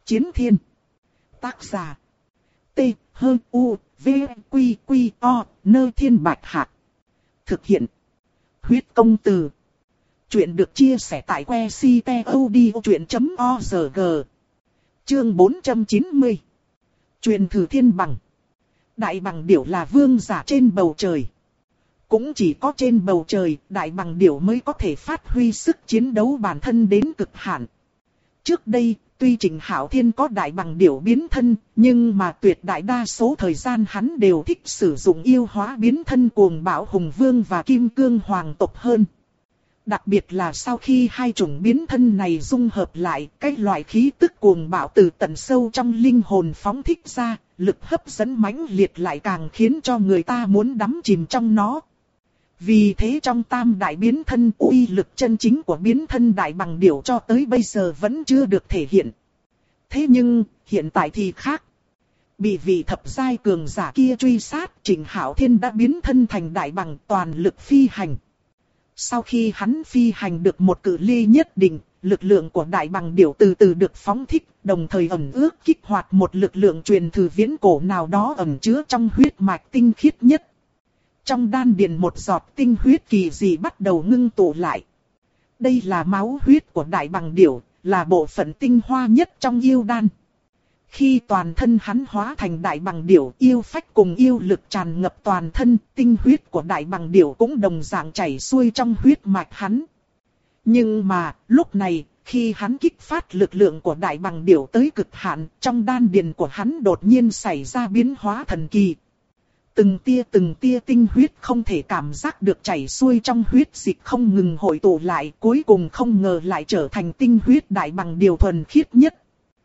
Chiến thiên. Tác giả. T-H-U-V-Q-Q-O, Nơ Thiên Bạch Hạc. Thực hiện. Huyết công từ. Chuyện được chia sẻ tại que ctod.org. Chương 490. Truyền thử thiên bằng. Đại bằng điểu là vương giả trên bầu trời. Cũng chỉ có trên bầu trời, đại bằng điểu mới có thể phát huy sức chiến đấu bản thân đến cực hạn. Trước đây, tuy Trịnh Hạo Thiên có đại bằng điểu biến thân, nhưng mà tuyệt đại đa số thời gian hắn đều thích sử dụng yêu hóa biến thân Cuồng Bạo Hùng Vương và Kim Cương Hoàng tộc hơn. Đặc biệt là sau khi hai chủng biến thân này dung hợp lại, cái loại khí tức cuồng bạo từ tận sâu trong linh hồn phóng thích ra, lực hấp dẫn mãnh liệt lại càng khiến cho người ta muốn đắm chìm trong nó. Vì thế trong tam đại biến thân, uy lực chân chính của biến thân đại bằng điểu cho tới bây giờ vẫn chưa được thể hiện. Thế nhưng, hiện tại thì khác. Bị vị thập giai cường giả kia truy sát, Trịnh Hạo Thiên đã biến thân thành đại bằng toàn lực phi hành. Sau khi hắn phi hành được một cự ly nhất định, lực lượng của đại bằng điểu từ từ được phóng thích, đồng thời ẩn ước kích hoạt một lực lượng truyền thừa viễn cổ nào đó ẩn chứa trong huyết mạch tinh khiết nhất. Trong đan điền một giọt tinh huyết kỳ dị bắt đầu ngưng tụ lại. Đây là máu huyết của đại bằng điểu, là bộ phận tinh hoa nhất trong yêu đan. Khi toàn thân hắn hóa thành đại bằng điểu, yêu phách cùng yêu lực tràn ngập toàn thân, tinh huyết của đại bằng điểu cũng đồng dạng chảy xuôi trong huyết mạch hắn. Nhưng mà, lúc này, khi hắn kích phát lực lượng của đại bằng điểu tới cực hạn, trong đan điền của hắn đột nhiên xảy ra biến hóa thần kỳ. Từng tia tinh huyết không thể cảm giác được chảy xuôi trong huyết dịch không ngừng hội tụ lại, cuối cùng không ngờ lại trở thành tinh huyết đại bằng điểu thuần khiết nhất.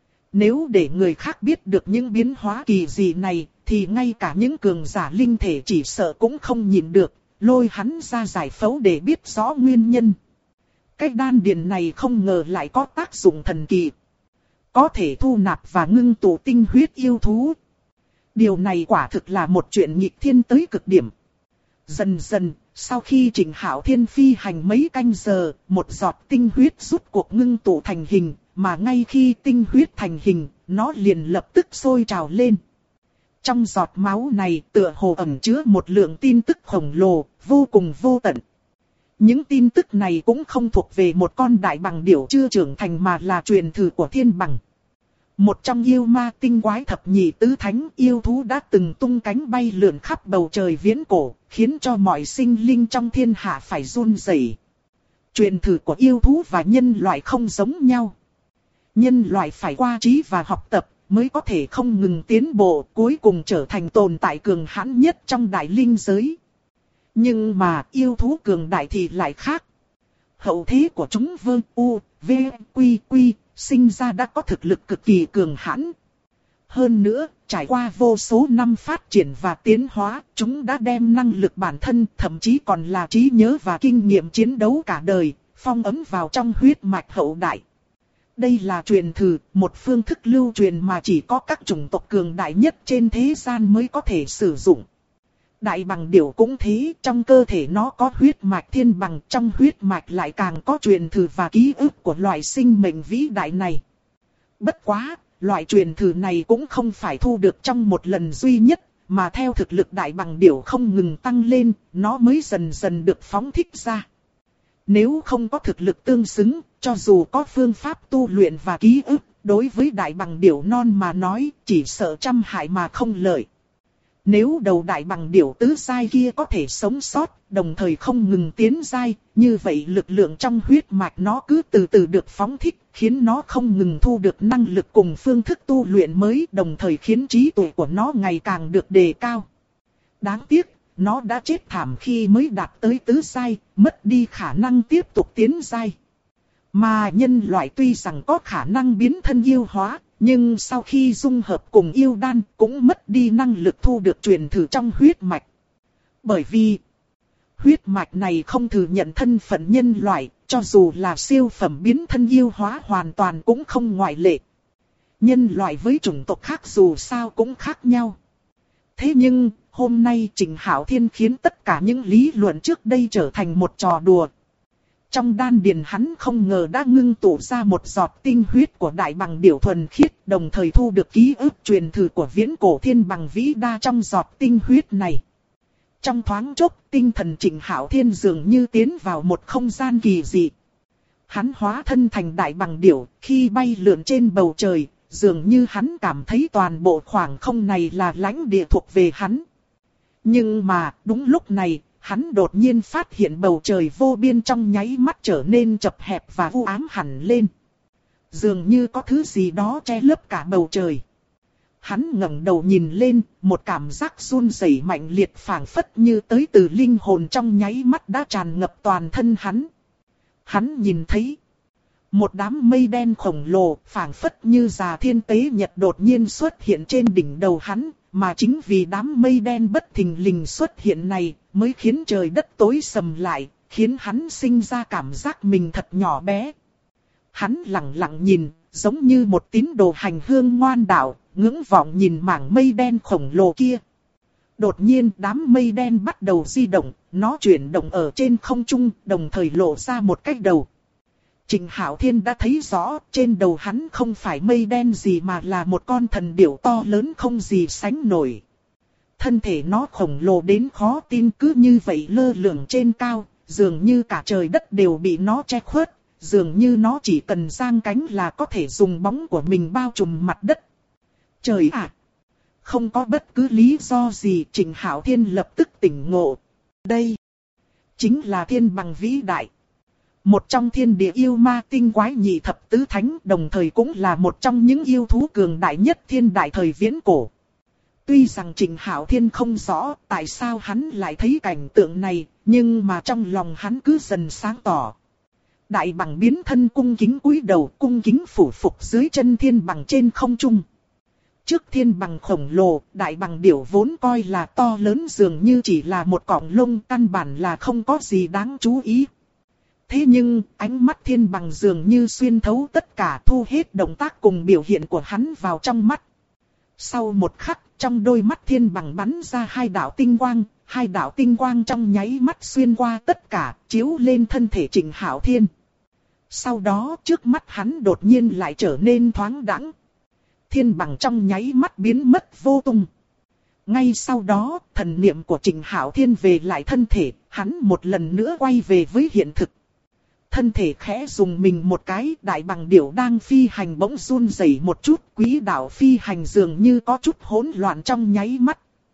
Nếu để người khác biết được những biến hóa kỳ dị này, thì ngay cả những cường giả linh thể chỉ sợ cũng không nhịn được, lôi hắn ra giải phẫu để biết rõ nguyên nhân. Cái đan điền này không ngờ lại có tác dụng thần kỳ. Có thể thu nạp và ngưng tụ tinh huyết yêu thú. Điều này quả thực là một chuyện nghịch thiên tới cực điểm. Dần dần, sau khi Trịnh Hạo Thiên phi hành mấy canh giờ, một giọt tinh huyết rút cuộc ngưng tụ thành hình. Mà ngay khi tinh huyết thành hình, nó liền lập tức sôi trào lên. Trong giọt máu này tựa hồ ẩn chứa một lượng tin tức khổng lồ, vô cùng vô tận. Những tin tức này cũng không thuộc về một con đại bằng điểu chưa trưởng thành mà là truyền thừa của thiên bằng. Một trong yêu ma tinh quái thập nhị tứ thánh yêu thú đã từng tung cánh bay lượn khắp bầu trời viễn cổ, khiến cho mọi sinh linh trong thiên hạ phải run rẩy. Truyền thừa của yêu thú và nhân loại không giống nhau. Nhân loại phải qua trí và học tập mới có thể không ngừng tiến bộ, cuối cùng trở thành tồn tại cường hãn nhất trong đại linh giới. Nhưng mà yêu thú cường đại thì lại khác. Hậu thế của chúng Vương U, V, Quy, Quy, sinh ra đã có thực lực cực kỳ cường hãn. Hơn nữa, trải qua vô số năm phát triển và tiến hóa, chúng đã đem năng lực bản thân, thậm chí còn là trí nhớ và kinh nghiệm chiến đấu cả đời, phong ấn vào trong huyết mạch hậu đại. Đây là truyền thừa, một phương thức lưu truyền mà chỉ có các chủng tộc cường đại nhất trên thế gian mới có thể sử dụng. Đại bằng điểu cũng thế, trong cơ thể nó có huyết mạch thiên bằng, trong huyết mạch lại càng có truyền thừa và ký ức của loại sinh mệnh vĩ đại này. Bất quá, loại truyền thừa này cũng không phải thu được trong một lần duy nhất, mà theo thực lực đại bằng điểu không ngừng tăng lên, nó mới dần dần được phóng thích ra. Nếu không có thực lực tương xứng, cho dù có phương pháp tu luyện và ký ức, đối với đại bằng điểu non mà nói, chỉ sợ trăm hại mà không lợi. Nếu đầu đại bằng điểu tứ giai kia có thể sống sót, đồng thời không ngừng tiến giai, như vậy lực lượng trong huyết mạch nó cứ từ từ được phóng thích, khiến nó không ngừng thu được năng lực cùng phương thức tu luyện mới, đồng thời khiến trí tuệ của nó ngày càng được đề cao. Đáng tiếc, nó đã chết thảm khi mới đạt tới tứ giai, mất đi khả năng tiếp tục tiến giai. Mà nhân loại tuy rằng có khả năng biến thân yêu hóa, nhưng sau khi dung hợp cùng yêu đan cũng mất đi năng lực thu được truyền thừa trong huyết mạch. Bởi vì huyết mạch này không thừa nhận thân phận nhân loại, cho dù là siêu phẩm biến thân yêu hóa hoàn toàn cũng không ngoại lệ. Nhân loại với chủng tộc khác dù sao cũng khác nhau. Thế nhưng, hôm nay Trịnh Hạo Thiên khiến tất cả những lý luận trước đây trở thành một trò đùa. Trong đan điền hắn không ngờ đã ngưng tụ ra một giọt tinh huyết của đại bằng điểu thuần khiết, đồng thời thu được ký ức truyền thừa của viễn cổ thiên bằng vĩ đa trong giọt tinh huyết này. Trong thoáng chốc, tinh thần Trịnh Hạo Thiên dường như tiến vào một không gian kỳ dị. Hắn hóa thân thành đại bằng điểu, khi bay lượn trên bầu trời, dường như hắn cảm thấy toàn bộ khoảng không này là lãnh địa thuộc về hắn. Nhưng mà, đúng lúc này, hắn đột nhiên phát hiện bầu trời vô biên trong nháy mắt trở nên chật hẹp và u ám hẳn lên. Dường như có thứ gì đó che lấp cả bầu trời. Hắn ngẩng đầu nhìn lên, một cảm giác run rẩy mạnh liệt phảng phất như tới từ linh hồn trong nháy mắt đã tràn ngập toàn thân hắn. Hắn nhìn thấy một đám mây đen khổng lồ, phảng phất như già thiên tế nhật đột nhiên xuất hiện trên đỉnh đầu hắn, mà chính vì đám mây đen bất thình lình xuất hiện này, mới khiến trời đất tối sầm lại, khiến hắn sinh ra cảm giác mình thật nhỏ bé. Hắn lặng lặng nhìn, giống như một tín đồ hành hương ngoan đạo, ngưỡng vọng nhìn mảng mây đen khổng lồ kia. Đột nhiên đám mây đen bắt đầu di động, nó chuyển động ở trên không trung, đồng thời lộ ra một cái đầu. Trịnh Hạo Thiên đã thấy rõ, trên đầu hắn không phải mây đen gì mà là một con thần điểu to lớn không gì sánh nổi. Thân thể nó khổng lồ đến khó tin, cứ như vậy lơ lửng trên cao, dường như cả trời đất đều bị nó che khuất, dường như nó chỉ cần giang cánh là có thể dùng bóng của mình bao trùm mặt đất. Trời ạ! Không có bất cứ lý do gì, Trịnh Hạo Thiên lập tức tỉnh ngộ. Đây chính là thiên bằng vĩ đại. Một trong thiên địa yêu ma tinh quái nhị thập tứ thánh, đồng thời cũng là một trong những yêu thú cường đại nhất thiên đại thời viễn cổ. Tuy rằng Trịnh Hạo Thiên không rõ tại sao hắn lại thấy cảnh tượng này, nhưng mà trong lòng hắn cứ dần sáng tỏ. Đại bằng biến thân cung kính cúi đầu, cung kính phủ phục dưới chân thiên bằng trên không trung. Trước thiên bằng khổng lồ, đại bằng điểu vốn coi là to lớn dường như chỉ là một cọng lông, căn bản là không có gì đáng chú ý. Thế nhưng, ánh mắt thiên bằng dường như xuyên thấu tất cả, thu hết động tác cùng biểu hiện của hắn vào trong mắt. Sau một khắc, trong đôi mắt thiên bằng bắn ra hai đạo tinh quang trong nháy mắt xuyên qua tất cả, chiếu lên thân thể Trịnh Hạo Thiên. Sau đó, trước mắt hắn đột nhiên lại trở nên thoáng đãng. Thiên bằng trong nháy mắt biến mất vô tung. Ngay sau đó, thần niệm của Trịnh Hạo Thiên về lại thân thể, hắn một lần nữa quay về với hiện thực. Thân thể khẽ dùng mình một cái, đại bằng điểu đang phi hành bỗng run rẩy một chút, quỹ đạo phi hành dường như có chút hỗn loạn trong nháy mắt.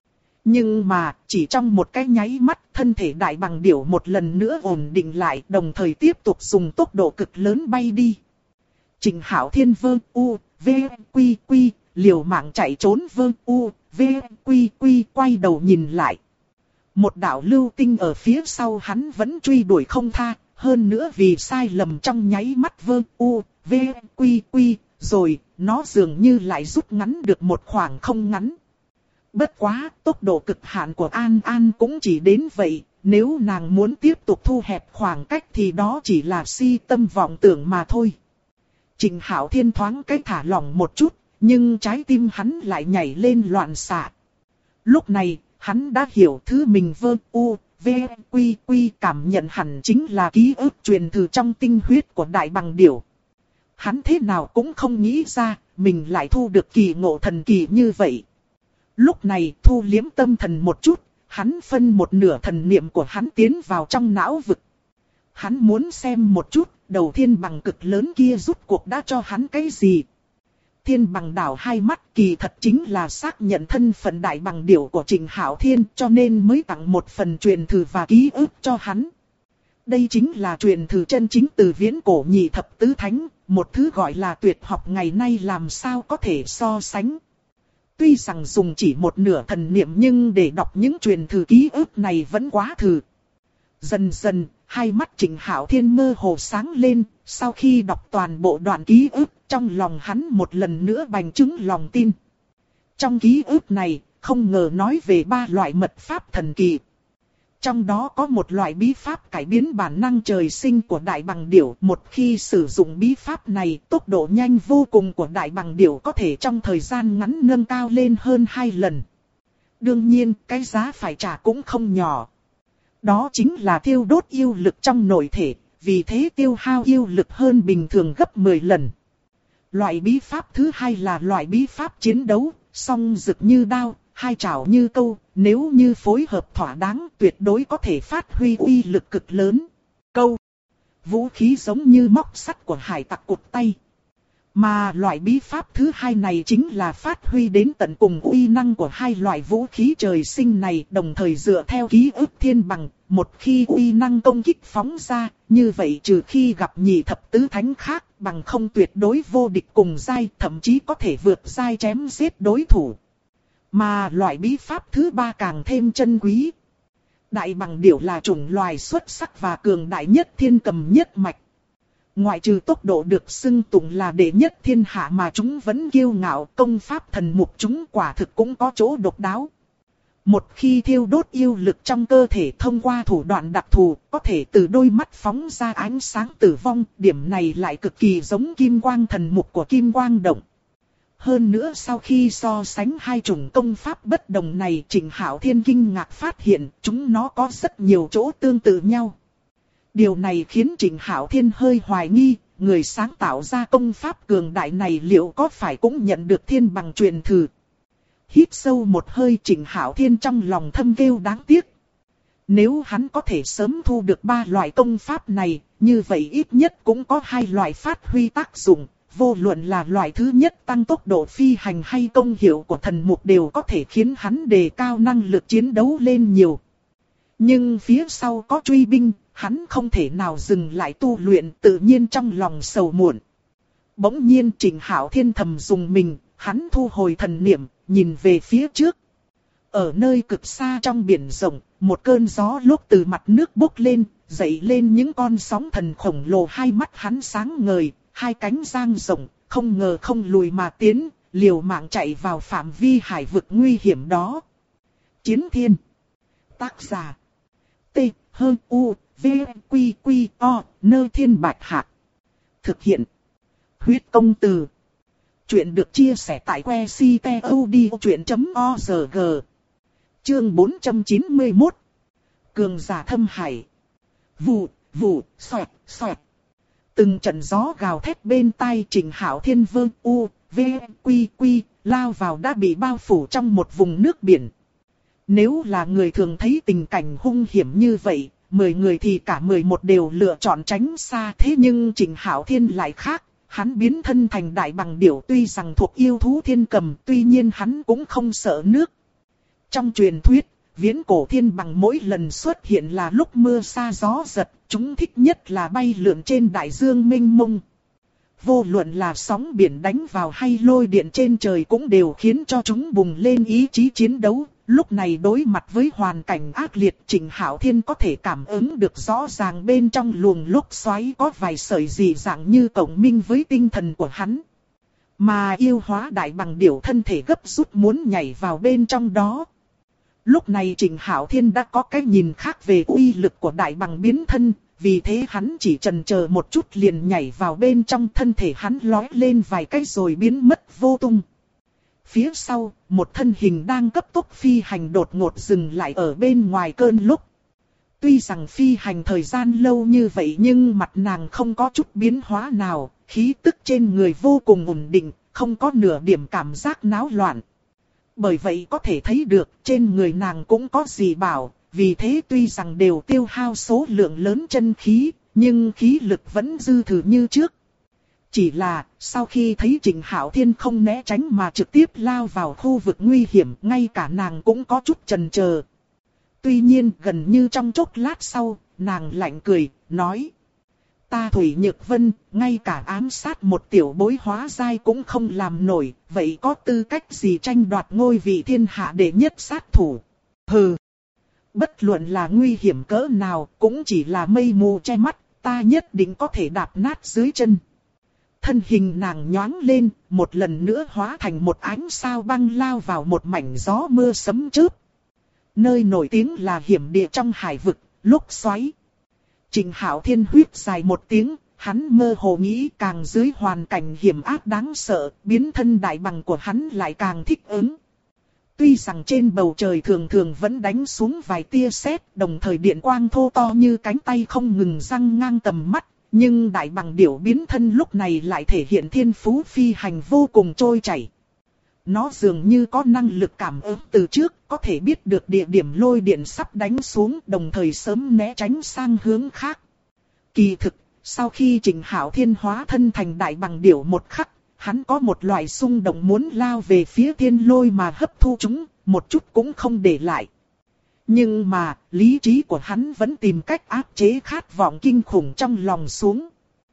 Nhưng mà, chỉ trong một cái nháy mắt, thân thể đại bằng điểu một lần nữa ổn định lại, đồng thời tiếp tục dùng tốc độ cực lớn bay đi. Trịnh Hạo Thiên vơ u, v, quy quy, liều mạng chạy trốn vơ u, v, quy quy, quay đầu nhìn lại. Một đạo lưu tinh ở phía sau hắn vẫn truy đuổi không tha. Hơn nữa vì sai lầm trong nháy mắt vơ u, v, quy quy, rồi nó dường như lại rút ngắn được một khoảng không ngắn. Bất quá, tốc độ cực hạn của An An cũng chỉ đến vậy, nếu nàng muốn tiếp tục thu hẹp khoảng cách thì đó chỉ là si tâm vọng tưởng mà thôi. Trịnh Hạo Thiên thoáng cái thả lỏng một chút, nhưng trái tim hắn lại nhảy lên loạn xạ. Lúc này, hắn đã hiểu thứ mình vơ u, v, quy quy cảm nhận hẳn chính là ký ức truyền thừa trong tinh huyết của đại bằng điểu. Hắn thế nào cũng không nghĩ ra, mình lại thu được kỳ ngộ thần kỳ như vậy. Lúc này thu liếm tâm thần một chút, hắn phân một nửa thần niệm của hắn tiến vào trong não vực. Hắn muốn xem một chút, đầu thiên bằng cực lớn kia rút cuộc đã cho hắn cái gì. Thiên bằng đảo hai mắt kỳ thật chính là xác nhận thân phận đại bằng điểu của Trịnh Hạo Thiên, cho nên mới tặng một phần truyền thừa và ký ức cho hắn. Đây chính là truyền thừa chân chính từ viễn cổ nhị thập tứ thánh, một thứ gọi là tuyệt học ngày nay làm sao có thể so sánh. Tuy rằng dùng chỉ một nửa thần niệm nhưng để đọc những truyền thừa ký ức này vẫn quá thừa. Dần dần, hai mắt Trịnh Hạo Thiên mơ hồ sáng lên, sau khi đọc toàn bộ đoạn ký ức, trong lòng hắn một lần nữa bành trướng lòng tin. Trong ký ức này, không ngờ nói về 3 loại mật pháp thần kỳ. Trong đó có một loại bí pháp cải biến bản năng trời sinh của đại bằng điểu. Một khi sử dụng bí pháp này, tốc độ nhanh vô cùng của đại bằng điểu có thể trong thời gian ngắn nâng cao lên hơn 2 lần. Đương nhiên, cái giá phải trả cũng không nhỏ. Đó chính là thiêu đốt yêu lực trong nội thể, vì thế tiêu hao yêu lực hơn bình thường gấp 10 lần. Loại bí pháp thứ hai là loại bí pháp chiến đấu, song rực như đao, hai chảo như câu, nếu như phối hợp thỏa đáng tuyệt đối có thể phát huy uy lực cực lớn. Câu, vũ khí giống như móc sắt của hải tặc cụt tay. Mà loại bí pháp thứ hai này chính là phát huy đến tận cùng uy năng của hai loại vũ khí trời sinh này, đồng thời dựa theo ký ức thiên bằng, một khi uy năng công kích phóng ra, như vậy trừ khi gặp nhị thập tứ thánh khác, bằng không tuyệt đối vô địch cùng giai, thậm chí có thể vượt giai chém giết đối thủ. Mà loại bí pháp thứ ba càng thêm chân quý. Đại bằng điểu là chủng loài xuất sắc và cường đại nhất thiên cầm nhất mạch. Ngoại trừ tốc độ được xưng tụng là đệ nhất thiên hạ mà chúng vẫn kiêu ngạo, công pháp thần mục chúng quả thực cũng có chỗ độc đáo. Một khi thiêu đốt yêu lực trong cơ thể thông qua thủ đoạn đặc thù, có thể từ đôi mắt phóng ra ánh sáng tử vong, điểm này lại cực kỳ giống kim quang thần mục của kim quang động. Hơn nữa sau khi so sánh hai chủng công pháp bất đồng này, Trịnh Hạo Thiên kinh ngạc phát hiện chúng nó có rất nhiều chỗ tương tự nhau. Điều này khiến Trịnh Hạo Thiên hơi hoài nghi, người sáng tạo ra công pháp cường đại này liệu có phải cũng nhận được thiên bằng truyền thừa. Hít sâu một hơi, Trịnh Hạo Thiên trong lòng thầm kêu đáng tiếc. Nếu hắn có thể sớm thu được ba loại công pháp này, như vậy ít nhất cũng có hai loại phát huy tác dụng. Vô luận là loại thứ nhất tăng tốc độ phi hành hay công hiệu của thần mục đều có thể khiến hắn đề cao năng lực chiến đấu lên nhiều. Nhưng phía sau có truy binh, hắn không thể nào dừng lại tu luyện, tự nhiên trong lòng sầu muộn. Bỗng nhiên Trịnh Hạo Thiên thầm dùng mình, hắn thu hồi thần niệm, nhìn về phía trước. Ở nơi cực xa trong biển rộng, một cơn gió lúc từ mặt nước bốc lên, dậy lên những con sóng thần khổng lồ, hai mắt hắn sáng ngời, hai cánh dang rộng, không ngờ không lùi mà tiến, liều mạng chạy vào phạm vi hải vực nguy hiểm đó. Chiến Thiên. Tác giả. T. U. V. Quy. Quy. O. Nơi Thiên Bạch Hạc. Thực hiện. Huyết Công Từ. Chuyện được chia sẻ tại website.odchuyện.org. Chương 491. Cường giả thâm hải. Vụ, vụ, xoẹt, xoẹt. Từng trận gió gào thét bên tai Trịnh Hạo Thiên vương u, v, quy, quy, lao vào đã bị bao phủ trong một vùng nước biển. Nếu là người thường thấy tình cảnh hung hiểm như vậy, 10 người thì cả 11 đều lựa chọn tránh xa. Thế nhưng Trịnh Hạo Thiên lại khác, hắn biến thân thành đại bằng điểu, tuy rằng thuộc yêu thú thiên cầm, tuy nhiên hắn cũng không sợ nước. Trong truyền thuyết, viễn cổ thiên bằng mỗi lần xuất hiện là lúc mưa sa gió giật, chúng thích nhất là bay lượn trên đại dương mênh mông. Vô luận là sóng biển đánh vào hay lôi điện trên trời cũng đều khiến cho chúng bùng lên ý chí chiến đấu. Lúc này đối mặt với hoàn cảnh ác liệt, Trịnh Hạo Thiên có thể cảm ứng được rõ ràng bên trong luồng lốc xoáy có vài sợi dị dạng như cộng minh với tinh thần của hắn. Mà yêu hóa đại bằng điểu thân thể gấp rút muốn nhảy vào bên trong đó. Lúc này Trịnh Hạo Thiên đã có cái nhìn khác về uy lực của đại bằng biến thân, vì thế hắn chỉ chần chờ một chút liền nhảy vào bên trong, thân thể hắn lói lên vài cái rồi biến mất vô tung. Phía sau, một thân hình đang cấp tốc phi hành đột ngột dừng lại ở bên ngoài cơn lốc. Tuy rằng phi hành thời gian lâu như vậy nhưng mặt nàng không có chút biến hóa nào, khí tức trên người vô cùng ổn định, không có nửa điểm cảm giác náo loạn. Bởi vậy có thể thấy được trên người nàng cũng có gì bảo, vì thế tuy rằng đều tiêu hao số lượng lớn chân khí, nhưng khí lực vẫn dư thừa như trước. Chỉ là, sau khi thấy Trịnh Hạo Thiên không né tránh mà trực tiếp lao vào khu vực nguy hiểm, ngay cả nàng cũng có chút chần chờ. Tuy nhiên gần như trong chốc lát sau, nàng lạnh cười, nói: Ta Thủy Nhược Vân, ngay cả ám sát một tiểu bối hóa giai cũng không làm nổi, vậy có tư cách gì tranh đoạt ngôi vị thiên hạ đệ nhất sát thủ? Hừ! Bất luận là nguy hiểm cỡ nào, cũng chỉ là mây mù che mắt, ta nhất định có thể đạp nát dưới chân. Thân hình nàng nhoáng lên, một lần nữa hóa thành một ánh sao băng lao vào một mảnh gió mưa sấm chớp. Nơi nổi tiếng là hiểm địa trong hải vực, lốc xoáy. Trịnh Hạo Thiên huýt dài một tiếng, hắn mơ hồ nghĩ càng dưới hoàn cảnh hiểm ác đáng sợ, biến thân đại bằng của hắn lại càng thích ứng. Tuy rằng trên bầu trời thường thường vẫn đánh xuống vài tia sét, đồng thời điện quang thô to như cánh tay không ngừng giăng ngang tầm mắt, nhưng đại bằng điểu biến thân lúc này lại thể hiện thiên phú phi hành vô cùng trôi chảy. Nó dường như có năng lực cảm ứng từ trước, có thể biết được địa điểm lôi điện sắp đánh xuống, đồng thời sớm né tránh sang hướng khác. Kỳ thực, sau khi Trịnh Hạo Thiên hóa thân thành đại bằng điểu một khắc, hắn có một loại xung động muốn lao về phía thiên lôi mà hấp thu chúng, một chút cũng không để lại. Nhưng mà, lý trí của hắn vẫn tìm cách áp chế khát vọng kinh khủng trong lòng xuống.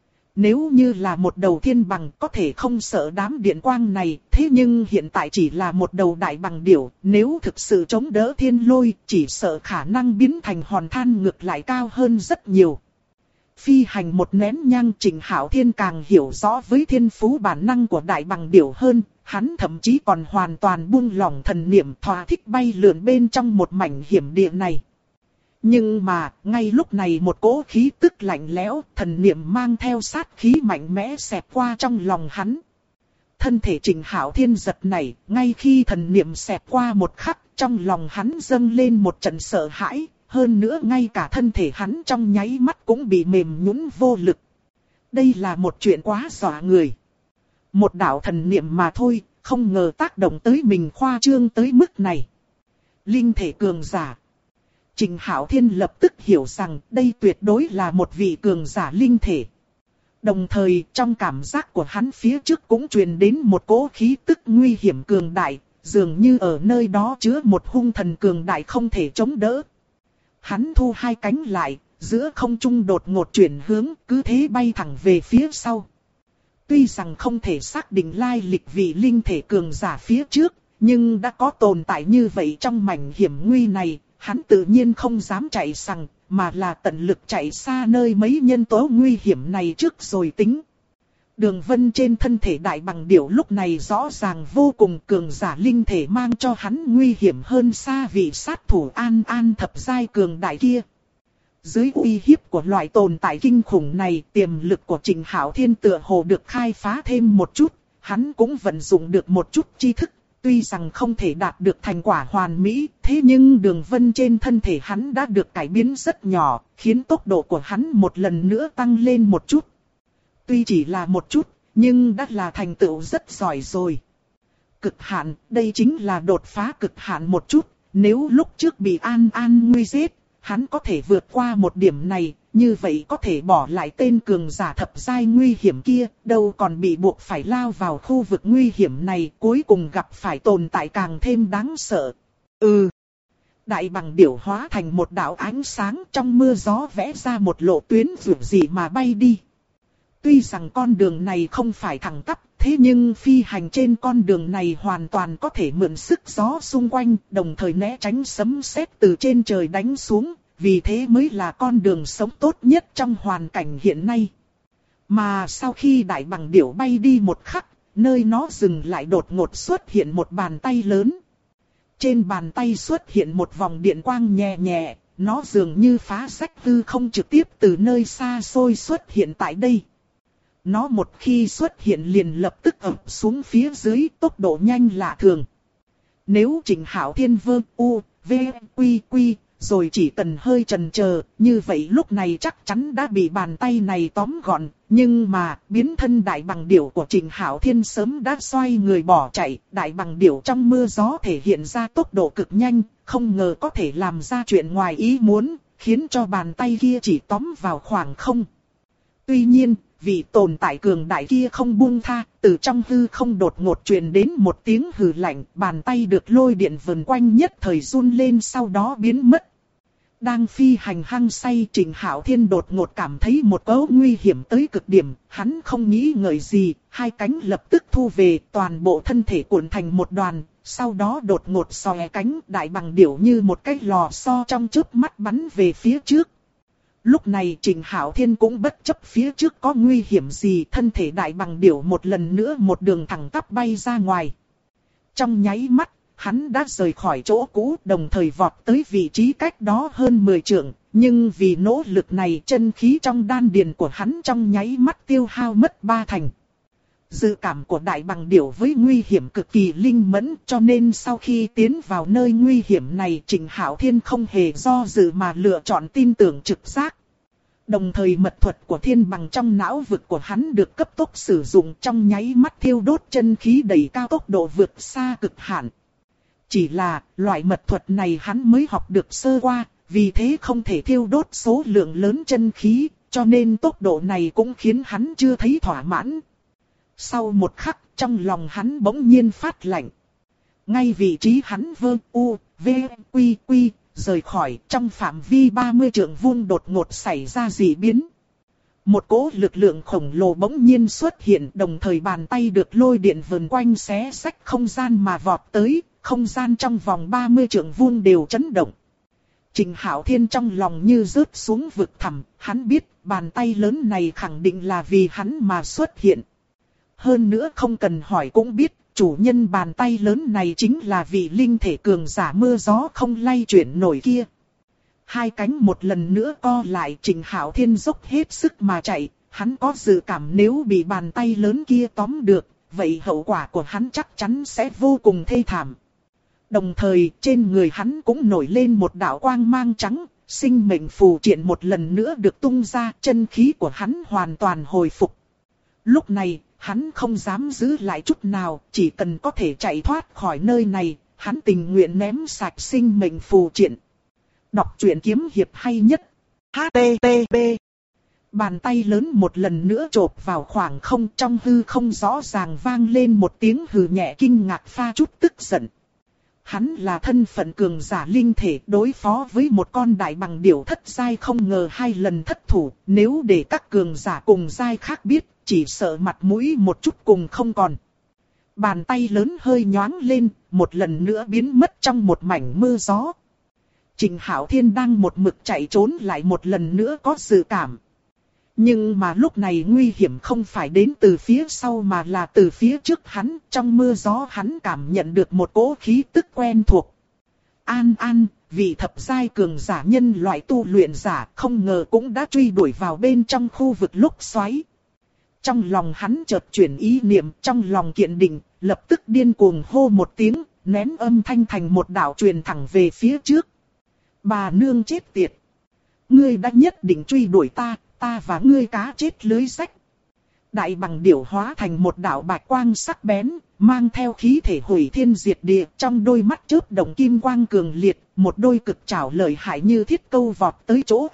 Nếu như là một đầu thiên bằng có thể không sợ đám điện quang này, thế nhưng hiện tại chỉ là một đầu đại bằng điểu, nếu thực sự chống đỡ thiên lôi, chỉ sợ khả năng biến thành hòn than ngược lại cao hơn rất nhiều. Phi hành một nén nhang, Trịnh Hạo Thiên càng hiểu rõ với thiên phú bản năng của đại bằng điểu hơn, hắn thậm chí còn hoàn toàn buông lỏng thần niệm, thỏa thích bay lượn bên trong một mảnh hiểm địa này. Nhưng mà, ngay lúc này một cỗ khí tức lạnh lẽo, thần niệm mang theo sát khí mạnh mẽ xẹt qua trong lòng hắn. Thân thể Trịnh Hạo Thiên giật nảy, ngay khi thần niệm xẹt qua một khắc, trong lòng hắn dâng lên một trận sợ hãi, hơn nữa ngay cả thân thể hắn trong nháy mắt cũng bị mềm nhũn vô lực. Đây là một chuyện quá dọa người. Một đạo thần niệm mà thôi, không ngờ tác động tới mình khoa trương tới mức này. Linh thể cường giả. Trịnh Hạo Thiên lập tức hiểu rằng đây tuyệt đối là một vị cường giả linh thể. Đồng thời trong cảm giác của hắn phía trước cũng truyền đến một cỗ khí tức nguy hiểm cường đại, dường như ở nơi đó chứa một hung thần cường đại không thể chống đỡ. Hắn thu hai cánh lại, giữa không trung đột ngột chuyển hướng, cứ thế bay thẳng về phía sau. Tuy rằng không thể xác định lai lịch vị linh thể cường giả phía trước, nhưng đã có tồn tại như vậy trong mảnh hiểm nguy này, hắn tự nhiên không dám chạy sằng, mà là tận lực chạy xa nơi mấy nhân tố nguy hiểm này trước rồi tính. Đường vân trên thân thể đại bằng điểu lúc này rõ ràng vô cùng, cường giả linh thể mang cho hắn nguy hiểm hơn xa vị sát thủ an thập giai cường đại kia. Dưới uy hiếp của loại tồn tại kinh khủng này, tiềm lực của Trịnh Hạo Thiên tựa hồ được khai phá thêm một chút, hắn cũng vận dụng được một chút tri thức. Tuy rằng không thể đạt được thành quả hoàn mỹ, thế nhưng đường vân trên thân thể hắn đã được cải biến rất nhỏ, khiến tốc độ của hắn một lần nữa tăng lên một chút. Tuy chỉ là một chút, nhưng đã là thành tựu rất giỏi rồi. Cực hạn, đây chính là đột phá cực hạn một chút, nếu lúc trước bị an nguy giết, hắn có thể vượt qua một điểm này, như vậy có thể bỏ lại tên cường giả thập giai nguy hiểm kia, đâu còn bị buộc phải lao vào khu vực nguy hiểm này, cuối cùng gặp phải tồn tại càng thêm đáng sợ. Đại bằng điểu hóa thành một đạo ánh sáng, trong mưa gió vẽ ra một lộ tuyến vượt gì mà bay đi. Tuy rằng con đường này không phải thẳng tắp, thế nhưng phi hành trên con đường này hoàn toàn có thể mượn sức gió xung quanh, đồng thời né tránh sấm sét từ trên trời đánh xuống, vì thế mới là con đường sống tốt nhất trong hoàn cảnh hiện nay. Mà sau khi đại bằng điểu bay đi một khắc, nơi nó dừng lại đột ngột xuất hiện một bàn tay lớn. Trên bàn tay xuất hiện một vòng điện quang nhẹ nhẹ, nó dường như phá rách hư không trực tiếp từ nơi xa xôi xuất hiện tại đây. Nó một khi xuất hiện liền lập tức ập xuống phía dưới, tốc độ nhanh lạ thường. Nếu Trịnh Hạo Thiên rồi chỉ cần hơi chần chờ, như vậy lúc này chắc chắn đã bị bàn tay này tóm gọn. Nhưng mà, biến thân đại bằng điểu của Trịnh Hạo Thiên sớm đã xoay người bỏ chạy. Đại bằng điểu trong mưa gió thể hiện ra tốc độ cực nhanh, không ngờ có thể làm ra chuyện ngoài ý muốn, khiến cho bàn tay kia chỉ tóm vào khoảng không. Tuy nhiên, vị tồn tại cường đại kia không buông tha, từ trong hư không đột ngột truyền đến một tiếng hừ lạnh, bàn tay được lôi điện vần quanh nhất thời run lên sau đó biến mất. Đang phi hành hăng say, Trịnh Hạo Thiên đột ngột cảm thấy một cỗ nguy hiểm tới cực điểm, hắn không nghĩ ngợi gì, hai cánh lập tức thu về, toàn bộ thân thể cuộn thành một đoàn, sau đó đột ngột xòe cánh, đại bằng điểu như một cái lò xo trong chớp mắt bắn về phía trước. Lúc này Trịnh Hạo Thiên cũng bất chấp phía trước có nguy hiểm gì, thân thể đại bằng điểu một lần nữa một đường thẳng tắp bay ra ngoài. Trong nháy mắt, hắn đã rời khỏi chỗ cũ, đồng thời vọt tới vị trí cách đó hơn 10 trượng, nhưng vì nỗ lực này chân khí trong đan điền của hắn trong nháy mắt tiêu hao mất 3 thành. Dự cảm của đại bằng điểu với nguy hiểm cực kỳ linh mẫn, cho nên sau khi tiến vào nơi nguy hiểm này, Trịnh Hạo Thiên không hề do dự mà lựa chọn tin tưởng trực giác. Đồng thời mật thuật của thiên bằng trong não vực của hắn được cấp tốc sử dụng, trong nháy mắt thiêu đốt chân khí đẩy cao tốc độ vượt xa cực hạn. Chỉ là loại mật thuật này hắn mới học được sơ qua, vì thế không thể thiêu đốt số lượng lớn chân khí, cho nên tốc độ này cũng khiến hắn chưa thấy thỏa mãn. Sau một khắc, trong lòng hắn bỗng nhiên phát lạnh. Ngay vị trí hắn quy rời khỏi, trong phạm vi 30 trượng vuông đột ngột xảy ra dị biến. Một cỗ lực lượng khổng lồ bỗng nhiên xuất hiện, đồng thời bàn tay được lôi điện vần quanh xé xách không gian mà vọt tới, không gian trong vòng 30 trượng vuông đều chấn động. Trịnh Hạo Thiên trong lòng như rớt xuống vực thẳm, hắn biết bàn tay lớn này khẳng định là vì hắn mà xuất hiện. Hơn nữa không cần hỏi cũng biết, chủ nhân bàn tay lớn này chính là vị linh thể cường giả mưa gió không lay chuyển nổi kia. Hai cánh một lần nữa co lại, Trịnh Hạo Thiên dốc hết sức mà chạy, hắn có dự cảm nếu bị bàn tay lớn kia tóm được, vậy hậu quả của hắn chắc chắn sẽ vô cùng thê thảm. Đồng thời trên người hắn cũng nổi lên một đạo quang mang trắng, sinh mệnh phù triện một lần nữa được tung ra, chân khí của hắn hoàn toàn hồi phục. Lúc này, hắn không dám giữ lại chút nào, chỉ cần có thể chạy thoát khỏi nơi này, hắn tình nguyện ném sạch sinh mệnh phù triện. Đọc truyện kiếm hiệp hay nhất. HTTP. Bàn tay lớn một lần nữa chộp vào khoảng không, trong hư không rõ ràng vang lên một tiếng hừ nhẹ kinh ngạc pha chút tức giận. Hắn là thân phận cường giả linh thể, đối phó với một con đại bằng điểu thất giai không ngờ 2 lần thất thủ, nếu để các cường giả cùng giai khác biết, chỉ sợ mặt mũi một chút cùng không còn. Bàn tay lớn hơi nhoáng lên, một lần nữa biến mất trong một mảnh mưa gió. Trịnh Hạo Thiên đang một mực chạy trốn lại một lần nữa có dự cảm. Nhưng mà lúc này nguy hiểm không phải đến từ phía sau mà là từ phía trước hắn, trong mưa gió hắn cảm nhận được một cỗ khí tức quen thuộc. An, vị thập giai cường giả nhân loại tu luyện giả không ngờ cũng đã truy đuổi vào bên trong khu vực lốc xoáy. Trong lòng hắn chợt chuyển ý niệm, trong lòng kiện định, lập tức điên cuồng hô một tiếng, nén âm thanh thành một đạo truyền thẳng về phía trước. Bà nương chết tiệt! Ngươi đã nhất định truy đuổi ta và ngươi cá chết lưới rách. Đại bằng điểu hóa thành một đạo bạch quang sắc bén, mang theo khí thể hủy thiên diệt địa, trong đôi mắt chớp động kim quang cường liệt, một đôi cực trảo lợi hại như thiết câu vọt tới chỗ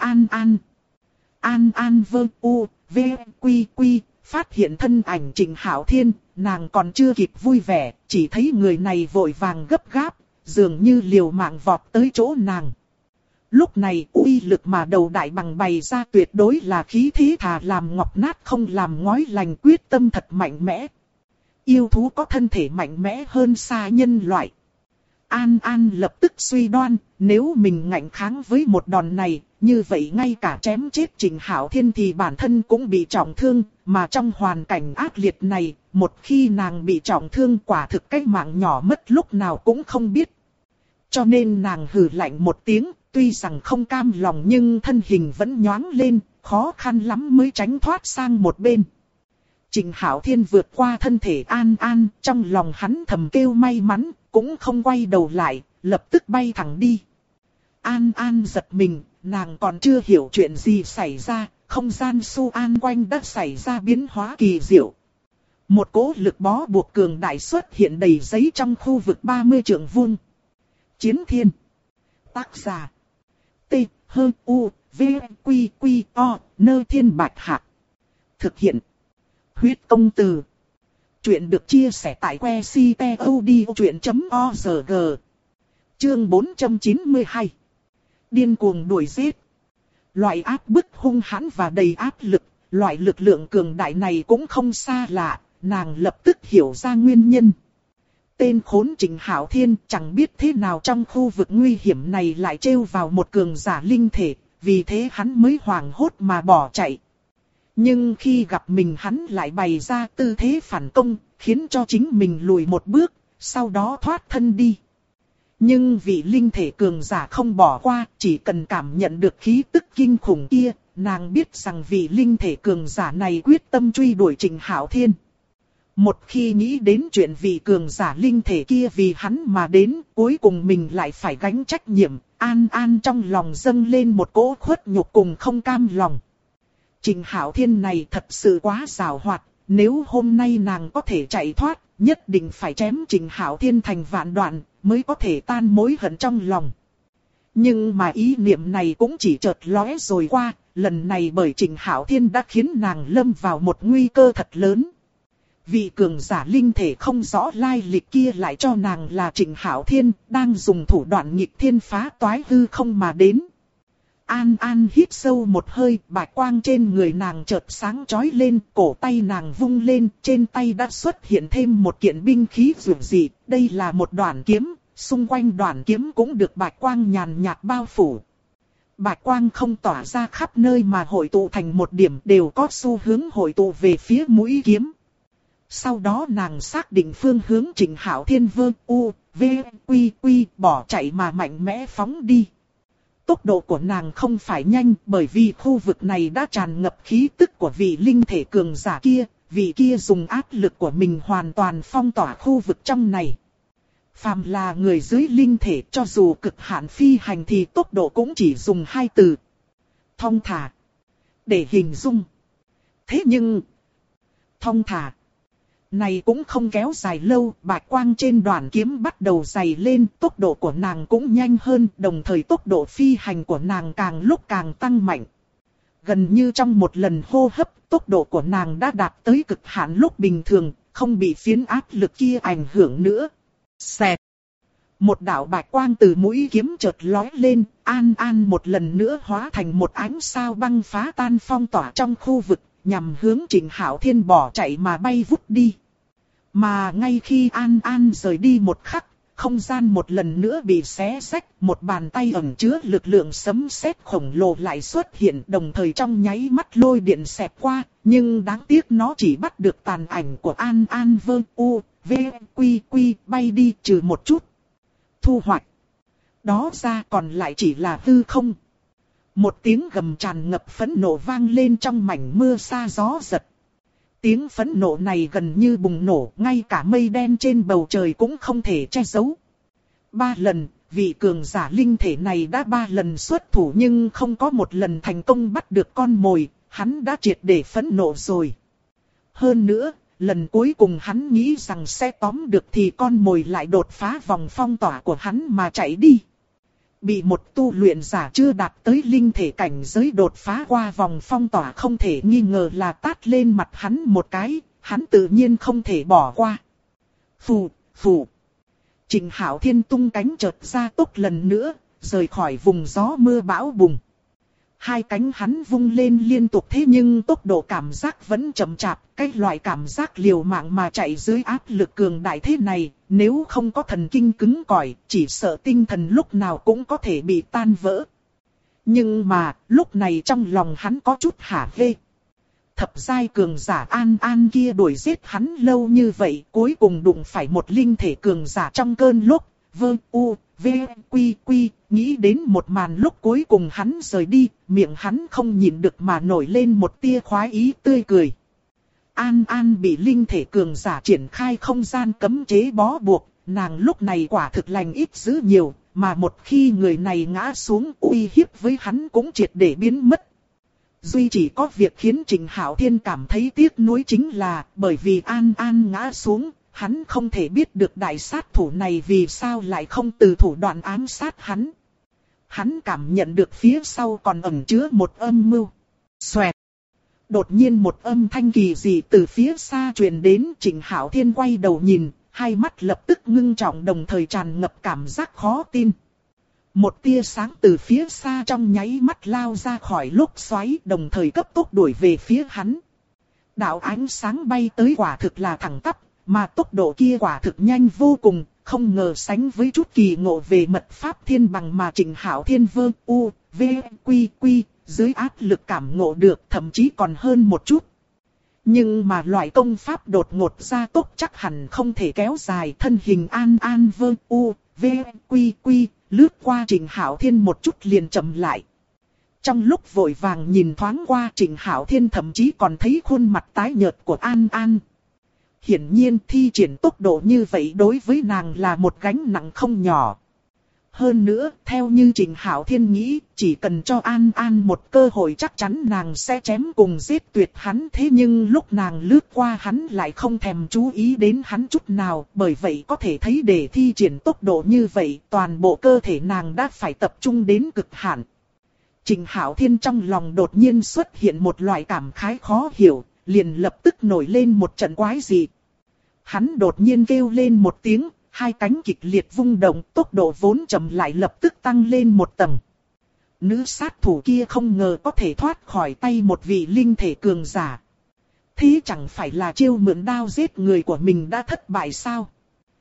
An quy, phát hiện thân ảnh Trịnh Hạo Thiên, nàng còn chưa kịp vui vẻ, chỉ thấy người này vội vàng gấp gáp, dường như liều mạng vọt tới chỗ nàng. Lúc này uy lực mà đầu đại bằng bày ra tuyệt đối là khí thế thà làm ngọc nát không làm ngói lành, quyết tâm thật mạnh mẽ. Yêu thú có thân thể mạnh mẽ hơn xa nhân loại. An lập tức suy đoan, nếu mình ngạnh kháng với một đòn này, như vậy ngay cả chém chết Trịnh Hạo Thiên thì bản thân cũng bị trọng thương, mà trong hoàn cảnh ác liệt này, một khi nàng bị trọng thương quả thực cái mạng nhỏ mất lúc nào cũng không biết. Cho nên nàng hừ lạnh một tiếng, tuy rằng không cam lòng nhưng thân hình vẫn nhoáng lên, khó khăn lắm mới tránh thoát sang một bên. Trịnh Hạo Thiên vượt qua thân thể An, trong lòng hắn thầm kêu may mắn, cũng không quay đầu lại, lập tức bay thẳng đi. An giật mình, nàng còn chưa hiểu chuyện gì xảy ra, không gian xung quanh đã xảy ra biến hóa kỳ diệu. Một cỗ lực bó buộc cường đại xuất hiện đầy giấy trong khu vực 30 trượng vuông. Chiến Thiên. Tác giả. T-H-U-V-Q-Q-O, Nơ Thiên Bạch Hạc. Thực hiện. Huyết Công Từ. Chuyện được chia sẻ tại website.odchuyện.org. Chương 492. Điên cuồng đuổi giết. Loại áp bức hung hãn và đầy áp lực, loại lực lượng cường đại này cũng không xa lạ, nàng lập tức hiểu ra nguyên nhân. Tên khốn Trịnh Hạo Thiên chẳng biết thế nào trong khu vực nguy hiểm này lại trêu vào một cường giả linh thể, vì thế hắn mới hoảng hốt mà bỏ chạy. Nhưng khi gặp mình hắn lại bày ra tư thế phản công, khiến cho chính mình lùi một bước, sau đó thoát thân đi. Nhưng vị linh thể cường giả không bỏ qua, chỉ cần cảm nhận được khí tức kinh khủng kia, nàng biết rằng vị linh thể cường giả này quyết tâm truy đuổi Trịnh Hạo Thiên. Một khi nghĩ đến chuyện vị cường giả linh thể kia vì hắn mà đến, cuối cùng mình lại phải gánh trách nhiệm, An An trong lòng dâng lên một cỗ khuất nhục cùng không cam lòng. Trình Hạo Thiên này thật sự quá giàu hoạt, nếu hôm nay nàng có thể chạy thoát, nhất định phải chém Trình Hạo Thiên thành vạn đoạn, mới có thể tan mối hận trong lòng. Nhưng mà ý niệm này cũng chỉ chợt lóe rồi qua, lần này bởi Trình Hạo Thiên đã khiến nàng lâm vào một nguy cơ thật lớn. Vị cường giả linh thể không rõ lai lịch kia lại cho nàng là Trình Hạo Thiên, đang dùng thủ đoạn nghịch thiên phá toái hư không mà đến. An An hít sâu một hơi, bạch quang trên người nàng chợt sáng chói lên, cổ tay nàng vung lên, trên tay đã xuất hiện thêm một kiện binh khí dữ dị, đây là một đoạn kiếm, xung quanh đoạn kiếm cũng được bạch quang nhàn nhạt bao phủ. Bạch quang không tỏa ra khắp nơi mà hội tụ thành một điểm, đều có xu hướng hội tụ về phía mũi kiếm. Sau đó nàng xác định phương hướng Trình Hạo Thiên bỏ chạy mà mạnh mẽ phóng đi. Tốc độ của nàng không phải nhanh bởi vì khu vực này đã tràn ngập khí tức của vị linh thể cường giả kia, vị kia dùng áp lực của mình hoàn toàn phong tỏa khu vực trong này. Phàm là người dưới linh thể cho dù cực hạn phi hành thì tốc độ cũng chỉ dùng 2 từ. Thong thả. Để hình dung. Thế nhưng, thong thả này cũng không kéo dài lâu, bạch quang trên đoạn kiếm bắt đầu dày lên, tốc độ của nàng cũng nhanh hơn, đồng thời tốc độ phi hành của nàng càng lúc càng tăng mạnh. Gần như trong một lần hô hấp, tốc độ của nàng đã đạt tới cực hạn lúc bình thường, không bị phiến áp lực kia ảnh hưởng nữa. Xẹt. Một đạo bạch quang từ mũi kiếm chợt lóe lên, An An một lần nữa hóa thành một ánh sao băng phá tan phong tỏa trong khu vực, nhằm hướng Trình Hạo Thiên bỏ chạy mà bay vút đi. Mà ngay khi An An rời đi một khắc, không gian một lần nữa bị xé rách, một bàn tay ẩn chứa lực lượng sấm sét khổng lồ lại xuất hiện, đồng thời trong nháy mắt lôi điện xẹt qua, nhưng đáng tiếc nó chỉ bắt được tàn ảnh của An An bay đi trừ một chút thu hoạch. Đó ra còn lại chỉ là hư không. Một tiếng gầm tràn ngập phẫn nộ vang lên trong mảnh mưa sa gió giật. Tiếng phẫn nộ này gần như bùng nổ, ngay cả mây đen trên bầu trời cũng không thể che giấu. 3 lần, vị cường giả linh thể này đã 3 lần xuất thủ nhưng không có một lần thành công bắt được con mồi, hắn đã triệt để phẫn nộ rồi. Hơn nữa, lần cuối cùng hắn nghĩ rằng sẽ tóm được thì con mồi lại đột phá vòng phong tỏa của hắn mà chạy đi. Bị một tu luyện giả chưa đạt tới linh thể cảnh giới đột phá qua vòng phong tỏa không thể nghi ngờ là tát lên mặt hắn một cái, hắn tự nhiên không thể bỏ qua. Phù. Trình Hạo Thiên tung cánh chợt ra tốc lần nữa, rời khỏi vùng gió mưa bão bùng. 2 cánh hắn vung lên liên tục thế nhưng tốc độ cảm giác vẫn chậm chạp, cái loại cảm giác liều mạng mà chạy dưới áp lực cường đại thế này, nếu không có thần kinh cứng cỏi, chỉ sợ tinh thần lúc nào cũng có thể bị tan vỡ. Nhưng mà, lúc này trong lòng hắn có chút hả hê. Thập giai cường giả An An kia đuổi giết hắn lâu như vậy, cuối cùng đụng phải một linh thể cường giả trong cơn lốc, nghĩ đến một màn lúc cuối cùng hắn rời đi, miệng hắn không nhịn được mà nổi lên một tia khoái ý tươi cười. An An bị linh thể cường giả triển khai không gian cấm chế bó buộc, nàng lúc này quả thực lành ít dữ nhiều, mà một khi người này ngã xuống uy hiếp với hắn cũng triệt để biến mất. Duy chỉ có việc khiến Trình Hạo Thiên cảm thấy tiếc nuối chính là bởi vì An An ngã xuống, hắn không thể biết được đại sát thủ này vì sao lại không từ thủ đoạn ám sát hắn. Hắn cảm nhận được phía sau còn ẩn chứa một âm mưu. Xoẹt. Đột nhiên một âm thanh kỳ dị từ phía xa truyền đến, Trình Hạo Thiên quay đầu nhìn, hai mắt lập tức ngưng trọng đồng thời tràn ngập cảm giác khó tin. Một tia sáng từ phía xa trong nháy mắt lao ra khỏi lốc xoáy đồng thời cấp tốc đuổi về phía hắn. Đạo ánh sáng bay tới quả thực là thẳng tắp, mà tốc độ kia quả thực nhanh vô cùng, không ngờ sánh với chút kỳ ngộ về mật pháp thiên bằng mà Trình Hạo Thiên dưới áp lực cảm ngộ được thậm chí còn hơn một chút. Nhưng mà loại công pháp đột ngột ra tốc chắc hẳn không thể kéo dài, thân hình An An lướt qua Trình Hạo Thiên một chút liền chậm lại. Trong lúc vội vàng nhìn thoáng qua Trình Hạo Thiên thậm chí còn thấy khuôn mặt tái nhợt của An An. Hiển nhiên thi triển tốc độ như vậy đối với nàng là một gánh nặng không nhỏ. Hơn nữa, theo như Trình Hạo Thiên nghĩ, chỉ cần cho An An một cơ hội chắc chắn nàng sẽ chém cùng giết tuyệt hắn. Thế nhưng lúc nàng lướt qua hắn lại không thèm chú ý đến hắn chút nào, bởi vậy có thể thấy để thi triển tốc độ như vậy, toàn bộ cơ thể nàng đã phải tập trung đến cực hạn. Trình Hạo Thiên trong lòng đột nhiên xuất hiện một loại cảm khái khó hiểu, liền lập tức nổi lên một trận quái dị. Hắn đột nhiên kêu lên một tiếng, hai cánh kịch liệt vung động, tốc độ vốn chậm lại lập tức tăng lên một tầng. Nữ sát thủ kia không ngờ có thể thoát khỏi tay một vị linh thể cường giả. Thế chẳng phải là chiêu mượn đao giết người của mình đã thất bại sao?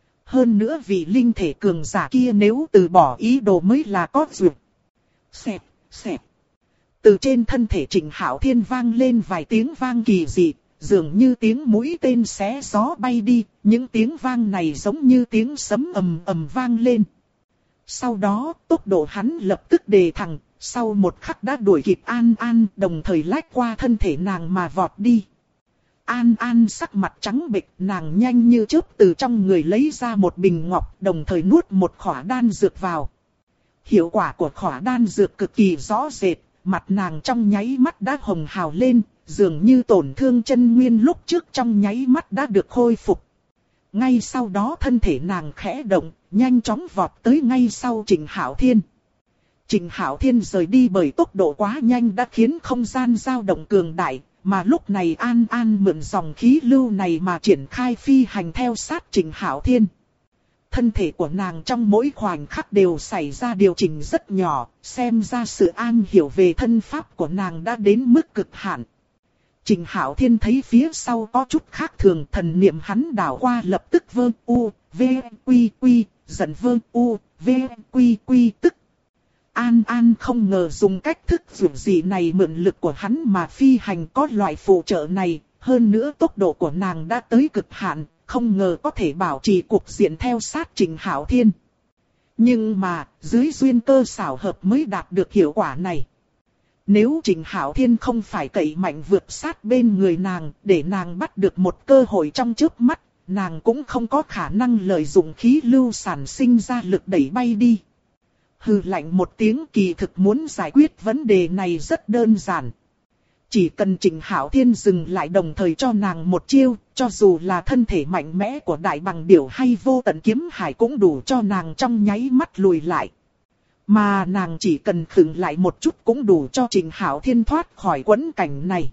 Hơn nữa vị linh thể cường giả kia nếu từ bỏ ý đồ mới là có duyệt. Xẹp, xẹp. Từ trên thân thể Trình Hạo Thiên vang lên vài tiếng vang kỳ dị, dường như tiếng mũi tên xé gió bay đi, những tiếng vang này giống như tiếng sấm ầm ầm vang lên. Sau đó, tốc độ hắn lập tức đề thẳng, sau một khắc đã đuổi kịp An An, đồng thời lách qua thân thể nàng mà vọt đi. An An sắc mặt trắng bệch, nàng nhanh như chớp từ trong người lấy ra một bình ngọc, đồng thời nuốt một khỏa đan dược vào. Hiệu quả của khỏa đan dược cực kỳ rõ rệt, mặt nàng trong nháy mắt đã hồng hào lên, dường như tổn thương chân nguyên lúc trước trong nháy mắt đã được khôi phục. Ngay sau đó thân thể nàng khẽ động, nhanh chóng vọt tới ngay sau Trình Hạo Thiên. Trình Hạo Thiên rời đi bởi tốc độ quá nhanh đã khiến không gian dao động cường đại, mà lúc này An An mượn dòng khí lưu này mà triển khai phi hành theo sát Trình Hạo Thiên. Thân thể của nàng trong mỗi khoảnh khắc đều xảy ra điều chỉnh rất nhỏ, xem ra sự an hiểu về thân pháp của nàng đã đến mức cực hạn. Trình Hạo Thiên thấy phía sau có chút khác thường, thần niệm hắn đảo qua lập tức vơ u, v, quy quy, giận vơ u, v, quy quy tức. An An không ngờ dùng cách thức dụ dị này mượn lực của hắn mà phi hành có loại phụ trợ này, hơn nữa tốc độ của nàng đã tới cực hạn, không ngờ có thể bảo trì cục diện theo sát Trình Hạo Thiên. Nhưng mà, dưới duyên cơ xảo hợp mới đạt được hiệu quả này. Nếu Trình Hạo Thiên không phải cậy mạnh vượt sát bên người nàng, để nàng bắt được một cơ hội trong chớp mắt, nàng cũng không có khả năng lợi dụng khí lưu sản sinh ra lực đẩy bay đi. Hừ lạnh một tiếng, kỳ thực muốn giải quyết vấn đề này rất đơn giản. Chỉ cần Trình Hạo Thiên dừng lại đồng thời cho nàng một chiêu, cho dù là thân thể mạnh mẽ của Đại Bằng Điểu hay Vô Tận Kiếm Hải cũng đủ cho nàng trong nháy mắt lùi lại. Mà nàng chỉ cần khựng lại một chút cũng đủ cho Trình Hạo Thiên thoát khỏi quẫn cảnh này.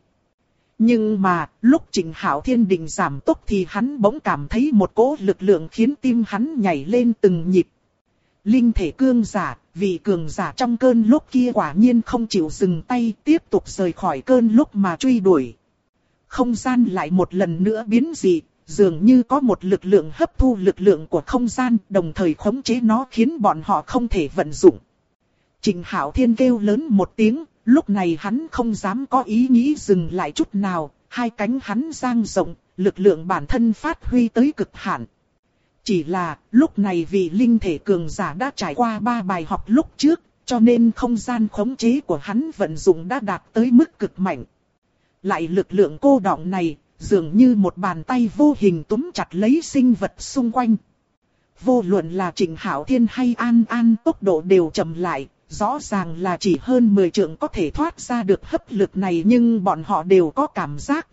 Nhưng mà, lúc Trình Hạo Thiên định giảm tốc thì hắn bỗng cảm thấy một cỗ lực lượng khiến tim hắn nhảy lên từng nhịp. Linh thể cương giả, vị cường giả trong cơn lốc kia quả nhiên không chịu dừng tay, tiếp tục rời khỏi cơn lốc mà truy đuổi. Không gian lại một lần nữa biến dị, dường như có một lực lượng hấp thu lực lượng của không gian, đồng thời khống chế nó khiến bọn họ không thể vận dụng. Trình Hạo Thiên kêu lớn một tiếng, lúc này hắn không dám có ý nghĩ dừng lại chút nào, hai cánh hắn dang rộng, lực lượng bản thân phát huy tới cực hạn. Chỉ là, lúc này vị linh thể cường giả đã trải qua 3 bài học lúc trước, cho nên không gian khống chế của hắn vận dụng đã đạt tới mức cực mạnh. Lại lực lượng cô đọng này, dường như một bàn tay vô hình túm chặt lấy sinh vật xung quanh. Vô luận là Trình Hạo Thiên hay An An tốc độ đều chậm lại, rõ ràng là chỉ hơn 10 trượng có thể thoát ra được hấp lực này, nhưng bọn họ đều có cảm giác,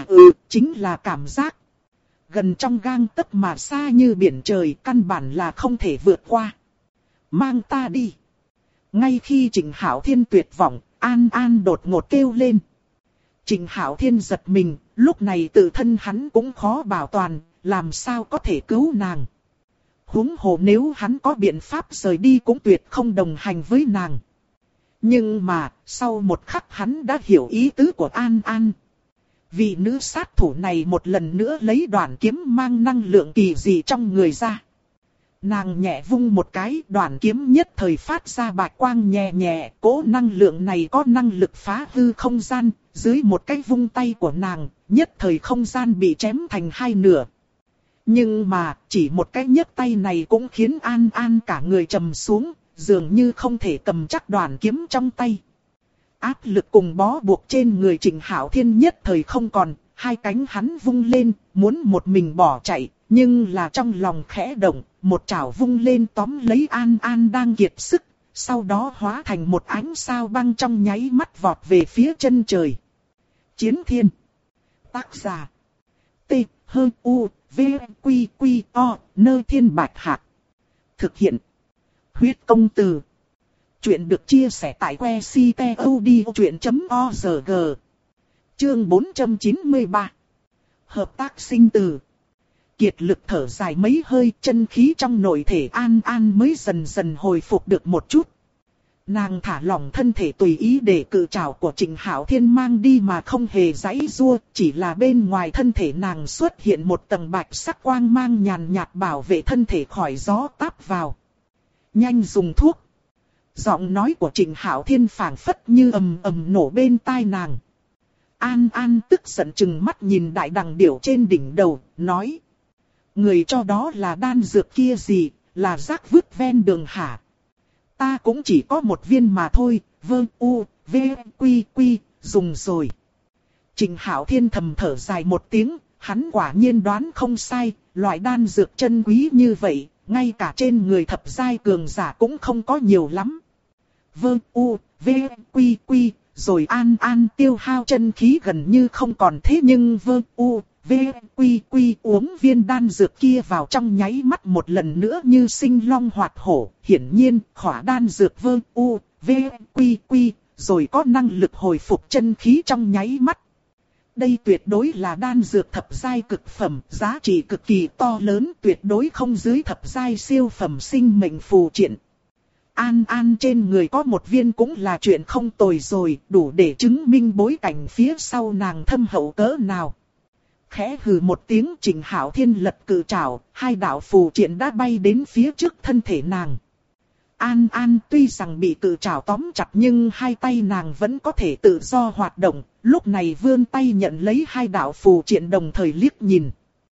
chính là cảm giác. Gần trong gang tấc mà xa như biển trời, căn bản là không thể vượt qua. Mang ta đi. Ngay khi Trình Hạo Thiên tuyệt vọng, An An đột ngột kêu lên. Trình Hạo Thiên giật mình, lúc này tự thân hắn cũng khó bảo toàn, làm sao có thể cứu nàng. Huống hồ nếu hắn có biện pháp rời đi cũng tuyệt không đồng hành với nàng. Nhưng mà, sau một khắc hắn đã hiểu ý tứ của An An. Vị nữ sát thủ này một lần nữa lấy đoạn kiếm mang năng lượng kỳ dị trong người ra. Nàng nhẹ vung một cái, đoạn kiếm nhất thời phát ra bạch quang nhẹ nhẹ, cỗ năng lượng này có năng lực phá hư không gian, dưới một cái vung tay của nàng, nhất thời không gian bị chém thành hai nửa. Nhưng mà, chỉ một cái nhấc tay này cũng khiến An An cả người trầm xuống, dường như không thể cầm chắc đoạn kiếm trong tay. Áp lực cùng bó buộc trên người Trình Hạo Thiên nhất thời không còn, hai cánh hắn vung lên, muốn một mình bỏ chạy, nhưng là trong lòng khẽ động, một chảo vung lên tóm lấy An An đang kiệt sức, sau đó hóa thành một ánh sao băng trong nháy mắt vọt về phía chân trời. Chiến thiên. Tác giả. T, H, U, V, Quy, Quy, O, Nơ Thiên Bạch Hạc. Thực hiện. Huyết công từ. Chuyện được chia sẻ tại que ctod.org. Chương 493. Hợp tác sinh tử. Kiệt lực thở dài mấy hơi, chân khí trong nội thể An An mới dần dần hồi phục được một chút. Nàng thả lỏng thân thể tùy ý để cự trảo của Trịnh Hạo Thiên mang đi mà không hề giãy giụa, chỉ là bên ngoài thân thể nàng xuất hiện một tầng bạch sắc quang mang nhàn nhạt bảo vệ thân thể khỏi gió táp vào. Nhanh dùng thuốc. Giọng nói của Trịnh Hạo Thiên phảng phất như ầm ầm nổ bên tai nàng. An An tức giận chừng mắt nhìn đại đằng điểu trên đỉnh đầu, nói. Người cho đó là đan dược kia gì, là rác vứt ven đường hả? Ta cũng chỉ có một viên mà thôi, quy, dùng rồi. Trịnh Hạo Thiên thầm thở dài một tiếng, hắn quả nhiên đoán không sai, loại đan dược chân quý như vậy, ngay cả trên người thập giai cường giả cũng không có nhiều lắm. Quy, rồi An An tiêu hao chân khí gần như không còn thế nhưng quy uống viên đan dược kia vào trong nháy mắt một lần nữa như sinh long hoạt hổ, hiển nhiên khỏa đan dược quy rồi có năng lực hồi phục chân khí trong nháy mắt. Đây tuyệt đối là đan dược thập giai cực phẩm, giá trị cực kỳ to lớn, tuyệt đối không dưới thập giai siêu phẩm sinh mệnh phù triện. An An trên người có một viên cũng là chuyện không tồi rồi, đủ để chứng minh bối cảnh phía sau nàng thâm hậu cỡ nào. Khẽ hừ một tiếng, Trịnh Hạo Thiên lật cự trảo, hai đạo phù triện đã bay đến phía trước thân thể nàng. An An tuy rằng bị cự trảo tóm chặt nhưng hai tay nàng vẫn có thể tự do hoạt động, lúc này vươn tay nhận lấy hai đạo phù triện đồng thời liếc nhìn.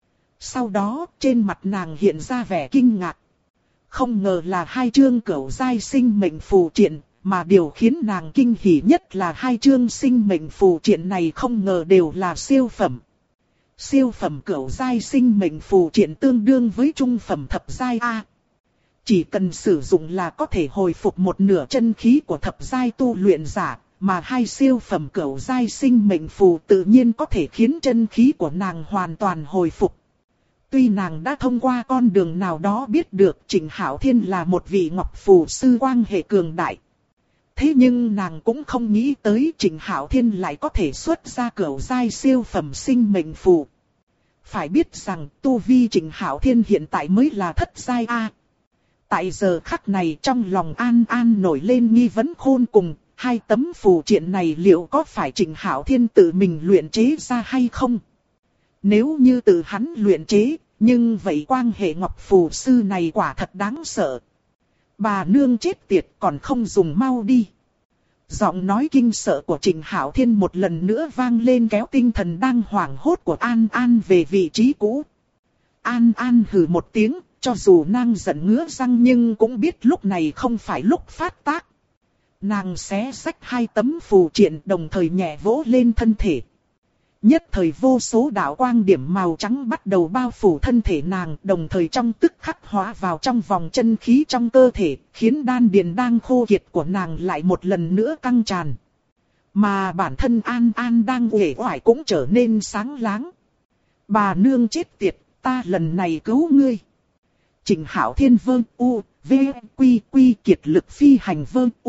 Sau đó trên mặt nàng hiện ra vẻ kinh ngạc. Không ngờ là hai chương cửu giai sinh mệnh phù triện, mà điều khiến nàng kinh hỉ nhất là hai chương sinh mệnh phù triện này không ngờ đều là siêu phẩm. Siêu phẩm cửu giai sinh mệnh phù triện tương đương với trung phẩm thập giai A. Chỉ cần sử dụng là có thể hồi phục một nửa chân khí của thập giai tu luyện giả, mà hai siêu phẩm cửu giai sinh mệnh phù tự nhiên có thể khiến chân khí của nàng hoàn toàn hồi phục. Tuy nàng đã thông qua con đường nào đó biết được Trịnh Hạo Thiên là một vị ngọc phù sư quan hệ cường đại. Thế nhưng nàng cũng không nghĩ tới Trịnh Hạo Thiên lại có thể xuất ra cửu giai siêu phẩm sinh mệnh phù. Phải biết rằng tu vi Trịnh Hạo Thiên hiện tại mới là thất giai A. Tại giờ khắc này trong lòng An An nổi lên nghi vấn khôn cùng, hai tấm phù triện này liệu có phải Trịnh Hạo Thiên tự mình luyện chế ra hay không? Nếu như tự hắn luyện chế, nhưng vậy quan hệ ngọc phù sư này quả thật đáng sợ. Bà nương chết tiệt còn không dùng mau đi. Giọng nói kinh sợ của Trịnh Hạo Thiên một lần nữa vang lên kéo tinh thần đang hoảng hốt của An An về vị trí cũ. An An hừ một tiếng, cho dù nàng giận ngứa răng nhưng cũng biết lúc này không phải lúc phát tác. Nàng xé xách hai tấm phù triện đồng thời nhẹ vỗ lên thân thể. Nhất thời vô số đạo quang điểm màu trắng bắt đầu bao phủ thân thể nàng, đồng thời trong tức khắc hóa vào trong vòng chân khí trong cơ thể, khiến đan điền đang khô kiệt của nàng lại một lần nữa căng tràn. Mà bản thân An An đang uể oải cũng trở nên sáng láng. Bà nương chết tiệt, ta lần này cứu ngươi. Trịnh Hạo Thiên quy kiệt lực phi hành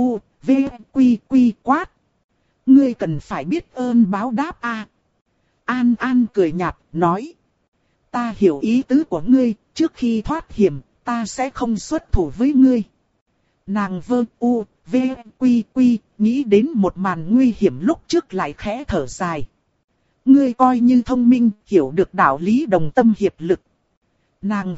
quy quát. Ngươi cần phải biết ơn báo đáp a. An An cười nhạt, nói. Ta hiểu ý tứ của ngươi, trước khi thoát hiểm, ta sẽ không xuất thủ với ngươi. Nàng quy, nghĩ đến một màn nguy hiểm lúc trước lại khẽ thở dài. Ngươi coi như thông minh, hiểu được đạo lý đồng tâm hiệp lực. Nàng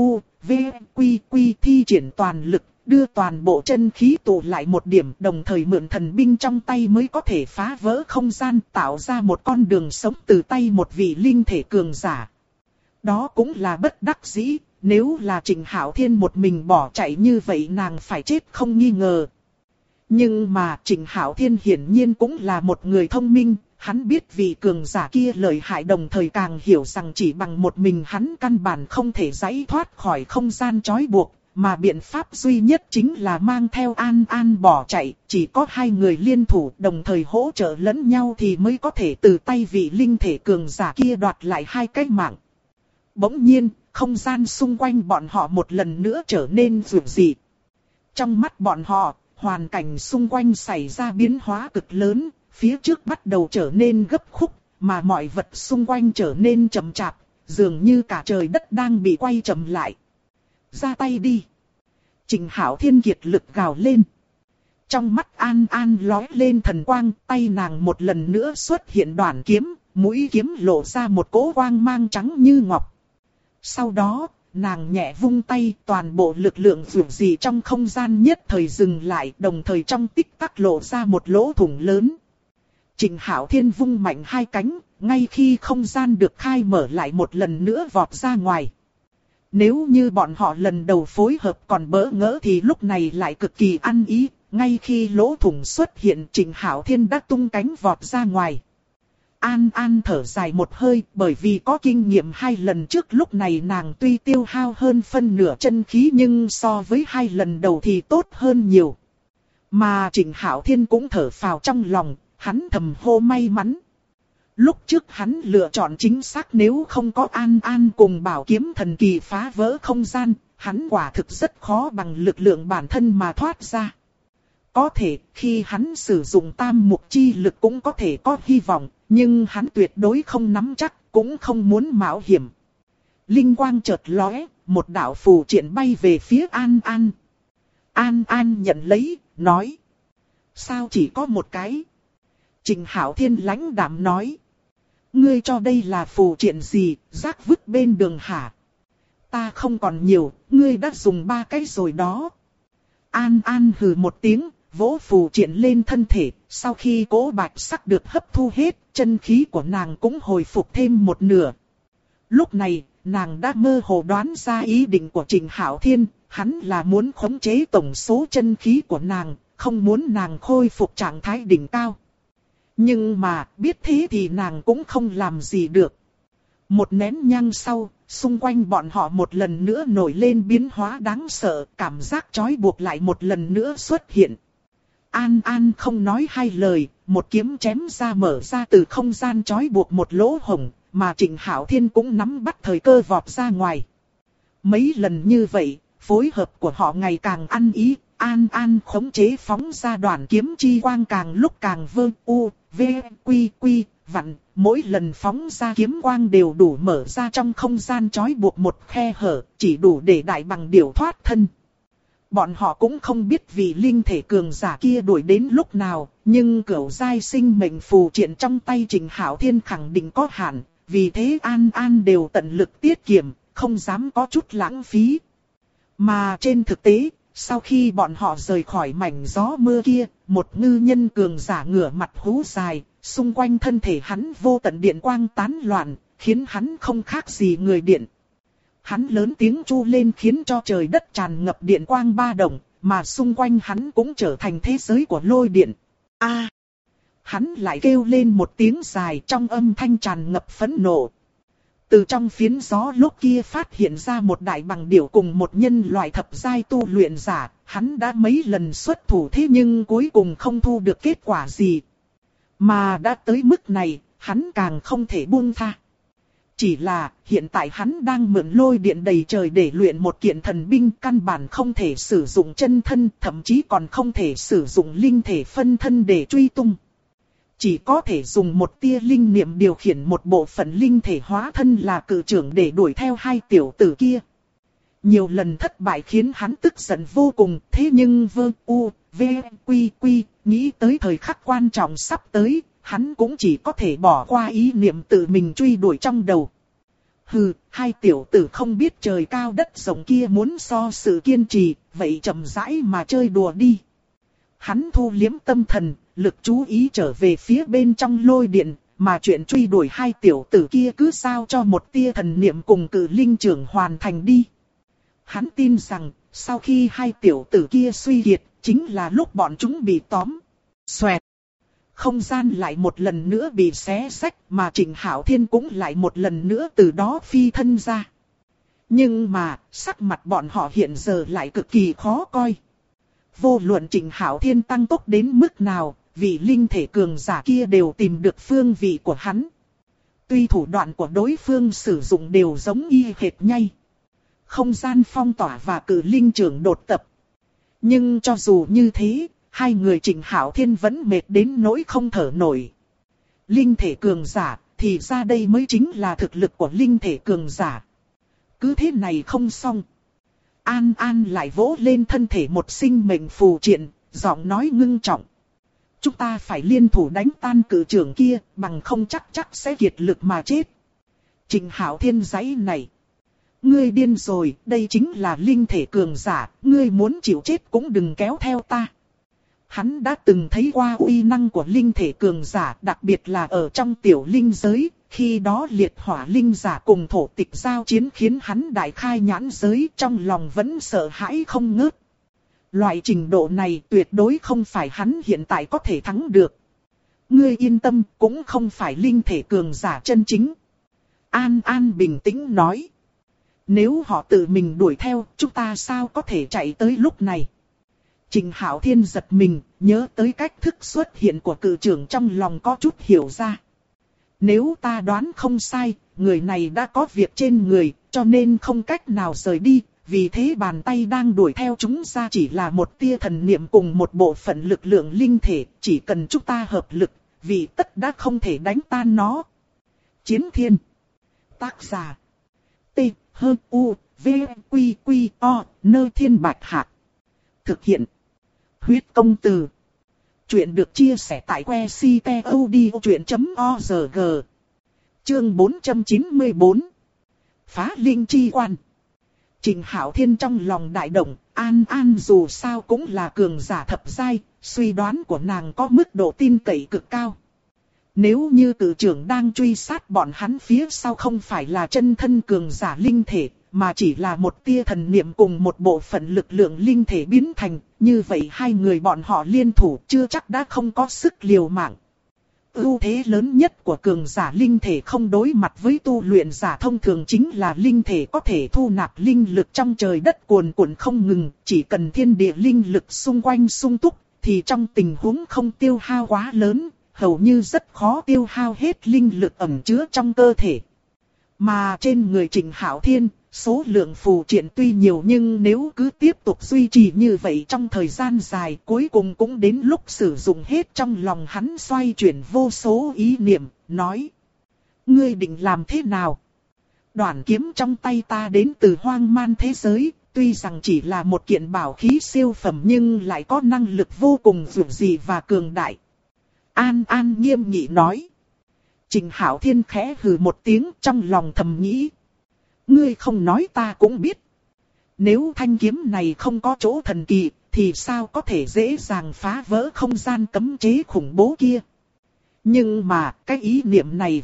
quy thi triển toàn lực, đưa toàn bộ chân khí tụ lại một điểm, đồng thời mượn thần binh trong tay mới có thể phá vỡ không gian, tạo ra một con đường sống từ tay một vị linh thể cường giả. Đó cũng là bất đắc dĩ, nếu là Trịnh Hạo Thiên một mình bỏ chạy như vậy nàng phải chết không nghi ngờ. Nhưng mà Trịnh Hạo Thiên hiển nhiên cũng là một người thông minh, hắn biết vị cường giả kia lợi hại, đồng thời càng hiểu rằng chỉ bằng một mình hắn căn bản không thể giải thoát khỏi không gian trói buộc, mà biện pháp duy nhất chính là mang theo An An bỏ chạy, chỉ có hai người liên thủ đồng thời hỗ trợ lẫn nhau thì mới có thể từ tay vị linh thể cường giả kia đoạt lại hai cái mạng. Bỗng nhiên, không gian xung quanh bọn họ một lần nữa trở nên rụt rì. Trong mắt bọn họ, hoàn cảnh xung quanh xảy ra biến hóa cực lớn, phía trước bắt đầu trở nên gấp khúc, mà mọi vật xung quanh trở nên chậm chạp, dường như cả trời đất đang bị quay chậm lại. Ra tay đi. Trình Hạo Thiên kiệt lực gào lên. Trong mắt An An lóe lên thần quang, tay nàng một lần nữa xuất hiện đoạn kiếm, mũi kiếm lộ ra một cỗ quang mang trắng như ngọc. Sau đó, nàng nhẹ vung tay, toàn bộ lực lượng vượt gì trong không gian nhất thời dừng lại, đồng thời trong tích tắc lộ ra một lỗ thủng lớn. Trình Hạo Thiên vung mạnh hai cánh, ngay khi không gian được khai mở lại một lần nữa vọt ra ngoài. Nếu như bọn họ lần đầu phối hợp còn bỡ ngỡ thì lúc này lại cực kỳ ăn ý, ngay khi lỗ thủng xuất hiện Trình Hạo Thiên đã tung cánh vọt ra ngoài. An An thở dài một hơi, bởi vì có kinh nghiệm hai lần trước, lúc này nàng tuy tiêu hao hơn phân nửa chân khí nhưng so với hai lần đầu thì tốt hơn nhiều. Mà Trình Hạo Thiên cũng thở phào trong lòng, hắn thầm hô may mắn. Lúc trước hắn lựa chọn chính xác, nếu không có An An cùng bảo kiếm thần kỳ phá vỡ không gian, hắn quả thực rất khó bằng lực lượng bản thân mà thoát ra. Có thể khi hắn sử dụng tam mục chi lực cũng có thể có hy vọng, nhưng hắn tuyệt đối không nắm chắc, cũng không muốn mạo hiểm. Linh quang chợt lóe, một đạo phù triện bay về phía An An. An An nhận lấy, nói. Sao chỉ có một cái? Trình Hạo Thiên lãnh đạm nói. Ngươi cho đây là phù triện gì, rác vứt bên đường hả? Ta không còn nhiều, ngươi đã dùng 3 cái rồi đó. An An hừ một tiếng, vỗ phù triện lên thân thể, sau khi cỗ bạch sắc được hấp thu hết, chân khí của nàng cũng hồi phục thêm một nửa. Lúc này, nàng đã mơ hồ đoán ra ý định của Trình Hạo Thiên, hắn là muốn khống chế tổng số chân khí của nàng, không muốn nàng khôi phục trạng thái đỉnh cao. Nhưng mà, biết thế thì nàng cũng không làm gì được. Một nén nhang sau, xung quanh bọn họ một lần nữa nổi lên biến hóa đáng sợ, cảm giác trói buộc lại một lần nữa xuất hiện. An An không nói hai lời, một kiếm chém ra, mở ra từ không gian trói buộc một lỗ hổng, mà Trình Hạo Thiên cũng nắm bắt thời cơ vọt ra ngoài. Mấy lần như vậy, phối hợp của họ ngày càng ăn ý, An An khống chế phóng ra đoạn kiếm chi quang càng lúc càng vơ u, v, quy quy, vặn, mỗi lần phóng ra kiếm quang đều đủ mở ra trong không gian trói buộc một khe hở, chỉ đủ để Đại Bằng Điểu thoát thân. Bọn họ cũng không biết vì linh thể cường giả kia đuổi đến lúc nào, nhưng cửu giai sinh mệnh phù triện trong tay Trình Hạo Thiên khẳng định có hạn, vì thế An An đều tận lực tiết kiệm, không dám có chút lãng phí. Mà trên thực tế, sau khi bọn họ rời khỏi mảnh gió mưa kia, một ngư nhân cường giả ngửa mặt hú dài, xung quanh thân thể hắn vô tận điện quang tán loạn, khiến hắn không khác gì người điện. Hắn lớn tiếng chu lên khiến cho trời đất tràn ngập điện quang ba động, mà xung quanh hắn cũng trở thành thế giới của lôi điện. A! Hắn lại kêu lên một tiếng dài, trong âm thanh tràn ngập phẫn nộ. Từ trong phiến gió lúc kia phát hiện ra một Đại Bằng Điểu cùng một nhân loại thập giai tu luyện giả, hắn đã mấy lần xuất thủ thế nhưng cuối cùng không thu được kết quả gì. Mà đã tới mức này, hắn càng không thể buông tha. Chỉ là, hiện tại hắn đang mượn lôi điện đầy trời để luyện một kiện thần binh, căn bản không thể sử dụng chân thân, thậm chí còn không thể sử dụng linh thể phân thân để truy tung. Chỉ có thể dùng một tia linh niệm điều khiển một bộ phận linh thể hóa thân là cự trưởng để đuổi theo hai tiểu tử kia. Nhiều lần thất bại khiến hắn tức giận vô cùng, thế nhưng vơ u, v, quy quy, nghĩ tới thời khắc quan trọng sắp tới, hắn cũng chỉ có thể bỏ qua ý niệm tự mình truy đuổi trong đầu. Hừ, hai tiểu tử không biết trời cao đất rộng kia muốn so sự kiên trì, vậy chậm rãi mà chơi đùa đi. Hắn thu liếm tâm thần, lực chú ý trở về phía bên trong lôi điện, mà chuyện truy đuổi hai tiểu tử kia cứ sao cho một tia thần niệm cùng cử linh trưởng hoàn thành đi. Hắn tin rằng, sau khi hai tiểu tử kia suy kiệt, chính là lúc bọn chúng bị tóm. Xoẹt. Không gian lại một lần nữa bị xé rách mà Trịnh Hạo Thiên cũng lại một lần nữa từ đó phi thân ra. Nhưng mà sắc mặt bọn họ hiện giờ lại cực kỳ khó coi. Vô luận Trịnh Hạo Thiên tăng tốc đến mức nào, vị linh thể cường giả kia đều tìm được phương vị của hắn. Tuy thủ đoạn của đối phương sử dụng đều giống y hệt nhau. Không gian phong tỏa và cử linh trưởng đột tập. Nhưng cho dù như thế, hai người Trịnh Hạo Thiên vẫn mệt đến nỗi không thở nổi. Linh thể cường giả, thì ra đây mới chính là thực lực của linh thể cường giả. Cứ thế này không xong. An An lại vỗ lên thân thể một sinh mệnh phù triện, giọng nói ngưng trọng. Chúng ta phải liên thủ đánh tan cử trưởng kia, bằng không chắc sẽ kiệt lực mà chết. Trịnh Hạo Thiên giãy này. Ngươi điên rồi, đây chính là linh thể cường giả, ngươi muốn chịu chết cũng đừng kéo theo ta. Hắn đã từng thấy qua uy năng của linh thể cường giả, đặc biệt là ở trong tiểu linh giới, khi đó liệt hỏa linh giả cùng thổ tịch giao chiến khiến hắn đại khai nhãn giới, trong lòng vẫn sợ hãi không ngớt. Loại trình độ này tuyệt đối không phải hắn hiện tại có thể thắng được. Ngươi yên tâm, cũng không phải linh thể cường giả chân chính. An An bình tĩnh nói. Nếu họ tự mình đuổi theo, chúng ta sao có thể chạy tới lúc này? Trịnh Hạo Thiên giật mình, nhớ tới cách thức xuất hiện của cử trưởng trong lòng có chút hiểu ra. Nếu ta đoán không sai, người này đã có việc trên người, cho nên không cách nào rời đi. Vì thế bàn tay đang đuổi theo chúng ra chỉ là một tia thần niệm cùng một bộ phận lực lượng linh thể, chỉ cần chúng ta hợp lực, vì tất đã không thể đánh tan nó. Chiến Thiên. Tác giả. T, H, U, V, Quy, Quy, O, Nơ Thiên Bạch Hạc. Thực hiện. Huyết công từ. Chuyện được chia sẻ tại que ctod.org. Chương 494. Phá Linh Chi Quan. Trịnh Hạo Thiên trong lòng đại động, An An dù sao cũng là cường giả thập giai, suy đoán của nàng có mức độ tin cậy cực cao. Nếu như cử trưởng đang truy sát bọn hắn phía sau không phải là chân thân cường giả linh thể, mà chỉ là một tia thần niệm cùng một bộ phận lực lượng linh thể biến thành, như vậy hai người bọn họ liên thủ chưa chắc đã không có sức liều mạng. Ưu thế lớn nhất của cường giả linh thể không đối mặt với tu luyện giả thông thường chính là linh thể có thể thu nạp linh lực trong trời đất cuồn cuộn không ngừng, chỉ cần thiên địa linh lực xung quanh sung túc, thì trong tình huống không tiêu hao quá lớn, hầu như rất khó tiêu hao hết linh lực ẩn chứa trong cơ thể. Mà trên người Trịnh Hạo Thiên, số lượng phù triện tuy nhiều nhưng nếu cứ tiếp tục duy trì như vậy trong thời gian dài cuối cùng cũng đến lúc sử dụng hết trong lòng hắn xoay chuyển vô số ý niệm, nói. Ngươi định làm thế nào? Đoạn kiếm trong tay ta đến từ hoang man thế giới, tuy rằng chỉ là một kiện bảo khí siêu phẩm nhưng lại có năng lực vô cùng dữ dị và cường đại. An An nghiêm nghị nói. Trịnh Hạo Thiên khẽ hừ một tiếng trong lòng thầm nghĩ. Ngươi không nói ta cũng biết. Nếu thanh kiếm này không có chỗ thần kỳ, thì sao có thể dễ dàng phá vỡ không gian cấm chế khủng bố kia. Nhưng mà cái ý niệm này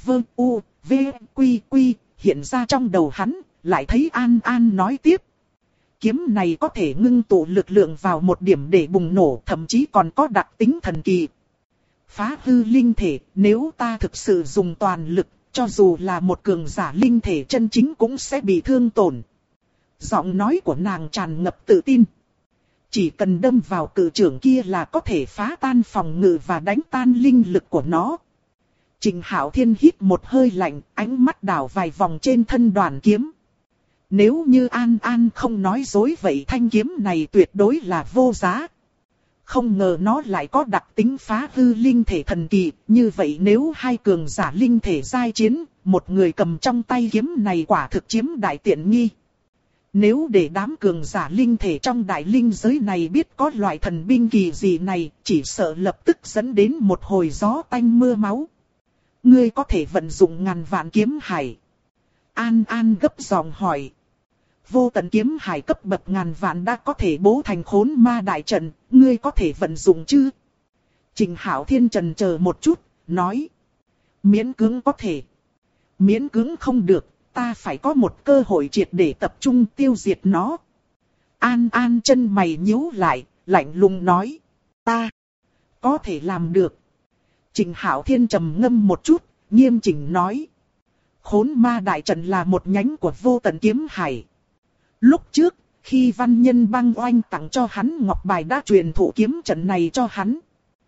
hiện ra trong đầu hắn, lại thấy An An nói tiếp. Kiếm này có thể ngưng tụ lực lượng vào một điểm để bùng nổ, thậm chí còn có đặc tính thần kỳ. Phá hư linh thể, nếu ta thực sự dùng toàn lực, cho dù là một cường giả linh thể chân chính cũng sẽ bị thương tổn. Giọng nói của nàng tràn ngập tự tin. Chỉ cần đâm vào cử trưởng kia là có thể phá tan phòng ngự và đánh tan linh lực của nó. Trịnh Hạo Thiên hít một hơi lạnh, ánh mắt đảo vài vòng trên thân đoàn kiếm. Nếu như An An không nói dối vậy thanh kiếm này tuyệt đối là vô giá. Không ngờ nó lại có đặc tính phá hư linh thể thần kỳ, như vậy nếu hai cường giả linh thể giai chiến, một người cầm trong tay kiếm này quả thực chiếm đại tiện nghi. Nếu để đám cường giả linh thể trong đại linh giới này biết có loại thần binh kỳ gì này, chỉ sợ lập tức dẫn đến một hồi gió tanh mưa máu. Ngươi có thể vận dụng ngàn vạn kiếm hải. An An gấp giọng hỏi. Vô tận kiếm hải cấp bậc ngàn vạn đã có thể bố thành khốn ma đại trận, ngươi có thể vận dụng chứ? Trịnh Hạo Thiên chần chờ một chút, nói. Miễn cưỡng có thể. Miễn cưỡng không được, ta phải có một cơ hội triệt để tập trung tiêu diệt nó. An An chân mày nhíu lại, lạnh lùng nói. Ta có thể làm được. Trịnh Hạo Thiên trầm ngâm một chút, nghiêm chỉnh nói. Khốn ma đại trận là một nhánh của Vô Tận Kiếm Hải. Lúc trước, khi Văn Nhân Bang oanh tặng cho hắn ngọc bài đã truyền thụ kiếm trận này cho hắn.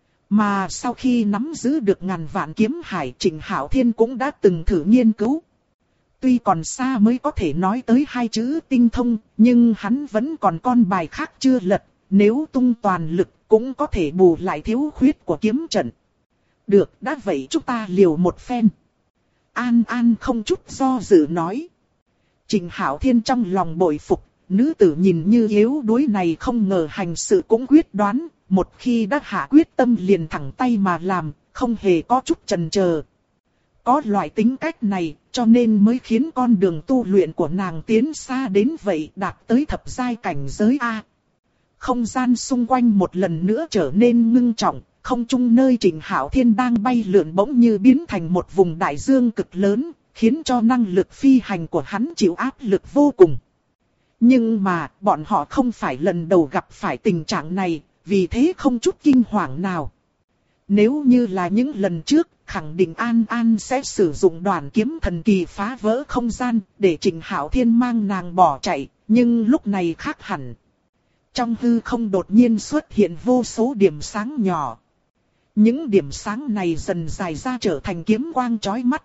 Mà sau khi nắm giữ được ngàn vạn kiếm hải, Trịnh Hạo Thiên cũng đã từng thử nghiên cứu. Tuy còn xa mới có thể nói tới hai chữ tinh thông, nhưng hắn vẫn còn con bài khác chưa lật, nếu tung toàn lực cũng có thể bù lại thiếu khuyết của kiếm trận. Được, đã vậy chúng ta liều một phen. An An không chút do dự nói. Trịnh Hạo Thiên trong lòng bội phục, nữ tử nhìn như yếu đuối này không ngờ hành sự cũng quyết đoán, một khi đã hạ quyết tâm liền thẳng tay mà làm, không hề có chút chần chờ. Có loại tính cách này, cho nên mới khiến con đường tu luyện của nàng tiến xa đến vậy, đạt tới thập giai cảnh giới A. Không gian xung quanh một lần nữa trở nên ngưng trọng, không trung nơi Trịnh Hạo Thiên đang bay lượn bỗng như biến thành một vùng đại dương cực lớn, khiến cho năng lực phi hành của hắn chịu áp lực vô cùng. Nhưng mà, bọn họ không phải lần đầu gặp phải tình trạng này, vì thế không chút kinh hoàng nào. Nếu như là những lần trước, khẳng định An An sẽ sử dụng đoàn kiếm thần kỳ phá vỡ không gian, để Trịnh Hạo Thiên mang nàng bỏ chạy, nhưng lúc này khác hẳn. Trong hư không đột nhiên xuất hiện vô số điểm sáng nhỏ. Những điểm sáng này dần dài ra trở thành kiếm quang chói mắt.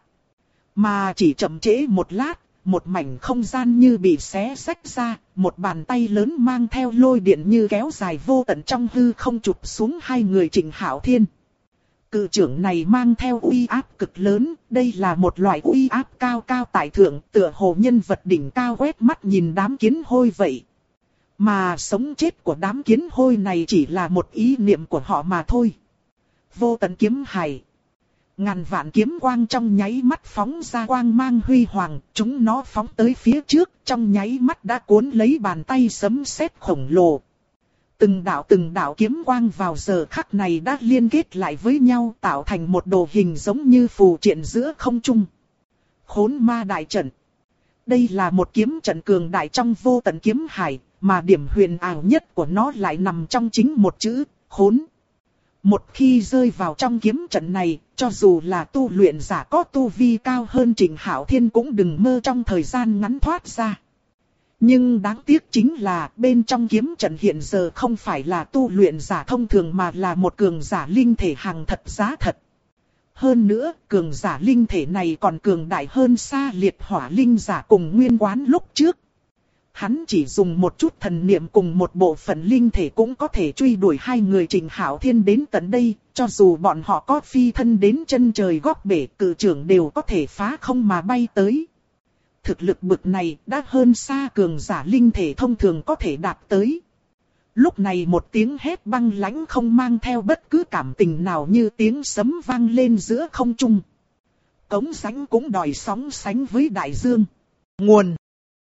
Mà chỉ chậm trễ một lát, một mảnh không gian như bị xé rách ra, một bàn tay lớn mang theo lôi điện như kéo dài vô tận trong hư không chụp xuống hai người Trịnh Hạo Thiên. Cự trưởng này mang theo uy áp cực lớn, đây là một loại uy áp cao cao tại thượng, tựa hồ nhân vật đỉnh cao quét mắt nhìn đám kiến hôi vậy. Mà sống chết của đám kiến hôi này chỉ là một ý niệm của họ mà thôi. Vô Tận Kiếm Hải. Ngàn vạn kiếm quang trong nháy mắt phóng ra quang mang huy hoàng, chúng nó phóng tới phía trước, trong nháy mắt đã cuốn lấy bàn tay sấm sét khổng lồ. Từng đạo kiếm quang vào giờ khắc này đã liên kết lại với nhau tạo thành một đồ hình giống như phù triện giữa không trung. Khốn ma đại trận. Đây là một kiếm trận cường đại trong Vô Tận Kiếm Hải, mà điểm huyền ảo nhất của nó lại nằm trong chính một chữ, khốn. Một khi rơi vào trong kiếm trận này, cho dù là tu luyện giả có tu vi cao hơn Trịnh Hạo Thiên cũng đừng mơ trong thời gian ngắn thoát ra. Nhưng đáng tiếc chính là bên trong kiếm trận hiện giờ không phải là tu luyện giả thông thường mà là một cường giả linh thể hàng thật giá thật. Hơn nữa, cường giả linh thể này còn cường đại hơn xa liệt hỏa linh giả cùng nguyên quán lúc trước. Hắn chỉ dùng một chút thần niệm cùng một bộ phận linh thể cũng có thể truy đuổi hai người Trịnh Hạo Thiên đến tận đây, cho dù bọn họ có phi thân đến chân trời góc bể, cự trưởng đều có thể phá không mà bay tới. Thực lực bực này đã hơn xa cường giả linh thể thông thường có thể đạt tới. Lúc này một tiếng hét băng lãnh không mang theo bất cứ cảm tình nào như tiếng sấm vang lên giữa không trung. Cống sánh cũng đòi sóng sánh với đại dương. Nguồn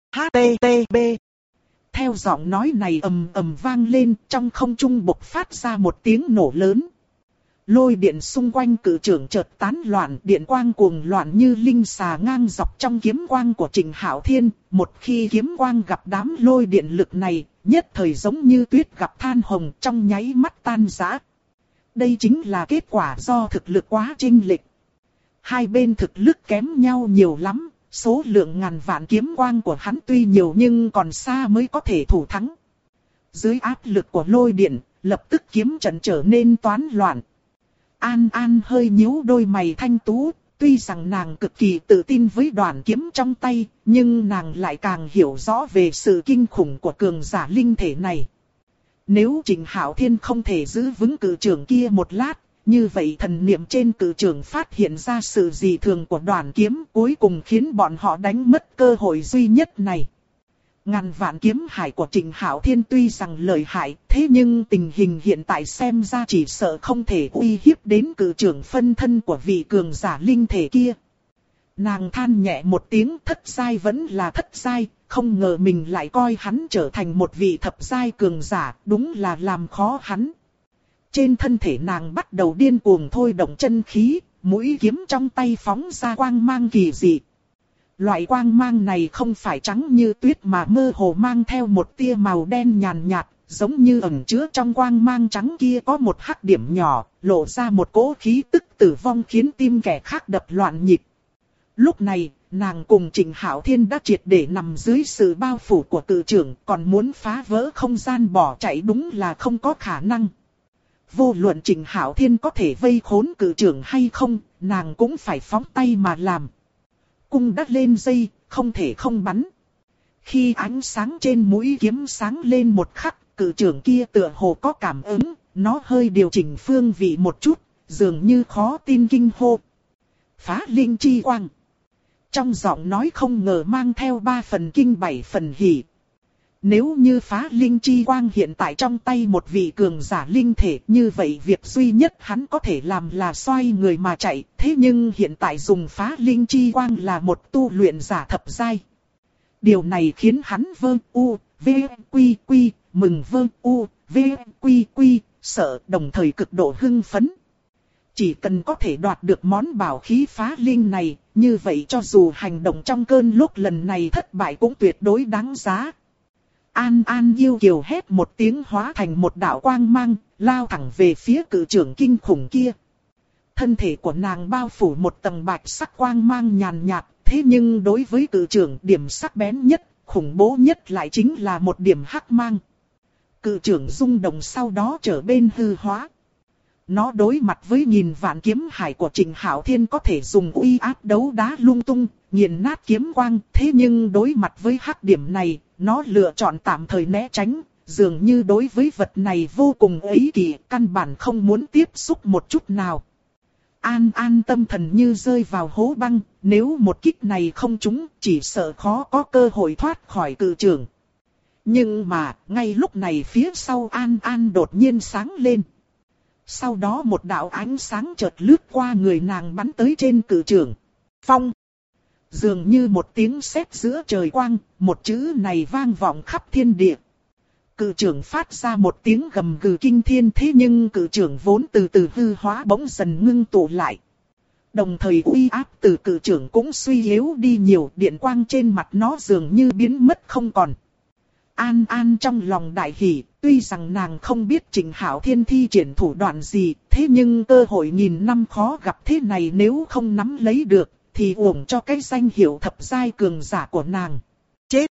HTTP. Theo giọng nói này ầm ầm vang lên, trong không trung bộc phát ra một tiếng nổ lớn. Lôi điện xung quanh cự trưởng chợt tán loạn, điện quang cuồng loạn như linh xà ngang dọc trong kiếm quang của Trịnh Hạo Thiên. Một khi kiếm quang gặp đám lôi điện lực này, nhất thời giống như tuyết gặp than hồng, trong nháy mắt tan rã. Đây chính là kết quả do thực lực quá chênh lệch. Hai bên thực lực kém nhau nhiều lắm. Số lượng ngàn vạn kiếm quang của hắn tuy nhiều nhưng còn xa mới có thể thủ thắng. Dưới áp lực của lôi điện, lập tức kiếm trận trở nên toán loạn. An An hơi nhíu đôi mày thanh tú, tuy rằng nàng cực kỳ tự tin với đoàn kiếm trong tay, nhưng nàng lại càng hiểu rõ về sự kinh khủng của cường giả linh thể này. Nếu Trịnh Hạo Thiên không thể giữ vững cự trưởng kia một lát, như vậy thần niệm trên cự trưởng phát hiện ra sự dị thường của đoàn kiếm, cuối cùng khiến bọn họ đánh mất cơ hội duy nhất này. Ngàn vạn kiếm hải của Trịnh Hạo Thiên tuy rằng lợi hại, thế nhưng tình hình hiện tại xem ra chỉ sợ không thể uy hiếp đến cự trưởng phân thân của vị cường giả linh thể kia. Nàng than nhẹ một tiếng, thất giai vẫn là thất giai, không ngờ mình lại coi hắn trở thành một vị thập giai cường giả, đúng là làm khó hắn. Trên thân thể nàng bắt đầu điên cuồng thôi động chân khí, mũi kiếm trong tay phóng ra quang mang kỳ dị. Loại quang mang này không phải trắng như tuyết mà mơ hồ mang theo một tia màu đen nhàn nhạt, giống như ẩn chứa trong quang mang trắng kia có một hắc điểm nhỏ, lộ ra một cỗ khí tức tử vong khiến tim kẻ khác đập loạn nhịp. Lúc này, nàng cùng Trịnh Hạo Thiên đã triệt để nằm dưới sự bao phủ của cự trưởng, còn muốn phá vỡ không gian bỏ chạy đúng là không có khả năng. Vô luận Trịnh Hạo Thiên có thể vây khốn cự trưởng hay không, nàng cũng phải phóng tay mà làm. Cung đắt lên dây, không thể không bắn. Khi ánh sáng trên mũi kiếm sáng lên một khắc, cự trưởng kia tựa hồ có cảm ứng, nó hơi điều chỉnh phương vị một chút, dường như khó tin kinh hô. Phá linh chi quang. Trong giọng nói không ngờ mang theo 3 phần kinh 7 phần hỉ. Nếu như phá linh chi quang hiện tại trong tay một vị cường giả linh thể, như vậy việc duy nhất hắn có thể làm là xoay người mà chạy. Thế nhưng hiện tại dùng phá linh chi quang là một tu luyện giả thập giai. Điều này khiến hắn mừng sợ, đồng thời cực độ hưng phấn. Chỉ cần có thể đoạt được món bảo khí phá linh này, như vậy cho dù hành động trong cơn lốc lần này thất bại cũng tuyệt đối đáng giá. An An yêu kiều hét một tiếng hóa thành một đạo quang mang, lao thẳng về phía cự trưởng kinh khủng kia. Thân thể của nàng bao phủ một tầng bạch sắc quang mang nhàn nhạt, thế nhưng đối với cự trưởng điểm sắc bén nhất, khủng bố nhất lại chính là một điểm hắc mang. Cự trưởng rung động sau đó trở bên hư hóa. Nó đối mặt với nghìn vạn kiếm hải của Trịnh Hạo Thiên có thể dùng uy áp đấu đá lung tung, nghiền nát kiếm quang. Thế nhưng đối mặt với hắc điểm này, nó lựa chọn tạm thời né tránh, dường như đối với vật này vô cùng ấy kỳ, căn bản không muốn tiếp xúc một chút nào. An An tâm thần như rơi vào hố băng, nếu một kích này không trúng, chỉ sợ khó có cơ hội thoát khỏi cự trưởng. Nhưng mà, ngay lúc này phía sau An An đột nhiên sáng lên. Sau đó một đạo ánh sáng chợt lướt qua người nàng bắn tới trên cự trưởng. Phong! Dường như một tiếng sét giữa trời quang, một chữ này vang vọng khắp thiên địa. Cự trưởng phát ra một tiếng gầm gừ kinh thiên, thế nhưng cự trưởng vốn từ từ hư hóa bỗng dần ngưng tụ lại. Đồng thời uy áp từ cự trưởng cũng suy yếu đi nhiều, điện quang trên mặt nó dường như biến mất không còn. An An trong lòng đại hỉ, tuy rằng nàng không biết Trịnh Hạo Thiên thi triển thủ đoạn gì, thế nhưng cơ hội nghìn năm khó gặp thế này nếu không nắm lấy được, thì uổng cho cái danh hiệu thập giai cường giả của nàng. Chết!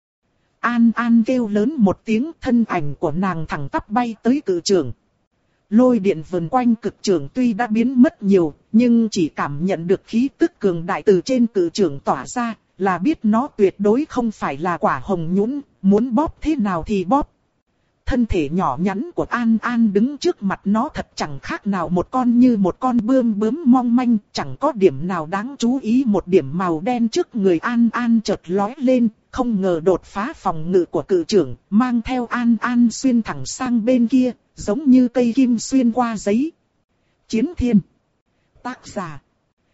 An An kêu lớn một tiếng, thân ảnh của nàng thẳng tắp bay tới cự trưởng. Lôi điện vần quanh cực trưởng tuy đã biến mất nhiều, nhưng chỉ cảm nhận được khí tức cường đại từ trên cự trưởng tỏa ra, là biết nó tuyệt đối không phải là quả hồng nhũn, muốn bóp thế nào thì bóp. Thân thể nhỏ nhắn của An An đứng trước mặt nó thật chẳng khác nào một con bướm mong manh, chẳng có điểm nào đáng chú ý. Một điểm màu đen trước người An An chợt lóe lên, không ngờ đột phá phòng ngự của cự trưởng, mang theo An An xuyên thẳng sang bên kia, giống như cây kim xuyên qua giấy. Chiến Thiên. Tác giả.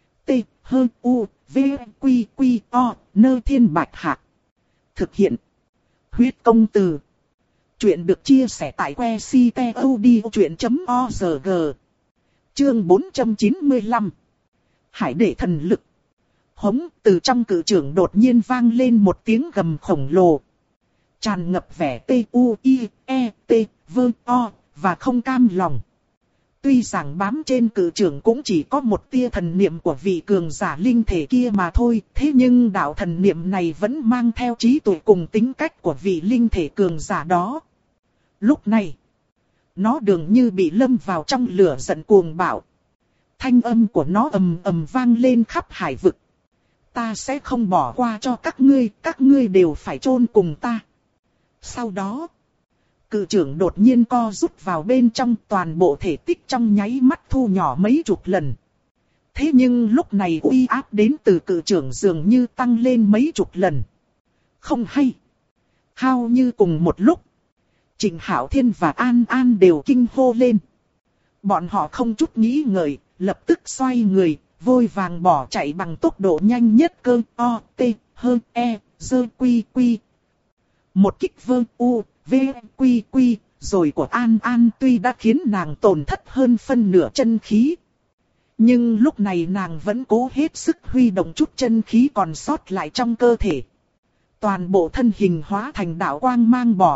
T-H-U-V-Q-Q-O, Nơ Thiên Bạch Hạc. Thực hiện. Huyết Công Từ. Chuyện được chia sẻ tại website.odchuyện.org. Chương 495. Hải Đệ Thần Lực. Hống, từ trong cự trưởng đột nhiên vang lên một tiếng gầm khổng lồ. Tràn ngập vẻ T-U-I-E-T-V-O và không cam lòng. Tuy rằng bám trên cự trưởng cũng chỉ có một tia thần niệm của vị cường giả linh thể kia mà thôi, thế nhưng đạo thần niệm này vẫn mang theo trí tuệ cùng tính cách của vị linh thể cường giả đó. Lúc này, nó dường như bị lâm vào trong lửa giận cuồng bạo. Thanh âm của nó ầm ầm vang lên khắp hải vực. Ta sẽ không bỏ qua cho các ngươi đều phải chôn cùng ta. Sau đó, cự trưởng đột nhiên co rút vào bên trong, toàn bộ thể tích trong nháy mắt thu nhỏ mấy chục lần. Thế nhưng lúc này uy áp đến từ cự trưởng dường như tăng lên mấy chục lần. Không hay. Hao như cùng một lúc, Trịnh Hạo Thiên và An An đều kinh hô lên. Bọn họ không chút nghĩ ngợi, lập tức xoay người, vội vàng bỏ chạy bằng tốc độ nhanh nhất cơ o t hơn e dơ quy quy. Một kích vơ u v quy quy rồi của An An tuy đã khiến nàng tổn thất hơn phân nửa chân khí, nhưng lúc này nàng vẫn cố hết sức huy động chút chân khí còn sót lại trong cơ thể. Toàn bộ thân hình hóa thành đạo quang mang bỏ chạy,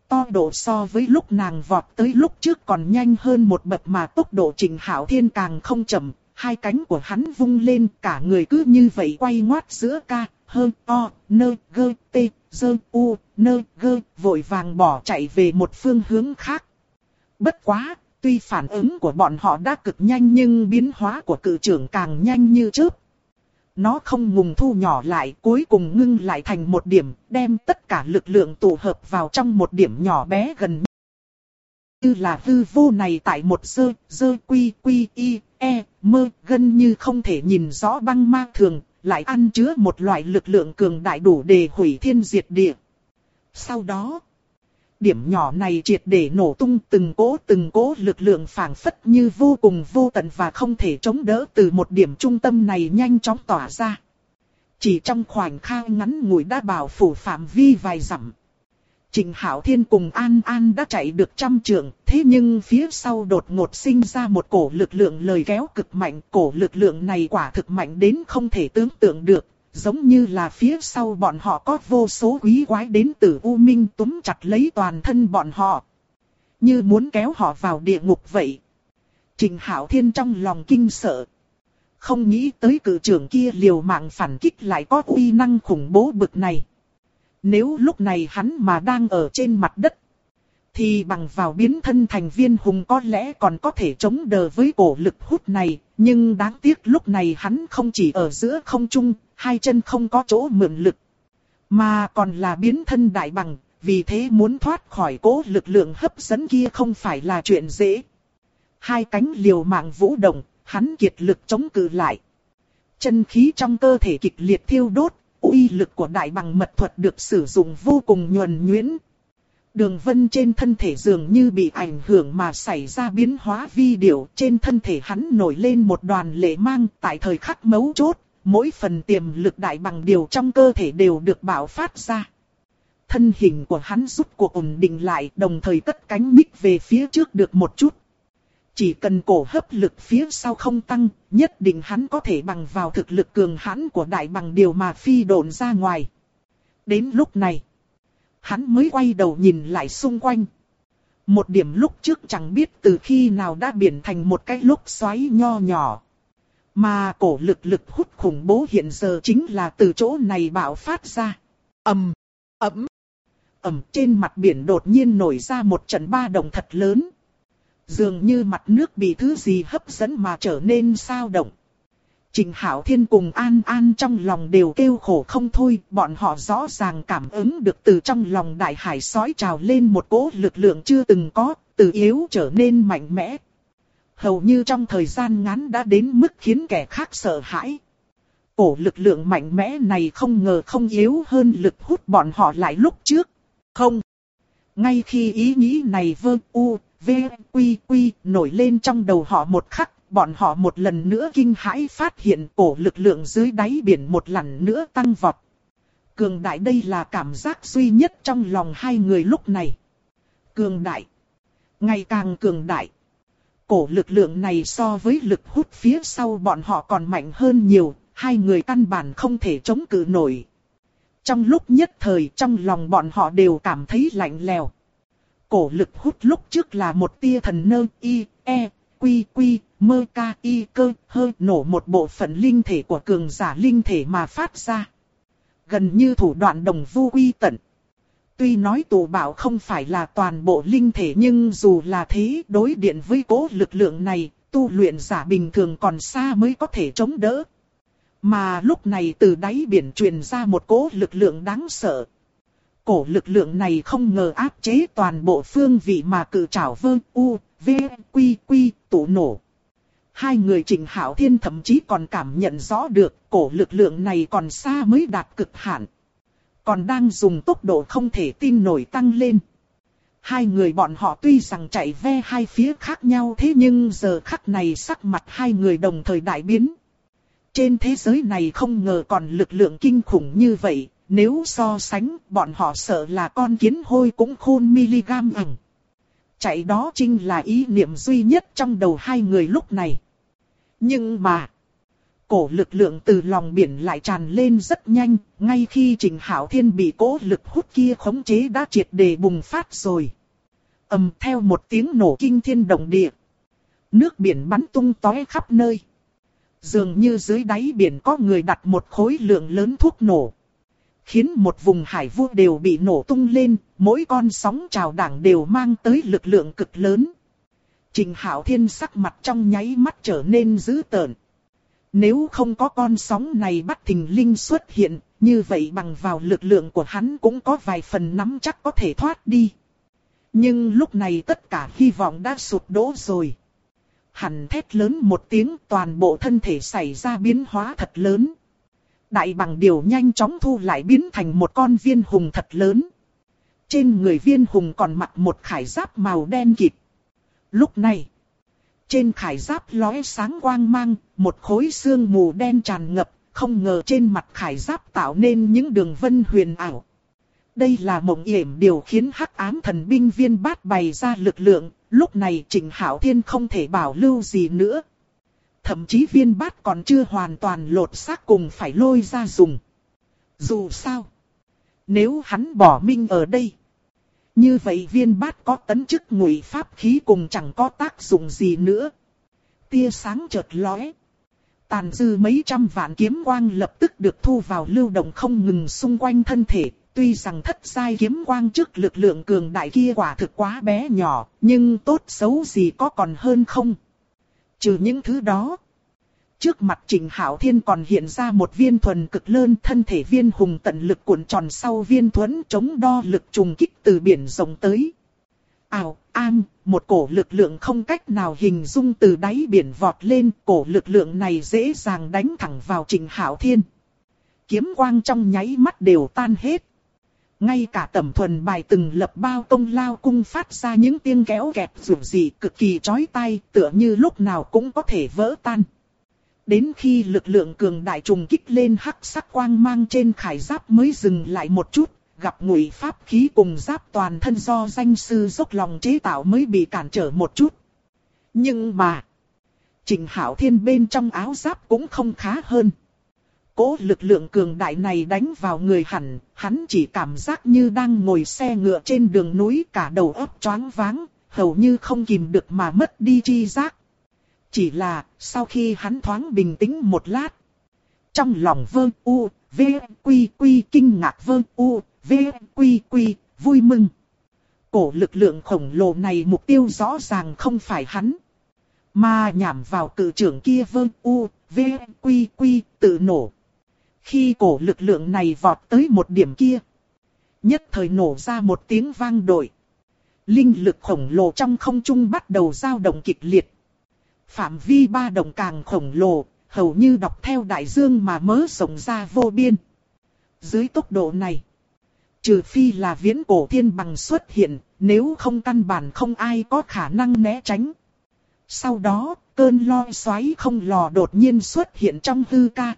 to độ so với lúc nàng vọt tới lúc trước còn nhanh hơn một bậc mà tốc độ Trịnh Hạo Thiên càng không chậm. Hai cánh của hắn vung lên, cả người cứ như vậy quay ngoắt giữa ca, hơn, o, nơ, gơ, tê, dơ, u, nơ, gơ, vội vàng bỏ chạy về một phương hướng khác. Bất quá, tuy phản ứng của bọn họ đã cực nhanh nhưng biến hóa của cự trưởng càng nhanh như chớp. Nó không ngừng thu nhỏ lại, cuối cùng ngưng lại thành một điểm, đem tất cả lực lượng tụ hợp vào trong một điểm nhỏ bé gần như là hư vô này tại một dơ quy y, mơ, gần như không thể nhìn rõ băng ma thường, lại ăn chứa một loại lực lượng cường đại đủ để hủy thiên diệt địa. Sau đó, điểm nhỏ này triệt để nổ tung, từng cỗ lực lượng phảng phất như vô cùng vô tận và không thể chống đỡ từ một điểm trung tâm này nhanh chóng tỏa ra. Chỉ trong khoảnh khắc ngắn ngủi đã bao phủ phạm vi vài dặm. Trịnh Hạo Thiên cùng An An đã chạy được 100 trượng, thế nhưng phía sau đột ngột sinh ra một cổ lực lượng lời kéo cực mạnh. Cổ lực lượng này quả thực mạnh đến không thể tưởng tượng được, giống như là phía sau bọn họ có vô số quý quái đến từ U Minh túm chặt lấy toàn thân bọn họ, như muốn kéo họ vào địa ngục vậy. Trịnh Hạo Thiên trong lòng kinh sợ, không nghĩ tới cự trưởng kia liều mạng phản kích lại có uy năng khủng bố bực này. Nếu lúc này hắn mà đang ở trên mặt đất, thì bằng vào biến thân thành viên hùng có lẽ còn có thể chống đỡ với cổ lực hút này. Nhưng đáng tiếc lúc này hắn không chỉ ở giữa không trung, hai chân không có chỗ mượn lực, mà còn là biến thân đại bằng, vì thế muốn thoát khỏi cố lực lượng hấp dẫn kia không phải là chuyện dễ. Hai cánh liều mạng vũ động, hắn kiệt lực chống cự lại. Chân khí trong cơ thể kịch liệt thiêu đốt, uy lực của đại bằng mật thuật được sử dụng vô cùng nhuần nhuyễn. Đường vân trên thân thể dường như bị ảnh hưởng mà xảy ra biến hóa vi diệu, trên thân thể hắn nổi lên một đoàn lệ mang. Tại thời khắc mấu chốt, mỗi phần tiềm lực đại bằng điều trong cơ thể đều được bạo phát ra. Thân hình của hắn rút cuộc ổn định lại, đồng thời cất cánh mích về phía trước được một chút. Chỉ cần cổ hấp lực phía sau không tăng, nhất định hắn có thể bằng vào thực lực cường hãn của đại bằng điều mà phi độn ra ngoài. Đến lúc này, hắn mới quay đầu nhìn lại xung quanh. Một điểm lúc trước chẳng biết từ khi nào đã biến thành một cái lốc xoáy nho nhỏ. Mà cổ lực hút khủng bố hiện giờ chính là từ chỗ này bạo phát ra. Ầm, ầm trên mặt biển đột nhiên nổi ra một trận ba động thật lớn. Dường như mặt nước bị thứ gì hấp dẫn mà trở nên sao động. Trịnh Hạo Thiên cùng An An trong lòng đều kêu khổ không thôi. Bọn họ rõ ràng cảm ứng được từ trong lòng đại hải sói trào lên một cỗ lực lượng chưa từng có, từ yếu trở nên mạnh mẽ. Hầu như trong thời gian ngắn đã đến mức khiến kẻ khác sợ hãi. Cổ lực lượng mạnh mẽ này không ngờ không yếu hơn lực hút bọn họ lại lúc trước. Không. Ngay khi ý nghĩ này quy nổi lên trong đầu họ một khắc, bọn họ một lần nữa kinh hãi phát hiện cổ lực lượng dưới đáy biển một lần nữa tăng vọt. Cường đại, đây là cảm giác duy nhất trong lòng hai người lúc này. Cường đại. Ngày càng cường đại. Cổ lực lượng này so với lực hút phía sau bọn họ còn mạnh hơn nhiều, hai người căn bản không thể chống cự nổi. Trong lúc nhất thời trong lòng bọn họ đều cảm thấy lạnh lẽo. Cổ lực hút lúc trước là một tia thần nơ quy mơ ca y cơ hơi nổ một bộ phận linh thể của cường giả linh thể mà phát ra. Gần như thủ đoạn đồng vu quy tận. Tuy nói tụ bảo không phải là toàn bộ linh thể nhưng dù là thế, đối điện với cố lực lượng này, tu luyện giả bình thường còn xa mới có thể chống đỡ. Mà lúc này từ đáy biển truyền ra một cỗ lực lượng đáng sợ. Cổ lực lượng này không ngờ áp chế toàn bộ phương vị mà cự trảo quy tụ nổ. Hai người Trịnh Hạo Thiên thậm chí còn cảm nhận rõ được cổ lực lượng này còn xa mới đạt cực hạn. Còn đang dùng tốc độ không thể tin nổi tăng lên. Hai người bọn họ tuy rằng chạy ve hai phía khác nhau thế nhưng giờ khắc này sắc mặt hai người đồng thời đại biến. Trên thế giới này không ngờ còn lực lượng kinh khủng như vậy. Nếu so sánh, bọn họ sợ là con kiến hôi cũng khôn miligam ảnh. Chạy đó chính là ý niệm duy nhất trong đầu hai người lúc này. Nhưng mà, Cổ lực lượng từ lòng biển lại tràn lên rất nhanh, ngay khi Trịnh Hạo Thiên bị cỗ lực hút kia khống chế đã triệt để bùng phát rồi. Theo một tiếng nổ kinh thiên động địa. Nước biển bắn tung tóe khắp nơi. Dường như dưới đáy biển có người đặt một khối lượng lớn thuốc nổ. Khiến một vùng hải vô đều bị nổ tung lên, mỗi con sóng trào đảng đều mang tới lực lượng cực lớn. Trịnh Hạo Thiên sắc mặt trong nháy mắt trở nên dữ tợn. Nếu không có con sóng này bắt thình lình xuất hiện, như vậy bằng vào lực lượng của hắn cũng có vài phần nắm chắc có thể thoát đi. Nhưng lúc này tất cả hy vọng đã sụp đổ rồi. Hắn thét lớn một tiếng, toàn bộ thân thể xảy ra biến hóa thật lớn. Đại bằng điểu nhanh chóng thu lại biến thành một con viên hùng thật lớn. Trên người viên hùng còn mặc một khải giáp màu đen kịt. Lúc này, trên khải giáp lóe sáng quang mang, một khối sương mù đen tràn ngập, không ngờ trên mặt khải giáp tạo nên những đường vân huyền ảo. Đây là mộng yểm điều khiến hắc ám thần binh viên bát bày ra lực lượng, lúc này Trịnh Hạo Thiên không thể bảo lưu gì nữa. Thậm chí viên bát còn chưa hoàn toàn lột xác cùng phải lôi ra dùng. Dù sao, nếu hắn bỏ minh ở đây, như vậy viên bát có tấn chức ngụy pháp khí cùng chẳng có tác dụng gì nữa. Tia sáng chợt lóe. Tàn dư mấy trăm vạn kiếm quang lập tức được thu vào lưu động không ngừng xung quanh thân thể. Tuy rằng thất giai kiếm quang trước lực lượng cường đại kia quả thực quá bé nhỏ, nhưng tốt xấu gì có còn hơn không. Trừ những thứ đó, trước mặt Trịnh Hạo Thiên còn hiện ra một viên thuần cực lớn thân thể viên hùng tận lực cuộn tròn sau viên thuẫn chống đo lực trùng kích từ biển rộng tới. Ào, một cổ lực lượng không cách nào hình dung từ đáy biển vọt lên, cổ lực lượng này dễ dàng đánh thẳng vào Trịnh Hạo Thiên. Kiếm quang trong nháy mắt đều tan hết. Ngay cả Tẩm Thuần bài từng lập bao công lao cung phát ra những tiếng kéo kẹt rủ rỉ cực kỳ chói tai, tựa như lúc nào cũng có thể vỡ tan. Đến khi lực lượng cường đại trùng kích lên hắc sắc quang mang trên khải giáp mới dừng lại một chút, gặp ngụy pháp khí cùng giáp toàn thân do danh sư dốc lòng chế tạo mới bị cản trở một chút. Nhưng mà, Trịnh Hạo Thiên bên trong áo giáp cũng không khá hơn. Cố lực lượng cường đại này đánh vào người hắn chỉ cảm giác như đang ngồi xe ngựa trên đường núi, cả đầu óc choáng váng, hầu như không kìm được mà mất đi tri giác. Chỉ là, sau khi hắn thoáng bình tĩnh một lát, trong lòng quy kinh ngạc quy vui mừng. Cổ lực lượng khổng lồ này mục tiêu rõ ràng không phải hắn, mà nhắm vào cự trưởng kia quy tự nổ. Khi cổ lực lượng này vọt tới một điểm kia, nhất thời nổ ra một tiếng vang dội. Linh lực khổng lồ trong không trung bắt đầu dao động kịch liệt. Phạm vi ba động càng khổng lồ, hầu như đọc theo đại dương mà mớ rộng ra vô biên. Dưới tốc độ này, trừ phi là viễn cổ thiên bằng xuất hiện, nếu không căn bản không ai có khả năng né tránh. Sau đó, cơn lo xoáy không lò đột nhiên xuất hiện trong hư ca,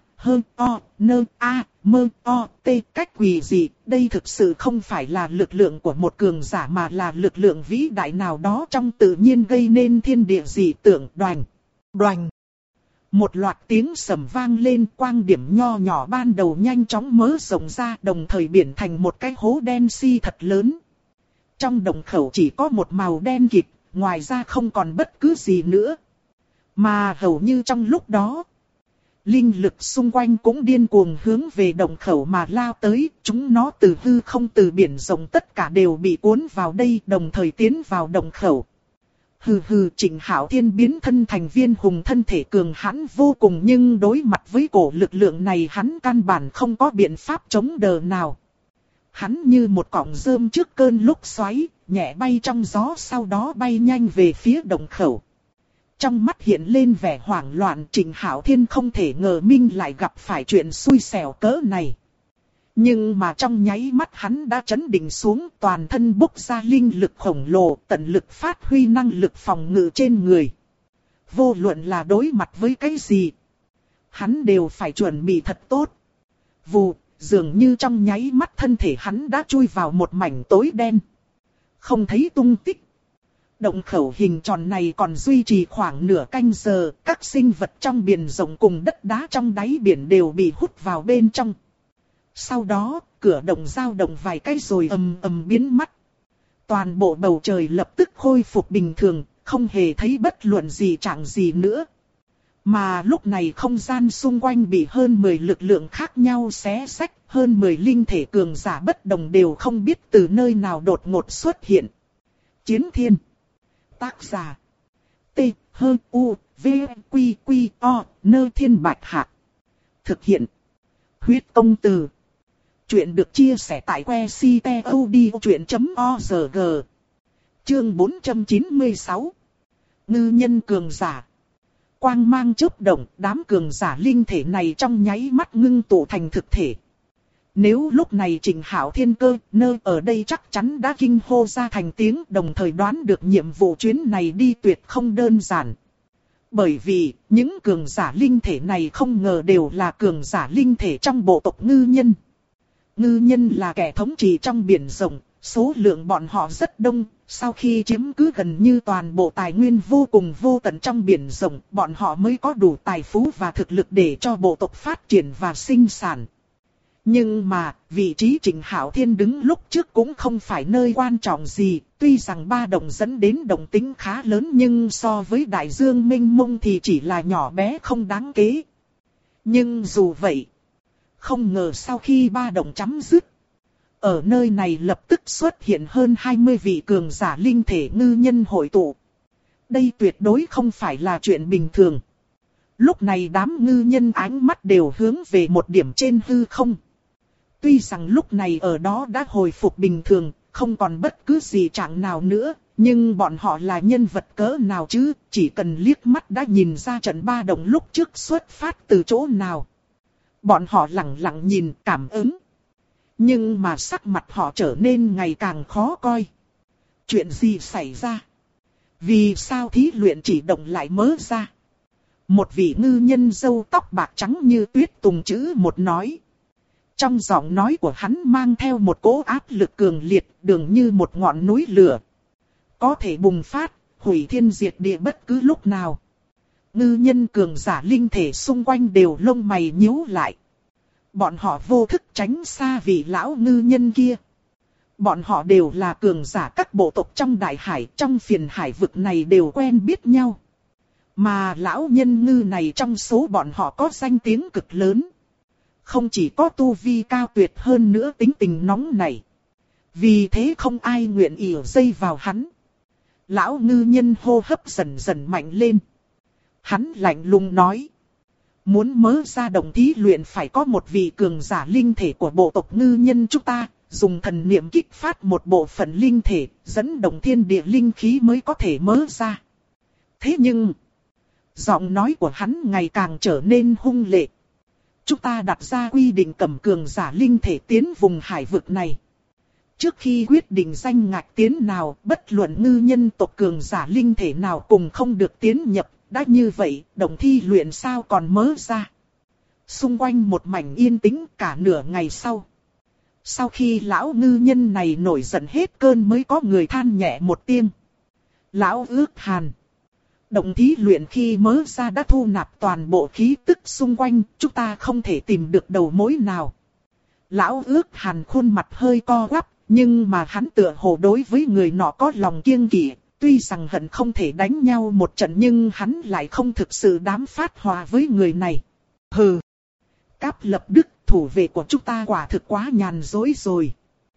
cách quỷ gì, đây thực sự không phải là lực lượng của một cường giả mà là lực lượng vĩ đại nào đó trong tự nhiên gây nên thiên địa dị tượng. Đoành. Một loạt tiếng sầm vang lên, quang điểm nho nhỏ ban đầu nhanh chóng mớ rộng ra, đồng thời biến thành một cái hố đen thật lớn. Trong động khẩu chỉ có một màu đen kịt, ngoài ra không còn bất cứ gì nữa. Mà hầu như trong lúc đó, linh lực xung quanh cũng điên cuồng hướng về động khẩu mà lao tới, chúng nó từ hư không từ biển rộng tất cả đều bị cuốn vào đây, đồng thời tiến vào động khẩu. Trịnh Hạo Thiên biến thân thành viên hùng thân thể cường hãn vô cùng, nhưng đối mặt với cổ lực lượng này hắn căn bản không có biện pháp chống đỡ nào. Hắn như một cọng rơm trước cơn lốc xoáy, nhẹ bay trong gió, sau đó bay nhanh về phía động khẩu. Trong mắt hiện lên vẻ hoảng loạn, Trịnh Hạo Thiên không thể ngờ mình lại gặp phải chuyện xui xẻo cỡ này. Nhưng mà trong nháy mắt hắn đã chấn định xuống, toàn thân bốc ra linh lực khổng lồ, tận lực phát huy năng lực phòng ngự trên người. Vô luận là đối mặt với cái gì, hắn đều phải chuẩn bị thật tốt. Dường như trong nháy mắt thân thể hắn đã chui vào một mảnh tối đen. Không thấy tung tích. Động khẩu hình tròn này còn duy trì khoảng nửa canh giờ, các sinh vật trong biển rộng cùng đất đá trong đáy biển đều bị hút vào bên trong. Sau đó, cửa động dao động vài cái rồi ầm ầm biến mất. Toàn bộ bầu trời lập tức khôi phục bình thường, không hề thấy bất luận gì trạng gì nữa. Mà lúc này không gian xung quanh bị hơn 10 lực lượng khác nhau xé xách, hơn 10 linh thể cường giả bất đồng đều không biết từ nơi nào đột ngột xuất hiện. Chiến Thiên. Tác giả. T. H. U. V. Q. Q. O. Nơ Thiên Bạch Hạc. Thực hiện. Huyết Công Từ. Chuyện được chia sẻ tại website.odchuyện.org. Chương 496. Ngư nhân cường giả. Quang mang chớp động, đám cường giả linh thể này trong nháy mắt ngưng tụ thành thực thể. Nếu lúc này Trịnh Hạo Thiên Cơ nơi ở đây chắc chắn đã kinh hô ra thành tiếng, đồng thời đoán được nhiệm vụ chuyến này đi tuyệt không đơn giản. Bởi vì, những cường giả linh thể này không ngờ đều là cường giả linh thể trong bộ tộc ngư nhân. Ngư nhân là kẻ thống trị trong biển rộng, số lượng bọn họ rất đông, sau khi chiếm cứ gần như toàn bộ tài nguyên vô cùng vô tận trong biển rộng, bọn họ mới có đủ tài phú và thực lực để cho bộ tộc phát triển và sinh sản. Nhưng mà, vị trí Trịnh Hạo Thiên đứng lúc trước cũng không phải nơi quan trọng gì, tuy rằng ba động dẫn đến động tính khá lớn nhưng so với đại dương mênh mông thì chỉ là nhỏ bé không đáng kể. Nhưng dù vậy, không ngờ sau khi ba động chấm dứt, ở nơi này lập tức xuất hiện hơn 20 vị cường giả linh thể ngư nhân hội tụ. Đây tuyệt đối không phải là chuyện bình thường. Lúc này đám ngư nhân ánh mắt đều hướng về một điểm trên hư không. Tuy rằng lúc này ở đó đã hồi phục bình thường, không còn bất cứ gì trạng nào nữa, nhưng bọn họ là nhân vật cỡ nào chứ, chỉ cần liếc mắt đã nhìn ra trận ba động lúc trước xuất phát từ chỗ nào. Bọn họ lặng lặng nhìn, cảm ứng. Nhưng mà sắc mặt họ trở nên ngày càng khó coi. Chuyện gì xảy ra? Vì sao thí luyện chỉ động lại mớ ra? Một vị ngư nhân râu tóc bạc trắng như tuyết tùng chữ một nói. Trong giọng nói của hắn mang theo một cỗ áp lực cường liệt, dường như một ngọn núi lửa. Có thể bùng phát, hủy thiên diệt địa bất cứ lúc nào. Ngư nhân cường giả linh thể xung quanh đều lông mày nhíu lại. Bọn họ vô thức tránh xa vị lão ngư nhân kia. Bọn họ đều là cường giả các bộ tộc trong đại hải, trong phiền hải vực này đều quen biết nhau. Mà lão nhân ngư này trong số bọn họ có danh tiếng cực lớn. Không chỉ có tu vi cao tuyệt hơn nữa tính tình nóng nảy. Vì thế không ai nguyện ý dây vào hắn. Lão ngư nhân hô hấp dần dần mạnh lên. Hắn lạnh lùng nói. Muốn mớ ra đồng thí luyện phải có một vị cường giả linh thể của bộ tộc ngư nhân chúng ta, dùng thần niệm kích phát một bộ phận linh thể, dẫn động thiên địa linh khí mới có thể mớ ra. Thế nhưng, giọng nói của hắn ngày càng trở nên hung lệ. Chúng ta đặt ra quy định cầm cường giả linh thể tiến vùng hải vực này. Trước khi quyết định danh ngạch tiến nào, bất luận ngư nhân tộc cường giả linh thể nào cùng không được tiến nhập. Đã như vậy, đồng thi luyện sao còn mớ ra. Xung quanh một mảnh yên tĩnh cả nửa ngày sau. Sau khi lão ngư nhân này nổi giận hết cơn mới có người than nhẹ một tiếng. Lão ước hàn. Đồng thí luyện khi mớ ra đã thu nạp toàn bộ khí tức xung quanh, chúng ta không thể tìm được đầu mối nào. Lão ước hàn khuôn mặt hơi co quắp, nhưng mà hắn tựa hồ đối với người nọ có lòng kiêng kỵ. Tuy rằng hận không thể đánh nhau một trận nhưng hắn lại không thực sự đám phát hòa với người này. Hừ. Cáp lập đức, thủ vệ của chúng ta quả thực quá nhàn dối rồi.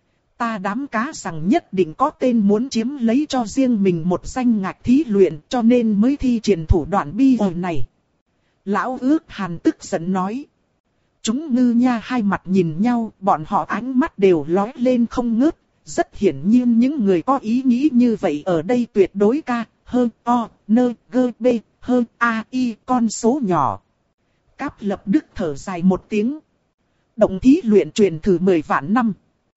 Ta đám cá rằng nhất định có tên muốn chiếm lấy cho riêng mình một danh ngạch thí luyện cho nên mới thi triển thủ đoạn bi ổi này. Lão ước hàn tức giận nói. Chúng ngư nha hai mặt nhìn nhau, bọn họ ánh mắt đều lóe lên không ngớt. Rất hiển nhiên những người có ý nghĩ như vậy ở đây tuyệt đối ca, hơn, o, nơ, gơ, bê, hơn, a, y, con số nhỏ. Cáp lập đức thở dài một tiếng. Động thí luyện truyền thử 10 vạn năm.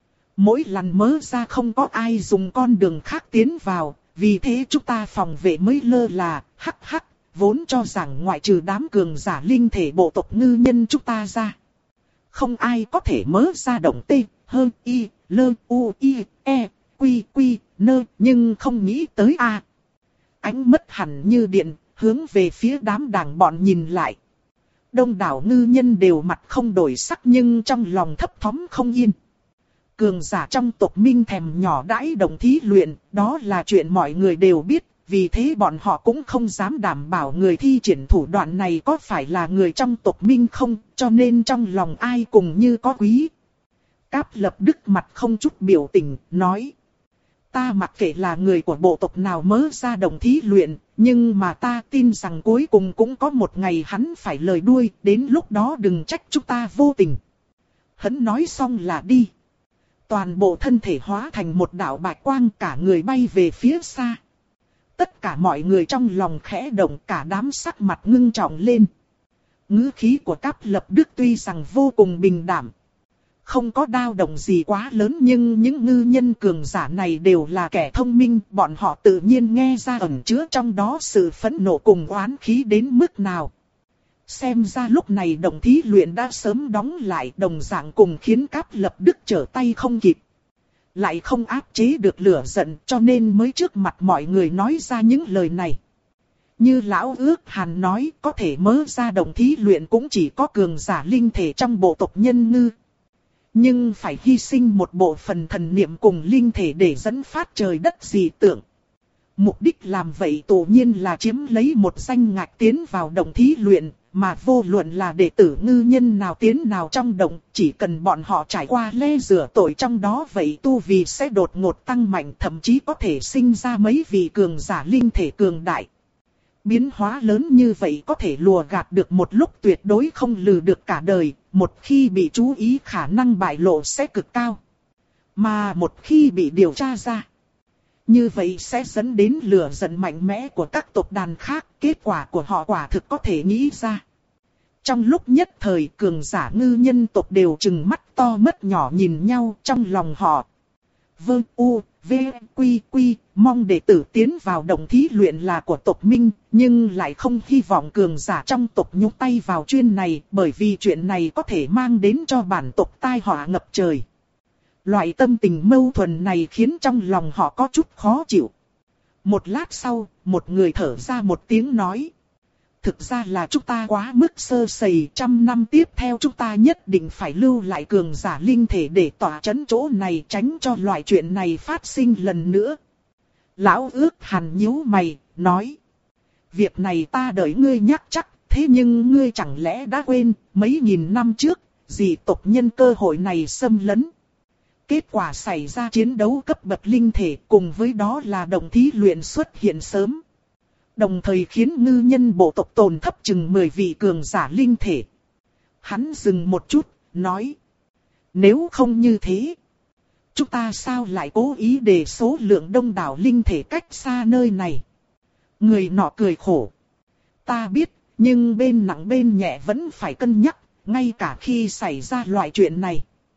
Mỗi lần mớ ra không có ai dùng con đường khác tiến vào, vì thế chúng ta phòng vệ mới lơ là, hắc hắc, vốn cho rằng ngoại trừ đám cường giả linh thể bộ tộc ngư nhân chúng ta ra. Không ai có thể mớ ra động tê, hơn, y, lơ, u, y, e, quy, quy, nơ, nhưng không nghĩ tới a. ánh mất hẳn như điện, hướng về phía đám đảng bọn nhìn lại. Đông đảo ngư nhân đều mặt không đổi sắc nhưng trong lòng thấp thỏm không yên. Cường giả trong tộc Minh thèm nhỏ đãi Đồng Thí Luyện, đó là chuyện mọi người đều biết, vì thế bọn họ cũng không dám đảm bảo người thi triển thủ đoạn này có phải là người trong tộc Minh không, cho nên trong lòng ai cùng như có quý. Cáp Lập Đức mặt không chút biểu tình, nói: ta mặc kệ là người của bộ tộc nào mớ ra Đồng Thí Luyện, nhưng mà ta tin rằng cuối cùng cũng có một ngày hắn phải lời đuôi, đến lúc đó đừng trách chúng ta vô tình. Hắn nói xong là đi. Toàn bộ thân thể hóa thành một đạo bạch quang, cả người bay về phía xa. Tất cả mọi người trong lòng khẽ động, cả đám sắc mặt ngưng trọng lên. Ngữ khí của Cáp Lập Đức tuy rằng vô cùng bình đạm, không có dao động gì quá lớn, nhưng những ngư nhân cường giả này đều là kẻ thông minh, bọn họ tự nhiên nghe ra ẩn chứa trong đó sự phẫn nộ cùng oán khí đến mức nào. Xem ra lúc này Đồng Thí Luyện đã sớm đóng lại, đồng dạng cùng khiến Cáp Lập Đức trở tay không kịp. Lại không áp chế được lửa giận, cho nên mới trước mặt mọi người nói ra những lời này. Như Lão Ước Hàn nói, có thể mớ ra Đồng Thí Luyện cũng chỉ có cường giả linh thể trong bộ tộc nhân ngư. Nhưng phải hy sinh một bộ phận thần niệm cùng linh thể để dẫn phát trời đất dị tượng. Mục đích làm vậy tự nhiên là chiếm lấy một danh ngạch tiến vào Đồng Thí Luyện, mà vô luận là đệ tử ngư nhân nào tiến nào trong động, chỉ cần bọn họ trải qua lê rửa tội trong đó vậy tu vi sẽ đột ngột tăng mạnh, thậm chí có thể sinh ra mấy vị cường giả linh thể cường đại. Biến hóa lớn như vậy có thể lùa gạt được một lúc, tuyệt đối không lừa được cả đời, một khi bị chú ý khả năng bại lộ sẽ cực cao. Mà một khi bị điều tra ra, như vậy sẽ dẫn đến lửa giận mạnh mẽ của các tộc đàn khác, kết quả của họ quả thực có thể nghĩ ra. Trong lúc nhất thời, cường giả ngư nhân tộc đều trừng mắt to mắt nhỏ nhìn nhau, trong lòng họ Vương U, V, Quy, Quy, mong đệ tử tiến vào Đồng Thí Luyện là của tộc Minh, nhưng lại không hy vọng cường giả trong tộc nhúng tay vào chuyện này, bởi vì chuyện này có thể mang đến cho bản tộc tai họa ngập trời. Loại tâm tình mâu thuẫn này khiến trong lòng họ có chút khó chịu. Một lát sau, một người thở ra một tiếng nói: thực ra là chúng ta quá mức sơ sẩy, 100 năm tiếp theo chúng ta nhất định phải lưu lại cường giả linh thể để tỏa chấn chỗ này, tránh cho loại chuyện này phát sinh lần nữa. Lão Ước Hàn nhíu mày, nói: việc này ta đợi ngươi nhắc chắc, thế nhưng ngươi chẳng lẽ đã quên, mấy nghìn năm trước, dị tộc nhân cơ hội này xâm lấn. Kết quả xảy ra chiến đấu cấp bậc linh thể, cùng với đó là Đồng Thí Luyện xuất hiện sớm. Đồng thời khiến ngư nhân bộ tộc tổn thất chừng 10 vị cường giả linh thể. Hắn dừng một chút, nói: nếu không như thế, chúng ta sao lại cố ý để số lượng đông đảo linh thể cách xa nơi này? Người nọ cười khổ: ta biết, nhưng bên nặng bên nhẹ vẫn phải cân nhắc, ngay cả khi xảy ra loại chuyện này.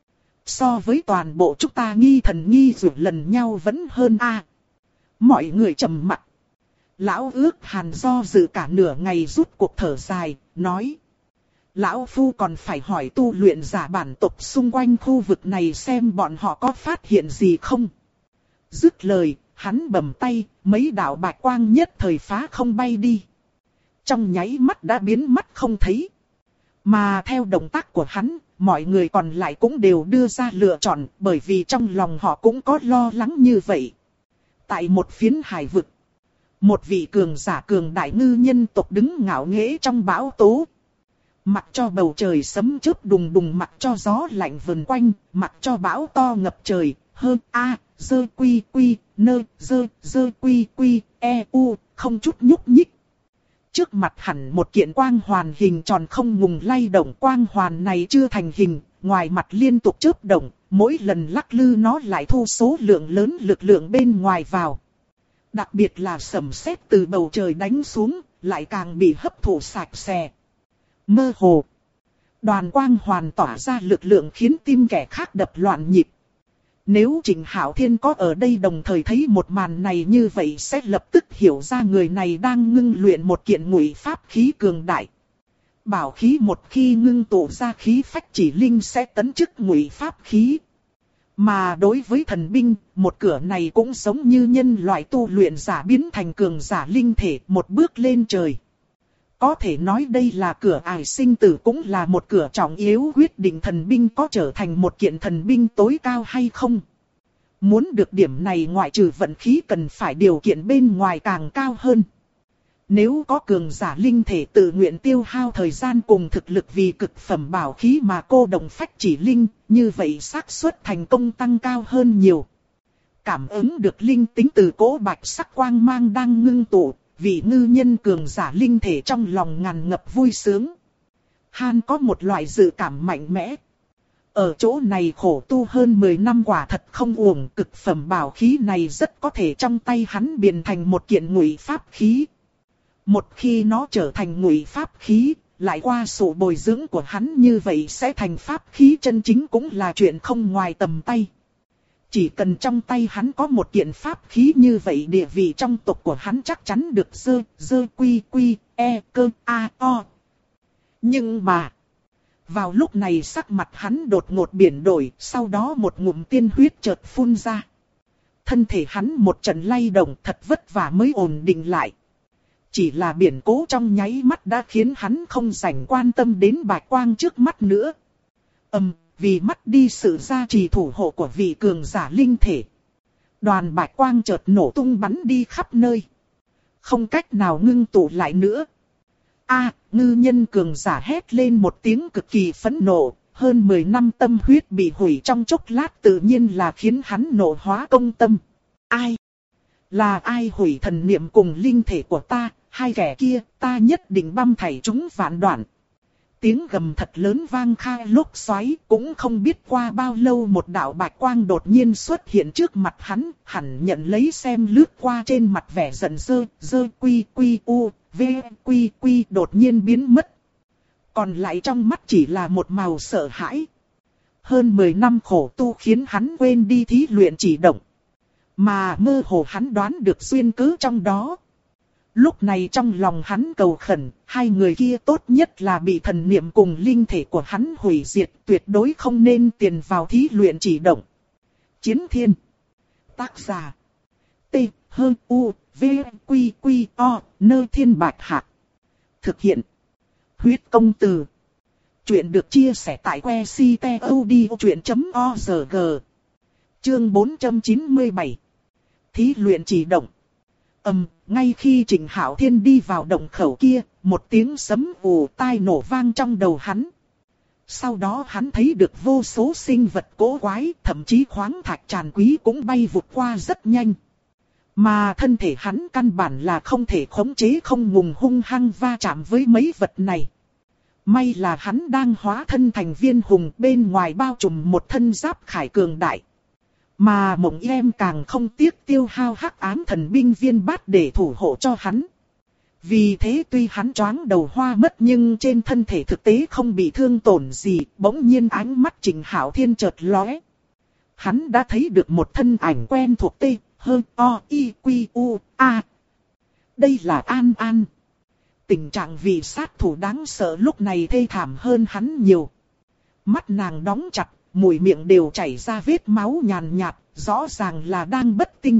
So với toàn bộ chúng ta nghi thần nghi dụ lần nhau vẫn hơn a. Mọi người trầm mặc. Lão Ước Hàn do dự cả nửa ngày rút cuộc thở dài, nói: lão phu còn phải hỏi tu luyện giả bản tộc xung quanh khu vực này xem bọn họ có phát hiện gì không. Dứt lời, hắn bầm tay, mấy đạo bạch quang nhất thời phá không bay đi. Trong nháy mắt đã biến mất không thấy. Mà theo động tác của hắn, mọi người còn lại cũng đều đưa ra lựa chọn, bởi vì trong lòng họ cũng có lo lắng như vậy. Tại một phiến hải vực, một vị cường giả cường đại ngư nhân tộc đứng ngạo nghễ trong bão tố. Mặc cho bầu trời sấm chớp đùng đùng, mặc cho gió lạnh vần quanh, mặc cho bão to ngập trời, dơ quy quy, dơ quy quy, không chút nhúc nhích. Trước mặt hẳn một kiện quang hoàn hình tròn không ngừng lay động, quang hoàn này chưa thành hình, ngoài mặt liên tục chớp động, mỗi lần lắc lư nó lại thu số lượng lớn lực lượng bên ngoài vào. Đặc biệt là sấm sét từ bầu trời đánh xuống, lại càng bị hấp thụ sạch sẽ. Mơ hồ, đoàn quang hoàn tỏa ra lực lượng khiến tim kẻ khác đập loạn nhịp. Nếu Trịnh Hạo Thiên có ở đây đồng thời thấy một màn này như vậy sẽ lập tức hiểu ra người này đang ngưng luyện một kiện ngụy pháp khí cường đại. Bảo khí một khi ngưng tụ ra khí phách chỉ linh sẽ tấn chức ngụy pháp khí. Mà đối với thần binh, một cửa này cũng giống như nhân loại tu luyện giả biến thành cường giả linh thể một bước lên trời. Có thể nói đây là cửa ải sinh tử, cũng là một cửa trọng yếu quyết định thần binh có trở thành một kiện thần binh tối cao hay không. Muốn được điểm này ngoại trừ vận khí cần phải điều kiện bên ngoài càng cao hơn. Nếu có cường giả linh thể tự nguyện tiêu hao thời gian cùng thực lực vì cực phẩm bảo khí mà cô đồng phách chỉ linh, như vậy xác suất thành công tăng cao hơn nhiều. Cảm ứng được linh tính từ cỗ bạch sắc quang mang đang ngưng tụ, vị ngư nhân cường giả linh thể trong lòng ngàn ngập vui sướng. Han có một loại dự cảm mạnh mẽ. Ở chỗ này khổ tu hơn 10 năm quả thật không uổng, cực phẩm bảo khí này rất có thể trong tay hắn biến thành một kiện ngụy pháp khí. Một khi nó trở thành ngụy pháp khí, lại qua sự bồi dưỡng của hắn như vậy sẽ thành pháp khí chân chính cũng là chuyện không ngoài tầm tay. Chỉ cần trong tay hắn có một kiện pháp khí như vậy, địa vị trong tộc của hắn chắc chắn được dơ quy quy e cơ a o. Nhưng mà, vào lúc này sắc mặt hắn đột ngột biến đổi, sau đó một ngụm tiên huyết chợt phun ra. Thân thể hắn một trận lay động, thật vất vả mới ổn định lại. Chỉ là biến cố trong nháy mắt đã khiến hắn không rảnh quan tâm đến bạch quang trước mắt nữa. Vì mất đi sự gia trì thủ hộ của vị cường giả linh thể. Đoàn bạch quang chợt nổ tung bắn đi khắp nơi. Không cách nào ngưng tụ lại nữa. Ngư nhân cường giả hét lên một tiếng cực kỳ phẫn nộ. Hơn 10 năm tâm huyết bị hủy trong chốc lát, tự nhiên là khiến hắn nộ hóa công tâm. Ai? Là ai hủy thần niệm cùng linh thể của ta? Hai kẻ kia ta nhất định băm thảy chúng vạn đoạn. Tiếng gầm thật lớn vang khai lốc xoáy, cũng không biết qua bao lâu một đạo bạch quang đột nhiên xuất hiện trước mặt hắn, hẳn nhận lấy xem lướt qua trên mặt vẻ giận dơ quy quy u, v quy quy đột nhiên biến mất. Còn lại trong mắt chỉ là một màu sợ hãi. Hơn 10 năm khổ tu khiến hắn quên đi thí luyện chỉ động. Mà mơ hồ hắn đoán được duyên cớ trong đó. Lúc này trong lòng hắn cầu khẩn, hai người kia tốt nhất là bị thần niệm cùng linh thể của hắn hủy diệt, tuyệt đối không nên tiền vào thí luyện chỉ động. Chiến Thiên. Tác giả. T. H. U. V. Q. Q. O. Nơ Thiên Bạch Hạc. Thực hiện. Huyết công từ. Chuyện được chia sẻ tại que ctod.org. Chương 497. Thí luyện chỉ động. Ngay khi Trịnh Hạo Thiên đi vào động khẩu kia, một tiếng sấm ù tai nổ vang trong đầu hắn. Sau đó hắn thấy được vô số sinh vật cổ quái, thậm chí khoáng thạch tràn quý cũng bay vụt qua rất nhanh. Mà thân thể hắn căn bản là không thể khống chế, không ngừng hung hăng va chạm với mấy vật này. May là hắn đang hóa thân thành viên hùng, bên ngoài bao trùm một thân giáp khải cường đại. Mà Mộng Em càng không tiếc tiêu hao hắc ám thần binh viên bát để thủ hộ cho hắn. Vì thế tuy hắn choáng đầu hoa mất nhưng trên thân thể thực tế không bị thương tổn gì. Bỗng nhiên ánh mắt Trịnh Hạo Thiên chợt lóe. Hắn đã thấy được một thân ảnh quen thuộc T, H, O, I, Q, U, A. Đây là An An. Tình trạng vị sát thủ đáng sợ lúc này thê thảm hơn hắn nhiều. Mắt nàng đóng chặt. Mũi miệng đều chảy ra vết máu nhàn nhạt, rõ ràng là đang bất tinh.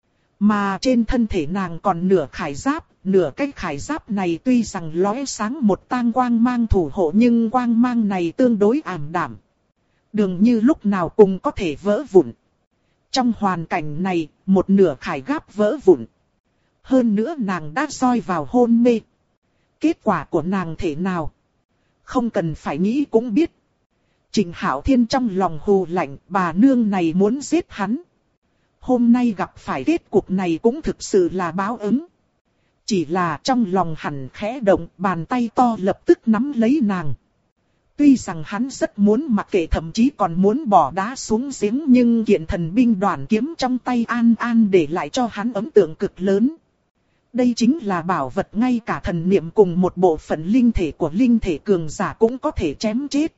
Mà trên thân thể nàng còn nửa khải giáp, nửa cái khải giáp này tuy rằng lóe sáng một tang quang mang thủ hộ nhưng quang mang này tương đối ảm đạm. Dường như lúc nào cũng có thể vỡ vụn. Trong hoàn cảnh này, một nửa khải giáp vỡ vụn. Hơn nữa nàng đã rơi vào hôn mê. Kết quả của nàng thế nào? Không cần phải nghĩ cũng biết. Trịnh Hạo Thiên trong lòng hù lạnh, bà nương này muốn giết hắn. Hôm nay gặp phải kết cục này cũng thực sự là báo ứng. Chỉ là trong lòng hẳn khẽ động, bàn tay to lập tức nắm lấy nàng. Tuy rằng hắn rất muốn mặc kệ, thậm chí còn muốn bỏ đá xuống giếng, nhưng kiện thần binh đoàn kiếm trong tay An An để lại cho hắn ấn tượng cực lớn. Đây chính là bảo vật ngay cả thần niệm cùng một bộ phận linh thể của linh thể cường giả cũng có thể chém chết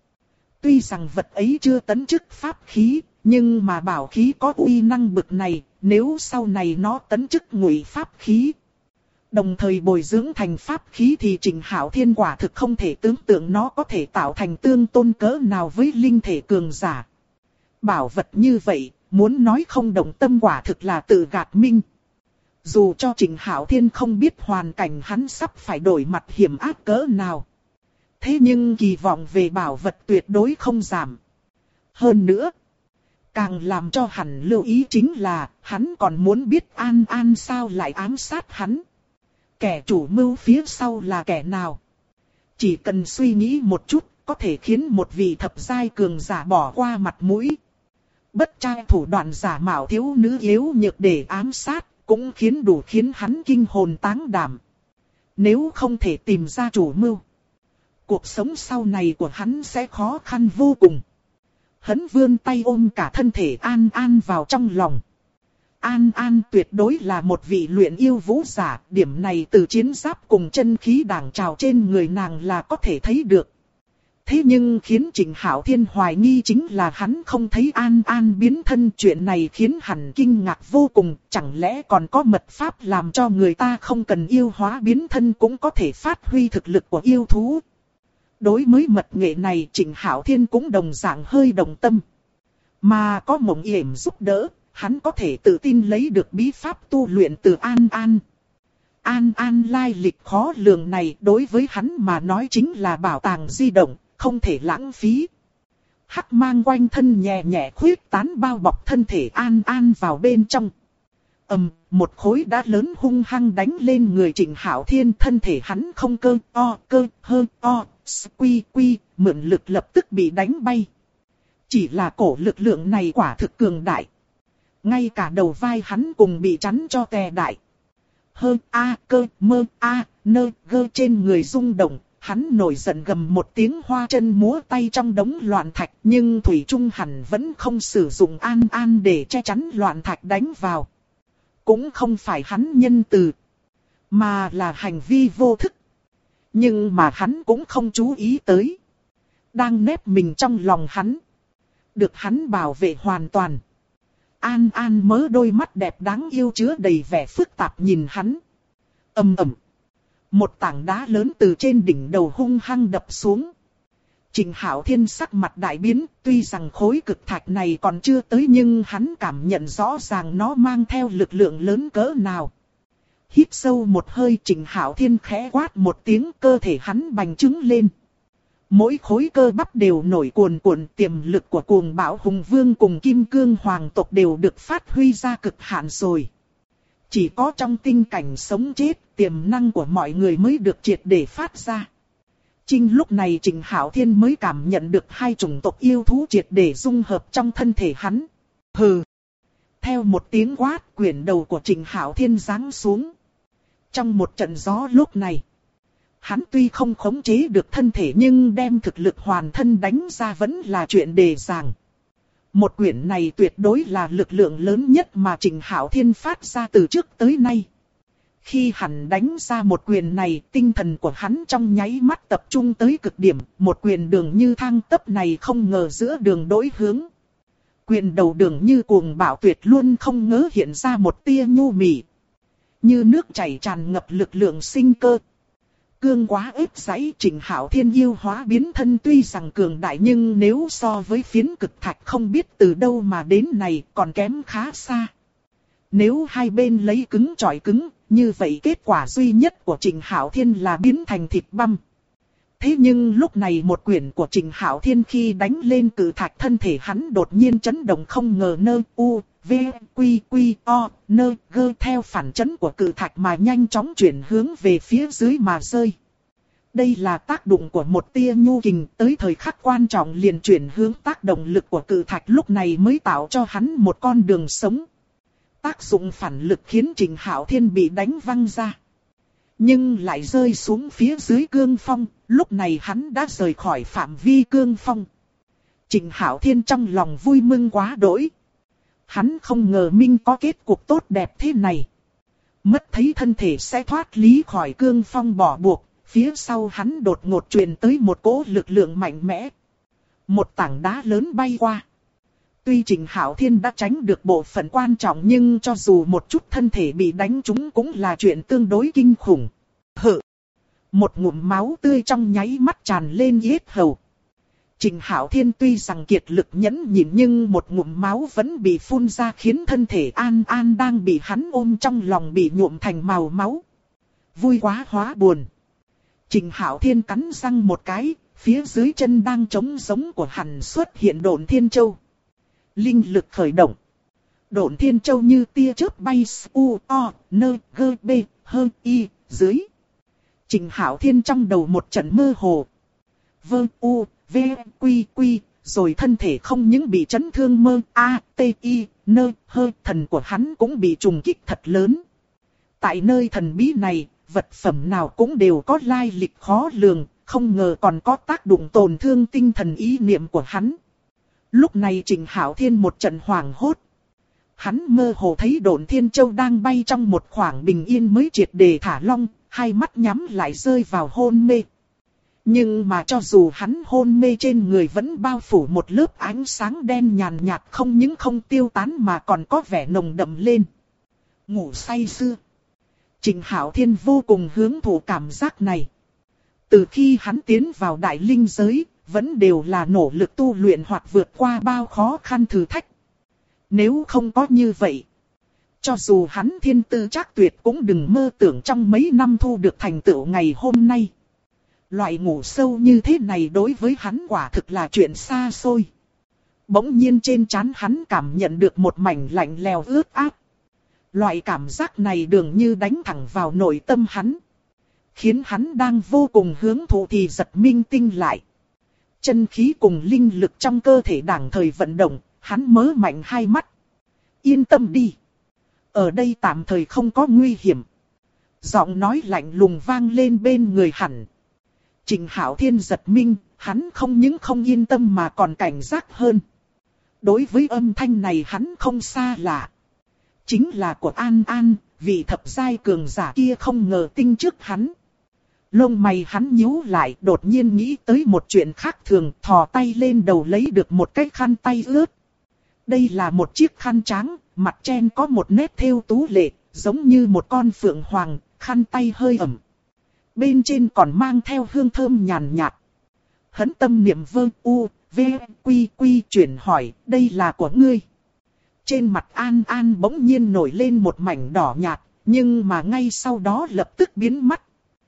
Tuy rằng vật ấy chưa tấn chức pháp khí, nhưng mà bảo khí có uy năng bực này, nếu sau này nó tấn chức ngụy pháp khí, đồng thời bồi dưỡng thành pháp khí thì Trịnh Hạo Thiên quả thực không thể tưởng tượng nó có thể tạo thành tương tôn cỡ nào với linh thể cường giả. Bảo vật như vậy, muốn nói không động tâm quả thực là tự gạt minh. Dù cho Trịnh Hạo Thiên không biết hoàn cảnh hắn sắp phải đổi mặt hiểm ác cỡ nào. Thế nhưng kỳ vọng về bảo vật tuyệt đối không giảm. Hơn nữa, càng làm cho hắn lưu ý chính là, hắn còn muốn biết An An sao lại ám sát hắn. Kẻ chủ mưu phía sau là kẻ nào? Chỉ cần suy nghĩ một chút, có thể khiến một vị thập giai cường giả bỏ qua mặt mũi. Bất trai thủ đoạn giả mạo thiếu nữ yếu nhược để ám sát, cũng khiến hắn kinh hồn táng đảm. Nếu không thể tìm ra chủ mưu, cuộc sống sau này của hắn sẽ khó khăn vô cùng. Hắn vươn tay ôm cả thân thể An An vào trong lòng. An An tuyệt đối là một vị luyện yêu vũ giả, điểm này từ chiến giáp cùng chân khí đảng trào trên người nàng là có thể thấy được. Thế nhưng khiến Trịnh Hạo Thiên hoài nghi chính là hắn không thấy An An biến thân, chuyện này khiến hắn kinh ngạc vô cùng, chẳng lẽ còn có mật pháp làm cho người ta không cần yêu hóa biến thân cũng có thể phát huy thực lực của yêu thú. Đối với mật nghệ này Trịnh Hạo Thiên cũng đồng dạng hơi đồng tâm. Mà có Mộng Yểm giúp đỡ, hắn có thể tự tin lấy được bí pháp tu luyện từ An An. An An lai lịch khó lường này đối với hắn mà nói chính là bảo tàng di động, không thể lãng phí. Hắc mang quanh thân nhẹ nhẹ khuyết tán bao bọc thân thể An An vào bên trong. Một khối đá lớn hung hăng đánh lên người Trịnh Hạo Thiên, thân thể hắn không cơ quy mượn lực lập tức bị đánh bay. Chỉ là cổ lực lượng này quả thực cường đại. Ngay cả đầu vai hắn cùng bị chắn cho tè đại. Trên người rung động, hắn nổi giận gầm một tiếng hoa chân múa tay trong đống loạn thạch, nhưng thủy trung hẳn vẫn không sử dụng An An để che chắn loạn thạch đánh vào. Cũng không phải hắn nhân từ, mà là hành vi vô thức. Nhưng mà hắn cũng không chú ý tới. Đang nép mình trong lòng hắn, được hắn bảo vệ hoàn toàn. An An mớ đôi mắt đẹp đáng yêu chứa đầy vẻ phức tạp nhìn hắn. Một tảng đá lớn từ trên đỉnh đầu hung hăng đập xuống. Trịnh Hạo Thiên sắc mặt đại biến, tuy rằng khối cực thạch này còn chưa tới nhưng hắn cảm nhận rõ ràng nó mang theo lực lượng lớn cỡ nào. Hít sâu một hơi, Trịnh Hạo Thiên khẽ quát một tiếng, cơ thể hắn bành trướng lên. Mỗi khối cơ bắp đều nổi cuồn cuộn, tiềm lực của cuồng bạo hùng vương cùng kim cương hoàng tộc đều được phát huy ra cực hạn rồi. Chỉ có trong tinh cảnh sống chết, tiềm năng của mọi người mới được triệt để phát ra. Chính lúc này Trịnh Hạo Thiên mới cảm nhận được hai chủng tộc yêu thú triệt để dung hợp trong thân thể hắn. Hừ! Theo một tiếng quát, quyển đầu của Trịnh Hạo Thiên giáng xuống. Trong một trận gió lúc này, hắn tuy không khống chế được thân thể nhưng đem thực lực hoàn thân đánh ra vẫn là chuyện dễ dàng. Một quyển này tuyệt đối là lực lượng lớn nhất mà Trịnh Hạo Thiên phát ra từ trước tới nay. Khi hắn đánh ra một quyền này, tinh thần của hắn trong nháy mắt tập trung tới cực điểm, một quyền đường như thang tấp này không ngờ giữa đường đổi hướng. Quyền đầu đường như cuồng bạo tuyệt luôn không ngớ hiện ra một tia nhu mì. Như nước chảy tràn ngập lực lượng sinh cơ. Cương quá ép giấy, Trịnh Hạo Thiên yêu hóa biến thân tuy rằng cường đại nhưng nếu so với phiến cực thạch không biết từ đâu mà đến này còn kém khá xa. Nếu hai bên lấy cứng chọi cứng, như vậy kết quả duy nhất của Trịnh Hạo Thiên là biến thành thịt băm. Thế nhưng lúc này một quyền của Trịnh Hạo Thiên khi đánh lên cự thạch, thân thể hắn đột nhiên chấn động không ngờ theo phản chấn của cự thạch mà nhanh chóng chuyển hướng về phía dưới mà rơi. Đây là tác động của một tia nhu kình, tới thời khắc quan trọng liền chuyển hướng, tác động lực của cự thạch lúc này mới tạo cho hắn một con đường sống. Tác dụng phản lực khiến Trịnh Hạo Thiên bị đánh văng ra, nhưng lại rơi xuống phía dưới cương phong, lúc này hắn đã rời khỏi phạm vi cương phong. Trịnh Hạo Thiên trong lòng vui mừng quá đỗi. Hắn không ngờ mình có kết cục tốt đẹp thế này. Mất thấy thân thể sẽ thoát lý khỏi cương phong bỏ buộc, phía sau hắn đột ngột truyền tới một cỗ lực lượng mạnh mẽ. Một tảng đá lớn bay qua. Tuy Trịnh Hạo Thiên đã tránh được bộ phận quan trọng nhưng cho dù một chút thân thể bị đánh trúng cũng là chuyện tương đối kinh khủng. Một ngụm máu tươi trong nháy mắt tràn lên yết hầu. Trình Hạo Thiên tuy rằng kiệt lực nhẫn nhịn nhưng một ngụm máu vẫn bị phun ra khiến thân thể An An đang bị hắn ôm trong lòng bị nhuộm thành màu máu. Vui quá hóa buồn. Trình Hạo Thiên cắn răng một cái, phía dưới chân đang trống giống của hắn xuất hiện Độn Thiên Châu. Linh lực khởi động. Độn Thiên Châu như tia chớp bay u o nơ gơ bê hơ y dưới. Trình Hạo Thiên trong đầu một trận mơ hồ. Vơ u v quy quy, rồi thân thể không những bị chấn thương mơ a t i nơ hơ, thần của hắn cũng bị trùng kích thật lớn. Tại nơi thần bí này, vật phẩm nào cũng đều có lai lịch khó lường, không ngờ còn có tác dụng tổn thương tinh thần ý niệm của hắn. Lúc này Trình Hạo Thiên một trận hoảng hốt. Hắn mơ hồ thấy Độn Thiên Châu đang bay trong một khoảng bình yên mới triệt để thả lỏng, hai mắt nhắm lại rơi vào hôn mê. Nhưng mà cho dù hắn hôn mê trên người vẫn bao phủ một lớp ánh sáng đen nhàn nhạt không những không tiêu tán mà còn có vẻ nồng đậm lên. Ngủ say sưa. Trình Hạo Thiên vô cùng hưởng thụ cảm giác này. Từ khi hắn tiến vào đại linh giới, vẫn đều là nỗ lực tu luyện hoặc vượt qua bao khó khăn thử thách. Nếu không có như vậy, cho dù hắn thiên tư chắc tuyệt cũng đừng mơ tưởng trong mấy năm thu được thành tựu ngày hôm nay. Loại ngủ sâu như thế này đối với hắn quả thực là chuyện xa xôi. Bỗng nhiên trên trán hắn cảm nhận được một mảnh lạnh lẽo ướt át. Loại cảm giác này dường như đánh thẳng vào nội tâm hắn, khiến hắn đang vô cùng hưởng thụ thì giật minh tinh lại. Chân khí cùng linh lực trong cơ thể đồng thời vận động, hắn mở mạnh hai mắt. Yên tâm đi. Ở đây tạm thời không có nguy hiểm. Giọng nói lạnh lùng vang lên bên người hắn. Trình Hạo Thiên giật mình, hắn không những không yên tâm mà còn cảnh giác hơn. Đối với âm thanh này hắn không xa lạ. Chính là của An An, vị thập giai cường giả kia không ngờ tinh trước hắn. Lông mày hắn nhíu lại, đột nhiên nghĩ tới một chuyện khác thường, thò tay lên đầu lấy được một cái khăn tay ướt. Đây là một chiếc khăn trắng, mặt trên có một nét thêu tú lệ, giống như một con phượng hoàng, khăn tay hơi ẩm. Bên trên còn mang theo hương thơm nhàn nhạt. Hắn tâm niệm vơ u, v, quy quy chuyển hỏi, đây là của ngươi. Trên mặt An An bỗng nhiên nổi lên một mảnh đỏ nhạt, nhưng mà ngay sau đó lập tức biến mất.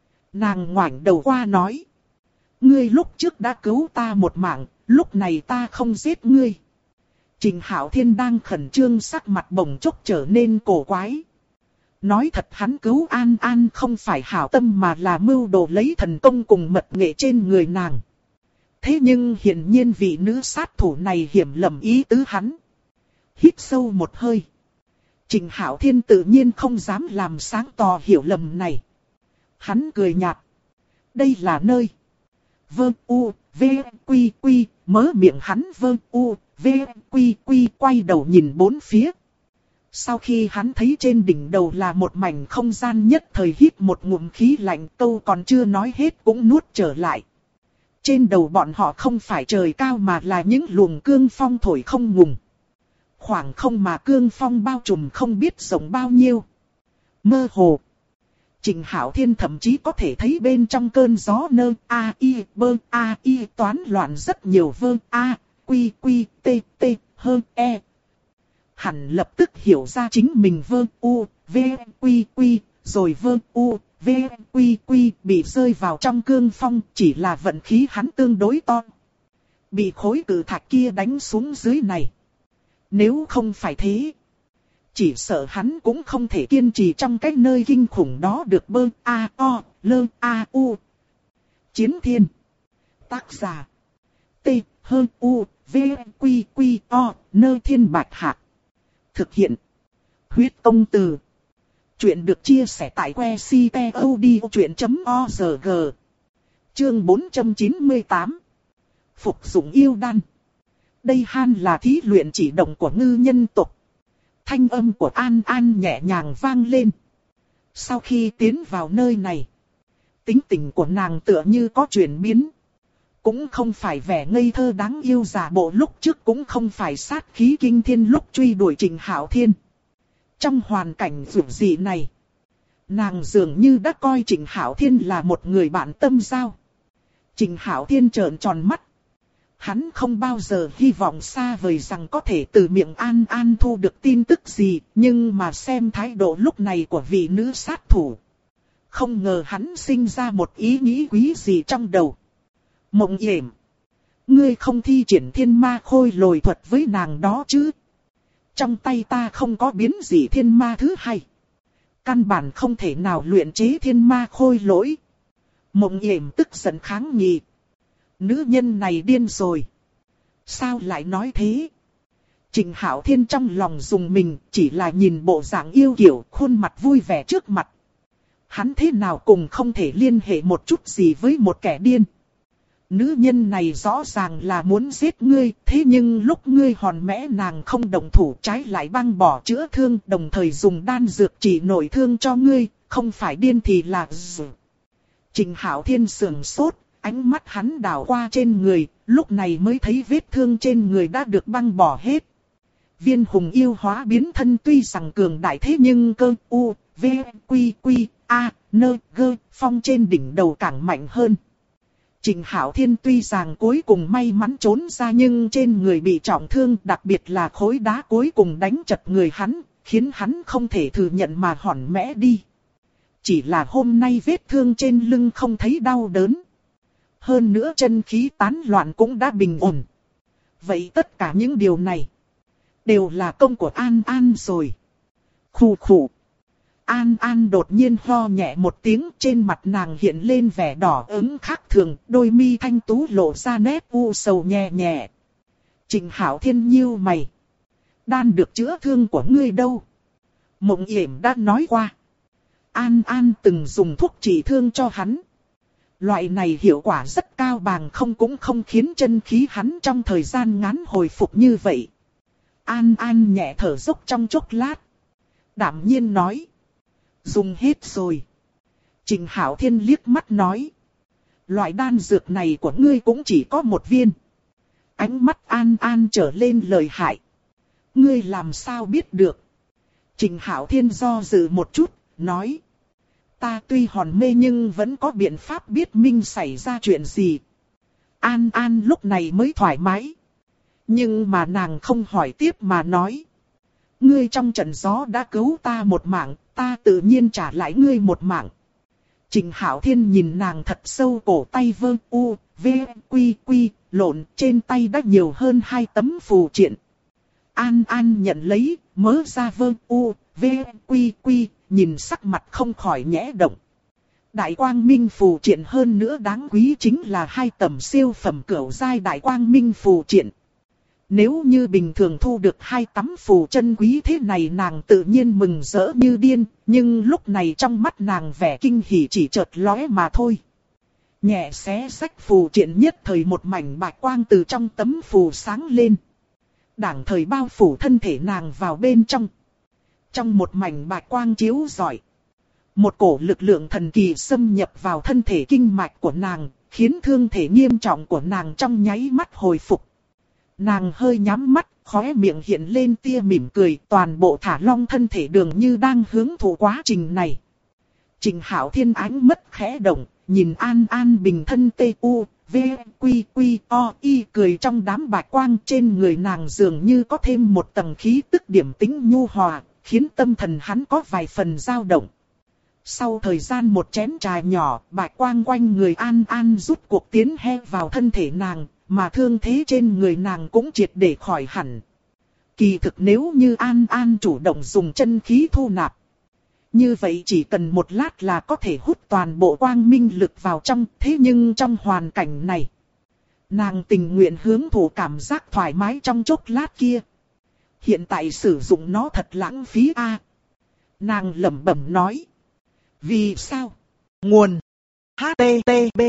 Nàng ngoảnh đầu qua nói. Ngươi lúc trước đã cứu ta một mạng, lúc này ta không giết ngươi. Trình Hạo Thiên đang khẩn trương, sắc mặt bỗng chốc trở nên cổ quái. Nói thật hắn cứu An An không phải hảo tâm mà là mưu đồ lấy thần công cùng mật nghệ trên người nàng. Thế nhưng hiển nhiên vị nữ sát thủ này hiểu lầm ý tứ hắn. Hít sâu một hơi. Trình Hạo Thiên tự nhiên không dám làm sáng tỏ hiểu lầm này. Hắn cười nhạt. Đây là nơi. Vơ u, v, quy quy, mớ miệng hắn vơ u, v, quy quy quay đầu nhìn bốn phía. Sau khi hắn thấy trên đỉnh đầu là một mảnh không gian, nhất thời hít một ngụm khí lạnh, câu còn chưa nói hết cũng nuốt trở lại. Trên đầu bọn họ không phải trời cao mà là những luồng cương phong thổi không ngừng. Khoảng không mà cương phong bao trùm không biết rộng bao nhiêu. Mơ hồ. Trình Hạo Thiên thậm chí có thể thấy bên trong cơn gió nơ a i bơ a i toán loạn rất nhiều vơ a quy quy t t hơ e. Hắn lập tức hiểu ra chính mình vơ u v quy quy, rồi vơ u v quy quy bị rơi vào trong cương phong, chỉ là vận khí hắn tương đối to. Bị khối cự thạch kia đánh xuống dưới này. Nếu không phải thế, chỉ sợ hắn cũng không thể kiên trì trong cái nơi kinh khủng đó được bơ a o lơ a u. Chiến Thiên. Tác giả. T hơ u v quy quy o nơ thiên bạch hạc. Thực hiện. Huyết công từ. Chuyện được chia sẻ tại que ctod.org. Chương 498. Phục dụng yêu đan. Đây han là thí luyện chỉ động của ngư nhân tộc. Thanh âm của An An nhẹ nhàng vang lên. Sau khi tiến vào nơi này, tính tình của nàng tựa như có chuyển biến. Cũng không phải vẻ ngây thơ đáng yêu giả bộ lúc trước, cũng không phải sát khí kinh thiên lúc truy đuổi Trình Hạo Thiên. Trong hoàn cảnh rủi dị này, nàng dường như đã coi Trình Hạo Thiên là một người bạn tâm giao. Trình Hạo Thiên trợn tròn mắt. Hắn không bao giờ hy vọng xa vời rằng có thể từ miệng An An thu được tin tức gì, nhưng mà xem thái độ lúc này của vị nữ sát thủ. Không ngờ hắn sinh ra một ý nghĩ quý gì trong đầu. Mộng Yểm, ngươi không thi triển thiên ma khôi lồi thuật với nàng đó chứ? Trong tay ta không có biến gì thiên ma thứ hai. Căn bản không thể nào luyện chế thiên ma khôi lỗi. Mộng Yểm tức giận kháng nghị. Nữ nhân này điên rồi. Sao lại nói thế? Trịnh Hạo Thiên trong lòng dùng mình, chỉ là nhìn bộ dạng yêu kiều, khuôn mặt vui vẻ trước mặt. Hắn thế nào cũng không thể liên hệ một chút gì với một kẻ điên. Nữ nhân này rõ ràng là muốn giết ngươi, thế nhưng lúc ngươi hòn mẽ nàng không đồng thủ, trái lại băng bỏ chữa thương, đồng thời dùng đan dược trị nội thương cho ngươi, không phải điên thì là gì? Trịnh Hạo Thiên sườn sốt, ánh mắt hắn đảo qua trên người, lúc này mới thấy vết thương trên người đã được băng bỏ hết. Viên hùng yêu hóa biến thân tuy rằng cường đại thế nhưng cơ u, v, quy quy, a, nơ, gơ, phong trên đỉnh đầu càng mạnh hơn. Trịnh Hạo Thiên tuy rằng cuối cùng may mắn trốn ra nhưng trên người bị trọng thương, đặc biệt là khối đá cuối cùng đánh chật người hắn, khiến hắn không thể thừa nhận mà hỏn mẽ đi. Chỉ là hôm nay vết thương trên lưng không thấy đau đớn. Hơn nữa chân khí tán loạn cũng đã bình ổn. Vậy tất cả những điều này đều là công của An An rồi. Khụ khụ. An An đột nhiên ho nhẹ một tiếng, trên mặt nàng hiện lên vẻ đỏ ửng khác thường, đôi mi thanh tú lộ ra nét u sầu nhẹ nhẹ. Trịnh Hạo Thiên nhíu mày. Đan được chữa thương của ngươi đâu? Mộng Yểm đã nói qua. An An từng dùng thuốc trị thương cho hắn. Loại này hiệu quả rất cao, bằng không cũng không khiến chân khí hắn trong thời gian ngắn hồi phục như vậy. An An nhẹ thở dốc trong chốc lát. Đảm nhiên nói. Dùng hết rồi. Trịnh Hạo Thiên liếc mắt nói. Loại đan dược này của ngươi cũng chỉ có một viên. Ánh mắt An An trở lên lợi hại. Ngươi làm sao biết được? Trịnh Hạo Thiên do dự một chút, nói. Ta tuy hòn mê nhưng vẫn có biện pháp biết minh xảy ra chuyện gì. An An lúc này mới thoải mái. Nhưng mà nàng không hỏi tiếp mà nói. Ngươi trong trận gió đã cứu ta một mạng, ta tự nhiên trả lại ngươi một mạng. Trịnh Hạo Thiên nhìn nàng thật sâu, cổ tay vơ u, v, quy quy, lộn, trên tay đã nhiều hơn 2 tấm phù triện. An An nhận lấy, mớ ra vơ u, v, quy quy, nhìn sắc mặt không khỏi nhẽ động. Đại quang minh phù triện, hơn nữa đáng quý chính là 2 tấm siêu phẩm cửu giai đại quang minh phù triện. Nếu như bình thường thu được 2 tấm phù chân quý thế này nàng tự nhiên mừng rỡ như điên, nhưng lúc này trong mắt nàng vẻ kinh hỉ chỉ chợt lóe mà thôi. Nhẹ xé sách phù triện, nhất thời một mảnh bạch quang từ trong tấm phù sáng lên. Đảng thời bao phủ thân thể nàng vào bên trong. Trong một mảnh bạch quang chiếu rọi, một cổ lực lượng thần kỳ xâm nhập vào thân thể kinh mạch của nàng, khiến thương thể nghiêm trọng của nàng trong nháy mắt hồi phục. Nàng hơi nhắm mắt, khóe miệng hiện lên tia mỉm cười, toàn bộ thả long thân thể dường như đang hưởng thụ quá trình này. Trịnh Hạo Thiên ánh mắt khẽ động, nhìn An An bình thân tê u, v, quy quy, o, y cười trong đám bạch quang, trên người nàng dường như có thêm một tầng khí tức điểm tĩnh nhu hòa, khiến tâm thần hắn có vài phần dao động. Sau thời gian một chén trà nhỏ, bạch quang quanh người An An rút cuộc tiến he vào thân thể nàng, mà thương thế trên người nàng cũng triệt để khỏi hẳn. Kỳ thực nếu như An An chủ động dùng chân khí thu nạp, như vậy chỉ cần một lát là có thể hút toàn bộ quang minh lực vào trong, thế nhưng trong hoàn cảnh này, nàng tình nguyện hưởng thụ cảm giác thoải mái trong chốc lát kia. Hiện tại sử dụng nó thật lãng phí a. Nàng lẩm bẩm nói. Vì sao? Nguồn HTTP.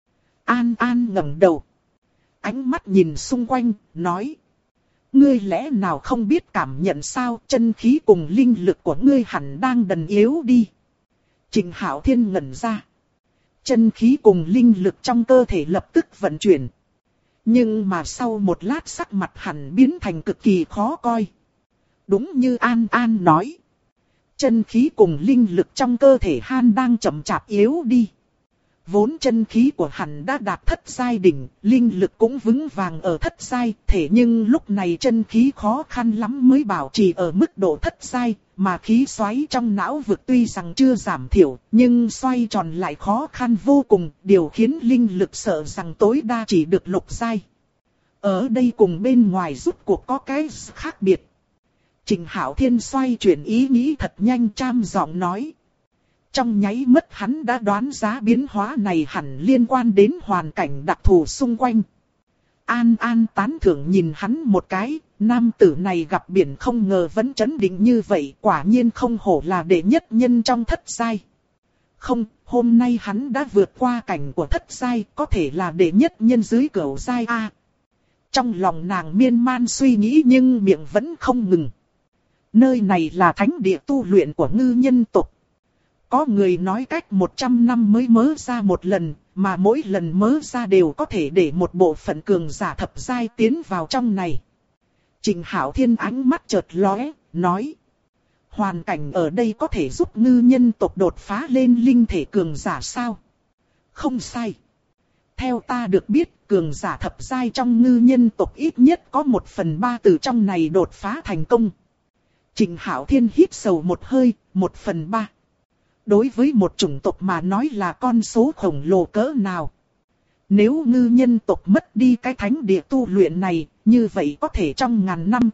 An An ngẩng đầu, ánh mắt nhìn xung quanh, nói. Ngươi lẽ nào không biết cảm nhận sao, chân khí cùng linh lực của ngươi hẳn đang dần yếu đi. Trịnh Hạo Thiên ngẩn ra. Chân khí cùng linh lực trong cơ thể lập tức vận chuyển. Nhưng mà sau một lát sắc mặt hẳn biến thành cực kỳ khó coi. Đúng như An An nói. Chân khí cùng linh lực trong cơ thể han đang chậm chạp yếu đi. Vốn chân khí của hắn đã đạt thất giai đỉnh, linh lực cũng vững vàng ở thất giai, thế nhưng lúc này chân khí khó khăn lắm mới bảo trì ở mức độ thất giai, mà khí xoáy trong não vực tuy rằng chưa giảm thiểu, nhưng xoay tròn lại khó khăn vô cùng, điều khiến linh lực sợ rằng tối đa chỉ được lục giai. Ở đây cùng bên ngoài rút cuộc có cái khác biệt. Trình Hạo Thiên xoay chuyển ý nghĩ thật nhanh, trăm giọng nói. Trong nháy mắt hắn đã đoán giá biến hóa này hẳn liên quan đến hoàn cảnh đặc thù xung quanh. An An tán thưởng nhìn hắn một cái, nam tử này gặp biển không ngờ vẫn chấn định như vậy, quả nhiên không hổ là đệ nhất nhân trong thất giai. Không, hôm nay hắn đã vượt qua cảnh của thất giai, có thể là đệ nhất nhân dưới cửu giai a. Trong lòng nàng miên man suy nghĩ nhưng miệng vẫn không ngừng. Nơi này là thánh địa tu luyện của ngư nhân tộc. Có người nói cách 100 năm mới mớ ra một lần, mà mỗi lần mớ ra đều có thể để một bộ phận cường giả thập giai tiến vào trong này. Trình Hạo Thiên ánh mắt chợt lóe, nói. Hoàn cảnh ở đây có thể giúp ngư nhân tộc đột phá lên linh thể cường giả sao? Không sai. Theo ta được biết, cường giả thập giai trong ngư nhân tộc ít nhất có 1/3 từ trong này đột phá thành công. Trình Hạo Thiên hít sâu một hơi, 1/3. Đối với một chủng tộc mà nói là con số khổng lồ cỡ nào. Nếu ngư nhân tộc mất đi cái thánh địa tu luyện này, như vậy có thể trong ngàn năm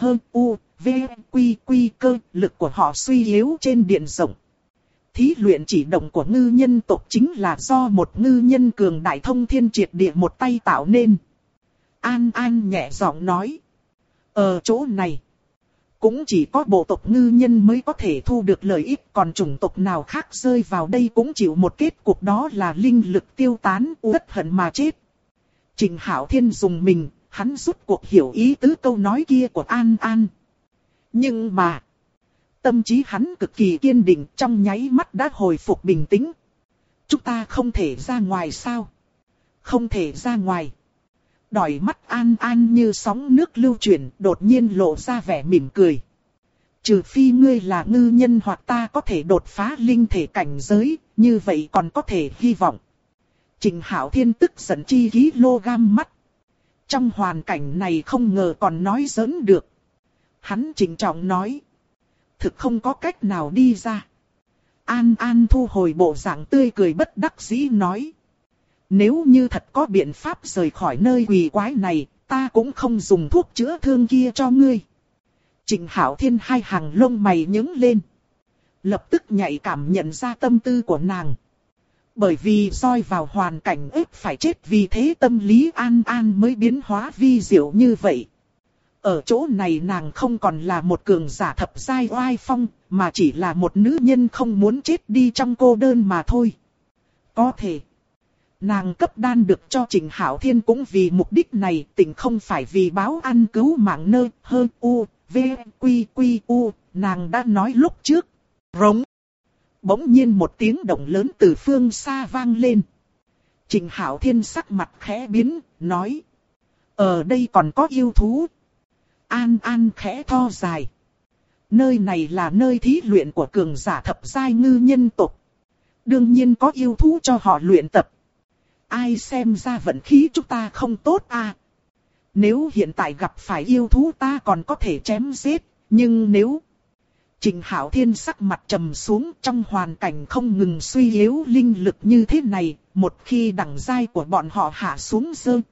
cơ lực của họ suy yếu trên diện rộng. Thí luyện chỉ động của ngư nhân tộc chính là do một ngư nhân cường đại thông thiên triệt địa một tay tạo nên. An An nhẹ giọng nói. Ở chỗ này, cũng chỉ có bộ tộc ngư nhân mới có thể thu được lợi ích, còn chủng tộc nào khác rơi vào đây cũng chịu một kết cục, đó là linh lực tiêu tán, uất hận mà chết. Trình Hạo Thiên dùng mình, hắn rút cuộc hiểu ý tứ câu nói kia của An An. Nhưng mà, tâm trí hắn cực kỳ kiên định, trong nháy mắt đã hồi phục bình tĩnh. Chúng ta không thể ra ngoài sao? Không thể ra ngoài. Đôi mắt An An như sóng nước lưu chuyển, đột nhiên lộ ra vẻ mỉm cười. Trừ phi ngươi là ngư nhân hoặc ta có thể đột phá linh thể cảnh giới, như vậy còn có thể hy vọng. Trình Hạo Thiên tức giận chi kg mắt. Trong hoàn cảnh này không ngờ còn nói giỡn được. Hắn trịnh trọng nói. Thực không có cách nào đi ra. An An thu hồi bộ dạng tươi cười bất đắc dĩ nói. Nếu như thật có biện pháp rời khỏi nơi quỷ quái này, ta cũng không dùng thuốc chữa thương kia cho ngươi. Trình Hạo Thiên hai hàng lông mày nhướng lên. Lập tức nhạy cảm nhận ra tâm tư của nàng. Bởi vì rơi vào hoàn cảnh ép phải chết, vì thế tâm lý An An mới biến hóa vi diệu như vậy. Ở chỗ này nàng không còn là một cường giả thập giai oai phong, mà chỉ là một nữ nhân không muốn chết đi trong cô đơn mà thôi. Có thể, nàng cấp đan được cho Trình Hạo Thiên cũng vì mục đích này, tình không phải vì báo ăn cứu mạng nơi hơn nàng đã nói lúc trước. Rống. Bỗng nhiên một tiếng động lớn từ phương xa vang lên. Trình Hạo Thiên sắc mặt khẽ biến, nói. Ở đây còn có yêu thú. An An khẽ tho dài. Nơi này là nơi thí luyện của cường giả thập giai ngư nhân tộc. Đương nhiên có yêu thú cho họ luyện tập. Ai xem ra vận khí chúng ta không tốt à. Nếu hiện tại gặp phải yêu thú ta còn có thể chém giết. Nhưng nếu... Trình Hạo Thiên sắc mặt trầm xuống, trong hoàn cảnh không ngừng suy yếu linh lực như thế này, một khi đẳng giai của bọn họ hạ xuống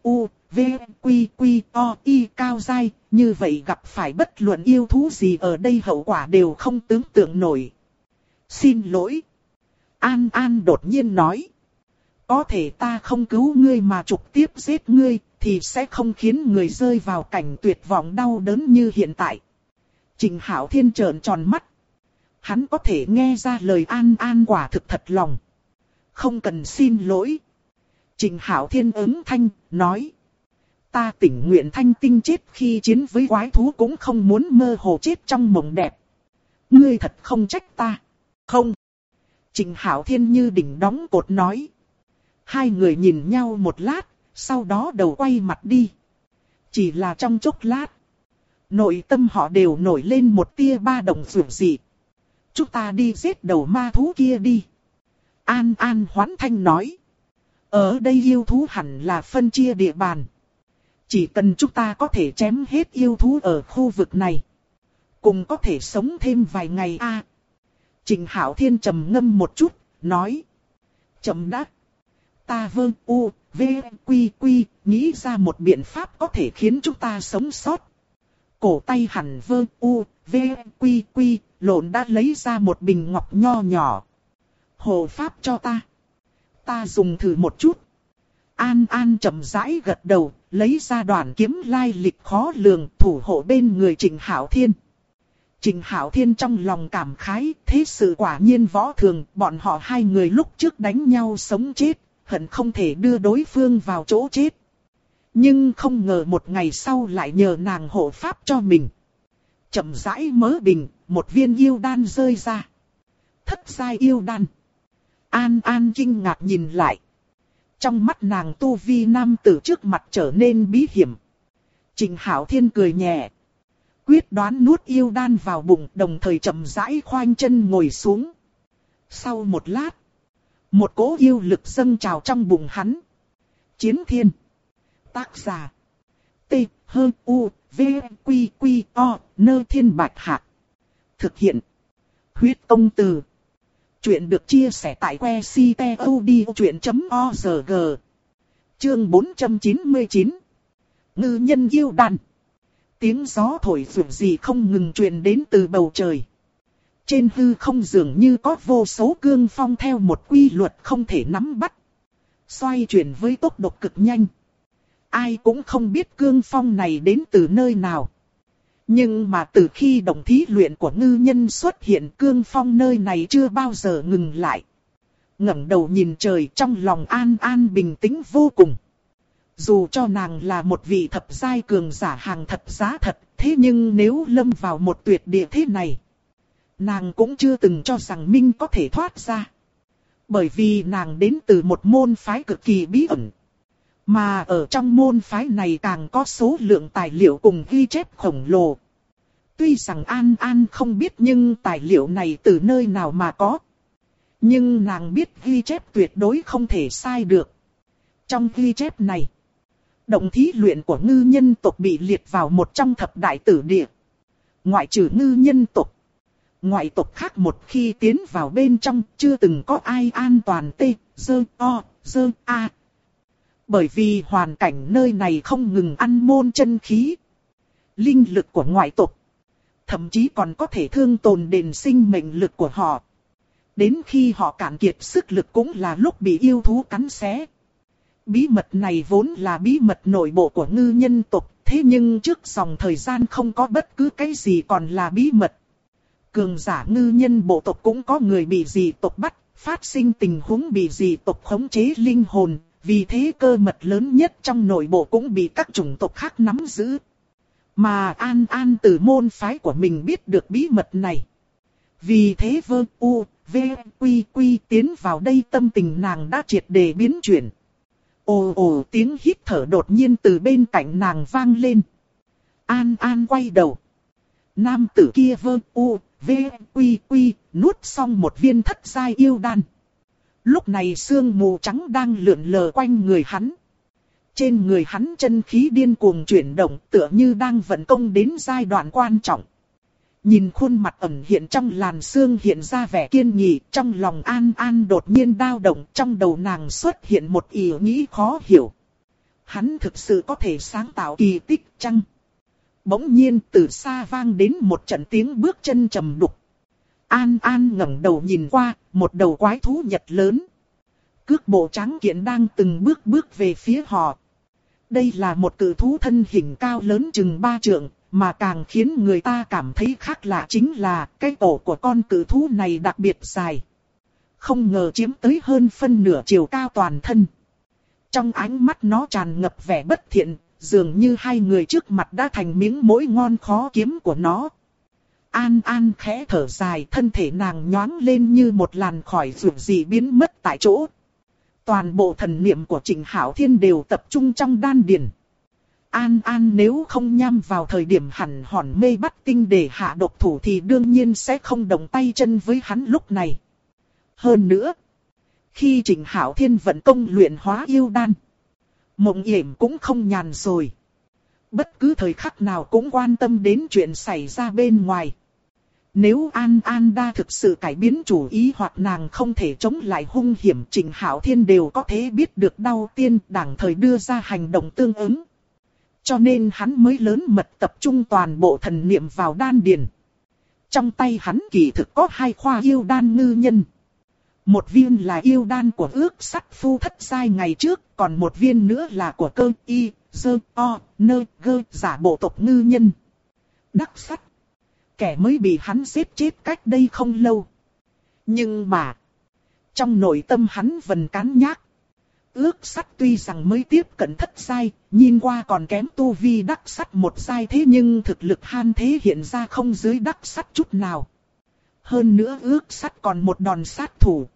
cao giai, như vậy gặp phải bất luận yêu thú gì ở đây hậu quả đều không tưởng tượng nổi. Xin lỗi. An An đột nhiên nói. Có thể ta không cứu ngươi mà trực tiếp giết ngươi, thì sẽ không khiến người rơi vào cảnh tuyệt vọng đau đớn như hiện tại. Trình Hạo Thiên trợn tròn mắt. Hắn có thể nghe ra lời An An quả thực thật lòng. Không cần xin lỗi. Trình Hạo Thiên ứng thanh, nói. Ta tình nguyện thanh tinh chết khi chiến với quái thú cũng không muốn mơ hồ chết trong mộng đẹp. Ngươi thật không trách ta. Không. Trình Hạo Thiên như đỉnh đóng cột nói. Hai người nhìn nhau một lát, sau đó đầu quay mặt đi. Chỉ là trong chốc lát. Nội tâm họ đều nổi lên một tia ba động dường dị. Chúng ta đi giết đầu ma thú kia đi. An An hoán thanh nói. Ở đây yêu thú hẳn là phân chia địa bàn. Chỉ cần chúng ta có thể chém hết yêu thú ở khu vực này, cùng có thể sống thêm vài ngày a. Trịnh Hạo Thiên trầm ngâm một chút, nói. Chậm đã. Ta nghĩ ra một biện pháp có thể khiến chúng ta sống sót. Cổ tay hẳn lộn đã lấy ra một bình ngọc nho nhỏ. Hộ pháp cho ta. Ta dùng thử một chút. An An chậm rãi gật đầu, lấy ra đoạn kiếm lai lịch khó lường thủ hộ bên người Trịnh Hạo Thiên. Trịnh Hạo Thiên trong lòng cảm khái, thế sự quả nhiên võ thường, bọn họ hai người lúc trước đánh nhau sống chết, hận không thể đưa đối phương vào chỗ chết. Nhưng không ngờ một ngày sau lại nhờ nàng hộ pháp cho mình. Chậm rãi mớ bình, một viên yêu đan rơi ra. Thất giai yêu đan. An An kinh ngạc nhìn lại. Trong mắt nàng tu vi nam tử trước mặt trở nên bí hiểm. Trịnh Hạo Thiên cười nhẹ. Quyết đoán nuốt yêu đan vào bụng, đồng thời chậm rãi khoanh chân ngồi xuống. Sau một lát, một cỗ yêu lực dâng trào trong bụng hắn. Chiến Thiên. Tác giả. T-H-U-V-Q-Q-O Nơ Thiên Bạch Hạc. Thực hiện. Huyết Công Từ. Chuyện được chia sẻ tại que ctod.org. Chương 499. Ngư nhân yêu đan. Tiếng gió thổi phượng gì không ngừng truyền đến từ bầu trời. Trên hư không dường như có vô số cương phong theo một quy luật không thể nắm bắt. Xoay chuyển với tốc độ cực nhanh. Ai cũng không biết cương phong này đến từ nơi nào. Nhưng mà từ khi đồng thí luyện của ngư nhân xuất hiện, cương phong nơi này chưa bao giờ ngừng lại. Ngẩng đầu nhìn trời, trong lòng An An bình tĩnh vô cùng. Dù cho nàng là một vị thập giai cường giả hàng thật giá thật, thế nhưng nếu lâm vào một tuyệt địa thế này, nàng cũng chưa từng cho rằng Minh có thể thoát ra. Bởi vì nàng đến từ một môn phái cực kỳ bí ẩn. Mà ở trong môn phái này càng có số lượng tài liệu cùng ghi chép khổng lồ. Tuy rằng An An không biết nhưng tài liệu này từ nơi nào mà có. Nhưng nàng biết ghi chép tuyệt đối không thể sai được. Trong ghi chép này, động thí luyện của ngư nhân tộc bị liệt vào một trong thập đại tử địa. Ngoại trừ ngư nhân tộc, ngoại tộc khác một khi tiến vào bên trong chưa từng có ai an toàn Bởi vì hoàn cảnh nơi này không ngừng ăn môn chân khí. Linh lực của ngoại tộc, thậm chí còn có thể thương tồn đền sinh mệnh lực của họ. Đến khi họ cạn kiệt sức lực cũng là lúc bị yêu thú cắn xé. Bí mật này vốn là bí mật nội bộ của ngư nhân tộc, thế nhưng trước dòng thời gian không có bất cứ cái gì còn là bí mật. Cường giả ngư nhân bộ tộc cũng có người bị dị tộc bắt, phát sinh tình huống bị dị tộc khống chế linh hồn, vì thế cơ mật lớn nhất trong nội bộ cũng bị các chủng tộc khác nắm giữ. Mà An An từ môn phái của mình biết được bí mật này. Vì thế tiến vào đây tâm tình nàng đã triệt để biến chuyển. Ồ ồ tiếng hít thở đột nhiên từ bên cạnh nàng vang lên. An An quay đầu. Nam tử kia nuốt xong một viên thất giai yêu đan. Lúc này sương mù trắng đang lượn lờ quanh người hắn. Trên người hắn chân khí điên cuồng chuyển động tựa như đang vận công đến giai đoạn quan trọng. Nhìn khuôn mặt ẩn hiện trong làn sương hiện ra vẻ kiên nghị, trong lòng An An đột nhiên dao động, trong đầu nàng xuất hiện một ý nghĩ khó hiểu. Hắn thực sự có thể sáng tạo kỳ tích chăng? Bỗng nhiên từ xa vang đến một trận tiếng bước chân trầm đục. An An ngẩng đầu nhìn qua, một đầu quái thú nhật lớn. Cước bộ trắng kiện đang từng bước về phía họ. Đây là một cự thú thân hình cao lớn chừng 3 trượng, mà càng khiến người ta cảm thấy khác lạ chính là cái cổ của con cự thú này đặc biệt dài. Không ngờ chiếm tới hơn phân nửa chiều cao toàn thân. Trong ánh mắt nó tràn ngập vẻ bất thiện, dường như hai người trước mặt đã thành miếng mối ngon khó kiếm của nó. An An khẽ thở dài, thân thể nàng nhoáng lên như một làn khói rực dị biến mất tại chỗ. Toàn bộ thần niệm của Trịnh Hạo Thiên đều tập trung trong đan điền. An An nếu không nhắm vào thời điểm hẳn hòn mê bắt tinh để hạ độc thủ thì đương nhiên sẽ không động tay chân với hắn lúc này. Hơn nữa, Khi Trịnh Hạo Thiên vận công luyện hóa yêu đan, Mộng Yểm cũng không nhàn rồi. Bất cứ thời khắc nào cũng quan tâm đến chuyện xảy ra bên ngoài. Nếu An An Đa thực sự cải biến chủ ý hoặc nàng không thể chống lại hung hiểm, Trịnh Hạo Thiên đều có thể biết được đau tiên đảng thời đưa ra hành động tương ứng. Cho nên hắn mới lớn mật tập trung toàn bộ thần niệm vào đan điền. Trong tay hắn kỳ thực có 2 khoa yêu đan ngư nhân. Một viên là yêu đan của ước sắt phu thất giai ngày trước, còn một viên nữa là của cơ y, dơ, o, nơ, gơ, giả bộ tộc ngư nhân. Đắc sắt. Kẻ mới bị hắn giết chết cách đây không lâu. Nhưng mà, trong nội tâm hắn vẫn cán nhác. Ước sắt tuy rằng mới tiếp cận thất giai, nhìn qua còn kém tu vi đắc sắt một giai, thế nhưng thực lực han thế hiện ra không dưới đắc sắt chút nào. Hơn nữa ước sắt còn một đòn sát thủ.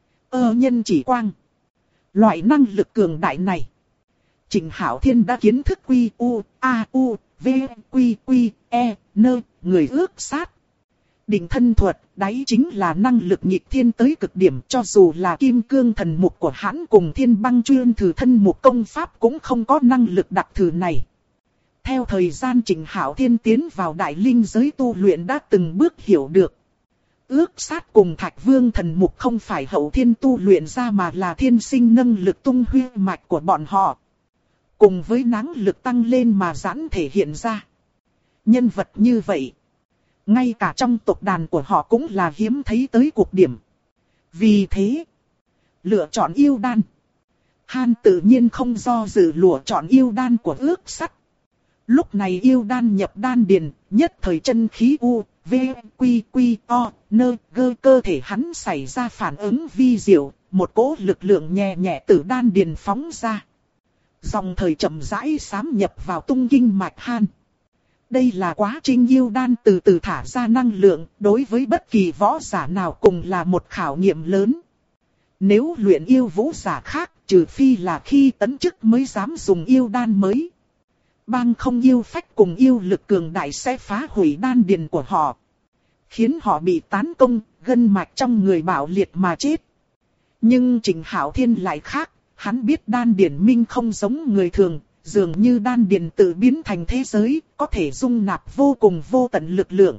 Nhân chỉ quang. Loại năng lực cường đại này, Trịnh Hạo Thiên đã kiến thức quy u, a u, v, quy quy, e, nơ, người ước sát. Định thân thuật, đấy chính là năng lực nghịch thiên tới cực điểm, cho dù là kim cương thần mục của hắn cùng thiên băng chuyên thử thân mục công pháp cũng không có năng lực đặc thù này. Theo thời gian Trịnh Hạo Thiên tiến vào đại linh giới tu luyện đã từng bước hiểu được. Ước sát cùng Thạch Vương thần mục không phải hậu thiên tu luyện ra mà là thiên sinh năng lực tung huyết mạch của bọn họ. Cùng với năng lực tăng lên mà giãn thể hiện ra. Nhân vật như vậy, ngay cả trong tộc đàn của họ cũng là hiếm thấy tới cực điểm. Vì thế, lựa chọn yêu đan. Han tự nhiên không do dự lựa chọn yêu đan của ước sắt. Lúc này yêu đan nhập đan điền, nhất thời chân khí u, v, quy quy, o, nơ, gơ, cơ thể hắn xảy ra phản ứng vi diệu, một cỗ lực lượng nhẹ nhẹ từ đan điền phóng ra. Dòng thời chậm rãi xám nhập vào tung kinh mạch Han. Đây là quá trình yêu đan từ từ thả ra năng lượng, đối với bất kỳ võ giả nào cùng là một khảo nghiệm lớn. Nếu luyện yêu vũ giả khác, trừ phi là khi tấn chức mới dám dùng yêu đan mới. Bang không yêu phách cùng yêu lực cường đại sẽ phá hủy đan điền của họ, khiến họ bị tán công, gân mạch trong người bạo liệt mà chết. Nhưng Trịnh Hạo Thiên lại khác, hắn biết đan điền minh không giống người thường, dường như đan điền tự biến thành thế giới, có thể dung nạp vô cùng vô tận lực lượng.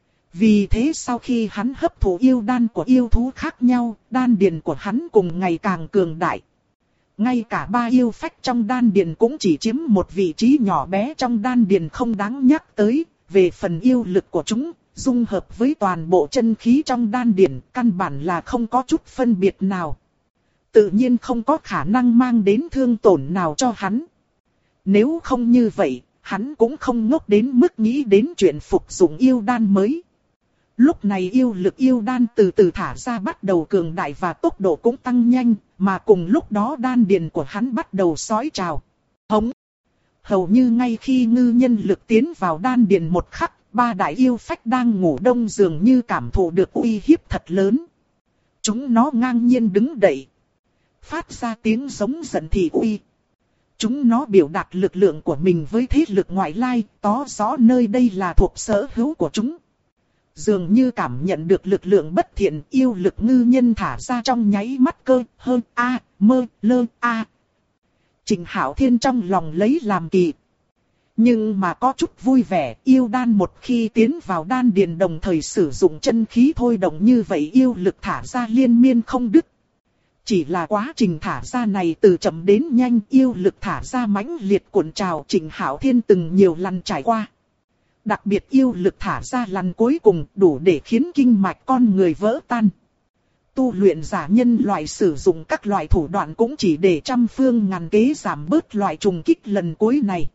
Vì thế sau khi hắn hấp thụ yêu đan của yêu thú khác nhau, đan điền của hắn cùng ngày càng cường đại. Ngay cả 3 yêu phách trong đan điền cũng chỉ chiếm một vị trí nhỏ bé trong đan điền không đáng nhắc tới. Về phần yêu lực của chúng, dung hợp với toàn bộ chân khí trong đan điền, căn bản là không có chút phân biệt nào. Tự nhiên không có khả năng mang đến thương tổn nào cho hắn. Nếu không như vậy, hắn cũng không ngốc đến mức nghĩ đến chuyện phục dụng yêu đan mới. Lúc này yêu lực yêu đan từ từ thả ra bắt đầu cường đại và tốc độ cũng tăng nhanh, mà cùng lúc đó đan điền của hắn bắt đầu sói trào. Hống! Hầu như ngay khi ngư nhân lực tiến vào đan điền một khắc, 3 đại yêu phách đang ngủ đông dường như cảm thụ được uy hiếp thật lớn. Chúng nó ngang nhiên đứng dậy, phát ra tiếng giống giận thị uy. Chúng nó biểu đạt lực lượng của mình với thế lực ngoại lai, tỏ rõ nơi đây là thuộc sở hữu của chúng. Dường như cảm nhận được lực lượng bất thiện, yêu lực ngư nhân thả ra trong nháy mắt cơ, hơn a, mơ, lơ a. Trịnh Hạo Thiên trong lòng lấy làm kỳ. Nhưng mà có chút vui vẻ, yêu đan một khi tiến vào đan điền đồng thời sử dụng chân khí thôi động như vậy, yêu lực thả ra liên miên không đứt. Chỉ là quá trình thả ra này từ chậm đến nhanh, yêu lực thả ra mãnh liệt cuộn trào, Trịnh Hạo Thiên từng nhiều lần trải qua. Đặc biệt yêu lực thả ra lần cuối cùng đủ để khiến kinh mạch con người vỡ tan. Tu luyện giả nhân loại sử dụng các loại thủ đoạn cũng chỉ để trăm phương ngàn kế giảm bớt loại trùng kích lần cuối này.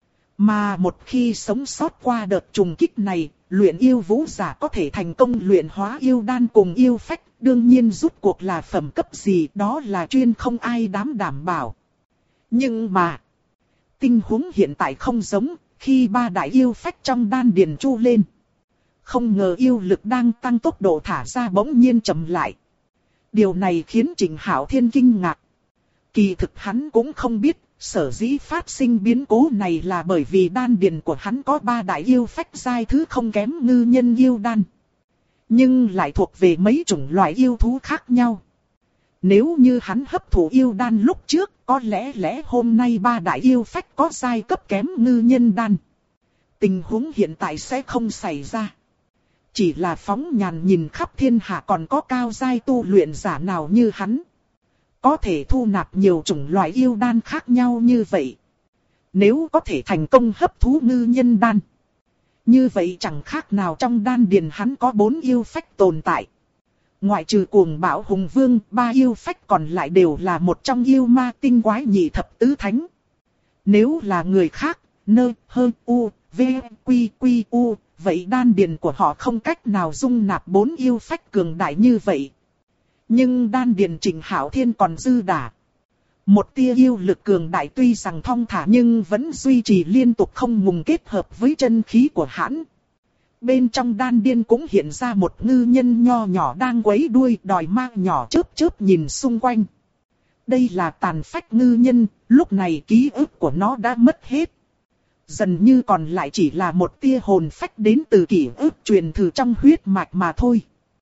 Mà một khi sống sót qua đợt trùng kích này, luyện yêu vũ giả có thể thành công luyện hóa yêu đan cùng yêu phách, đương nhiên rút cuộc là phẩm cấp gì đó là chuyên không ai dám đảm bảo. Nhưng mà, tình huống hiện tại không giống, khi 3 đại yêu phách trong đan điền chu lên. Không ngờ yêu lực đang tăng tốc độ thả ra bỗng nhiên chậm lại. Điều này khiến Trịnh Hạo Thiên kinh ngạc. Kỳ thực hắn cũng không biết, sở dĩ phát sinh biến cố này là bởi vì đan điền của hắn có 3 đại yêu phách giai thứ không kém ngư nhân yêu đan. Nhưng lại thuộc về mấy chủng loại yêu thú khác nhau. Nếu như hắn hấp thụ yêu đan lúc trước, có lẽ hôm nay ba đại yêu phách có giai cấp kém ngư nhân đan. Tình huống hiện tại sẽ không xảy ra. Chỉ là phóng nhàn nhìn khắp thiên hạ còn có cao giai tu luyện giả nào như hắn. Có thể thu nạp nhiều chủng loại yêu đan khác nhau như vậy. Nếu có thể thành công hấp thú ngư nhân đan. Như vậy chẳng khác nào trong đan điền hắn có 4 yêu phách tồn tại. Ngoại trừ cuồng bạo hùng vương, 3 yêu phách còn lại đều là một trong yêu ma tinh quái nhị thập tứ thánh. Nếu là người khác, nơ, hơ, u, v, quy, quy, u, vậy đan điền của họ không cách nào dung nạp 4 yêu phách cường đại như vậy. Nhưng đan điền Trịnh Hạo Thiên còn dư đà. Một tia yêu lực cường đại tuy rằng thong thả nhưng vẫn duy trì liên tục không ngừng kết hợp với chân khí của hắn. Bên trong đan điền cũng hiện ra một ngư nhân nho nhỏ đang quấy đuôi đòi mang nhỏ chớp chớp nhìn xung quanh. Đây là tàn phách ngư nhân, lúc này ký ức của nó đã mất hết. Dần như còn lại chỉ là một tia hồn phách đến từ ký ức truyền thử trong huyết mạch mà thôi.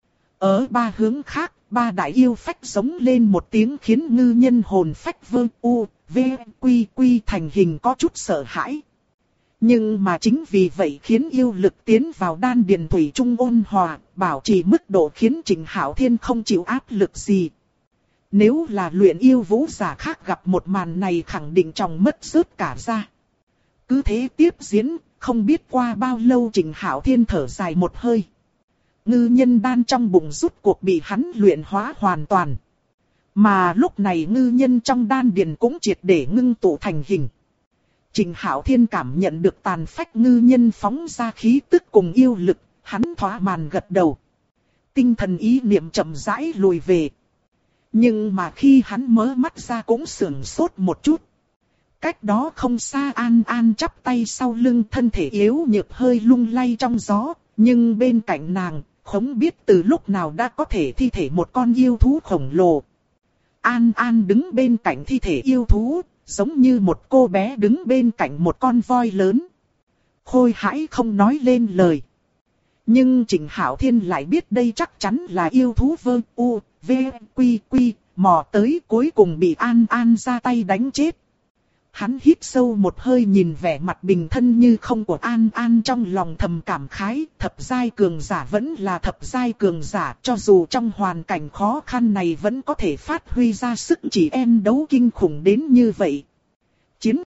Ở 3 hướng khác, 3 đại yêu phách giống lên một tiếng khiến ngư nhân hồn phách vơ u, v, quy quy thành hình có chút sợ hãi. Nhưng mà chính vì vậy khiến yêu lực tiến vào đan điền thủy trung ôn hòa, bảo trì mức độ khiến Trịnh Hạo Thiên không chịu áp lực gì. Nếu là luyện yêu vũ giả khác gặp một màn này khẳng định trong mất rớt cả ra. Cứ thế tiếp diễn, không biết qua bao lâu Trịnh Hạo Thiên thở dài một hơi. Ngư nhân đan trong bụng rút cuộc bị hắn luyện hóa hoàn toàn. Mà lúc này ngư nhân trong đan điền cũng triệt để ngưng tụ thành hình. Trịnh Hạo Thiên cảm nhận được tàn phách ngư nhân phóng ra khí tức cùng yêu lực, hắn thỏa mãn gật đầu. Tinh thần ý niệm chậm rãi lùi về. Nhưng mà khi hắn mở mắt ra cũng sửng sốt một chút. Cách đó không xa An An chắp tay sau lưng, thân thể yếu nhược hơi lung lay trong gió, nhưng bên cạnh nàng, không biết từ lúc nào đã có thể thi thể một con yêu thú khổng lồ. An An đứng bên cạnh thi thể yêu thú, giống như một cô bé đứng bên cạnh một con voi lớn. Khôi hãi không nói lên lời. Nhưng Trịnh Hạo Thiên lại biết đây chắc chắn là yêu thú vơ u, v, quy quy, mò tới cuối cùng bị An An ra tay đánh chết. Hắn hít sâu một hơi nhìn vẻ mặt bình thân như không của An An, trong lòng thầm cảm khái, thập giai cường giả vẫn là thập giai cường giả, cho dù trong hoàn cảnh khó khăn này vẫn có thể phát huy ra sức chỉ em đấu kinh khủng đến như vậy. Chiến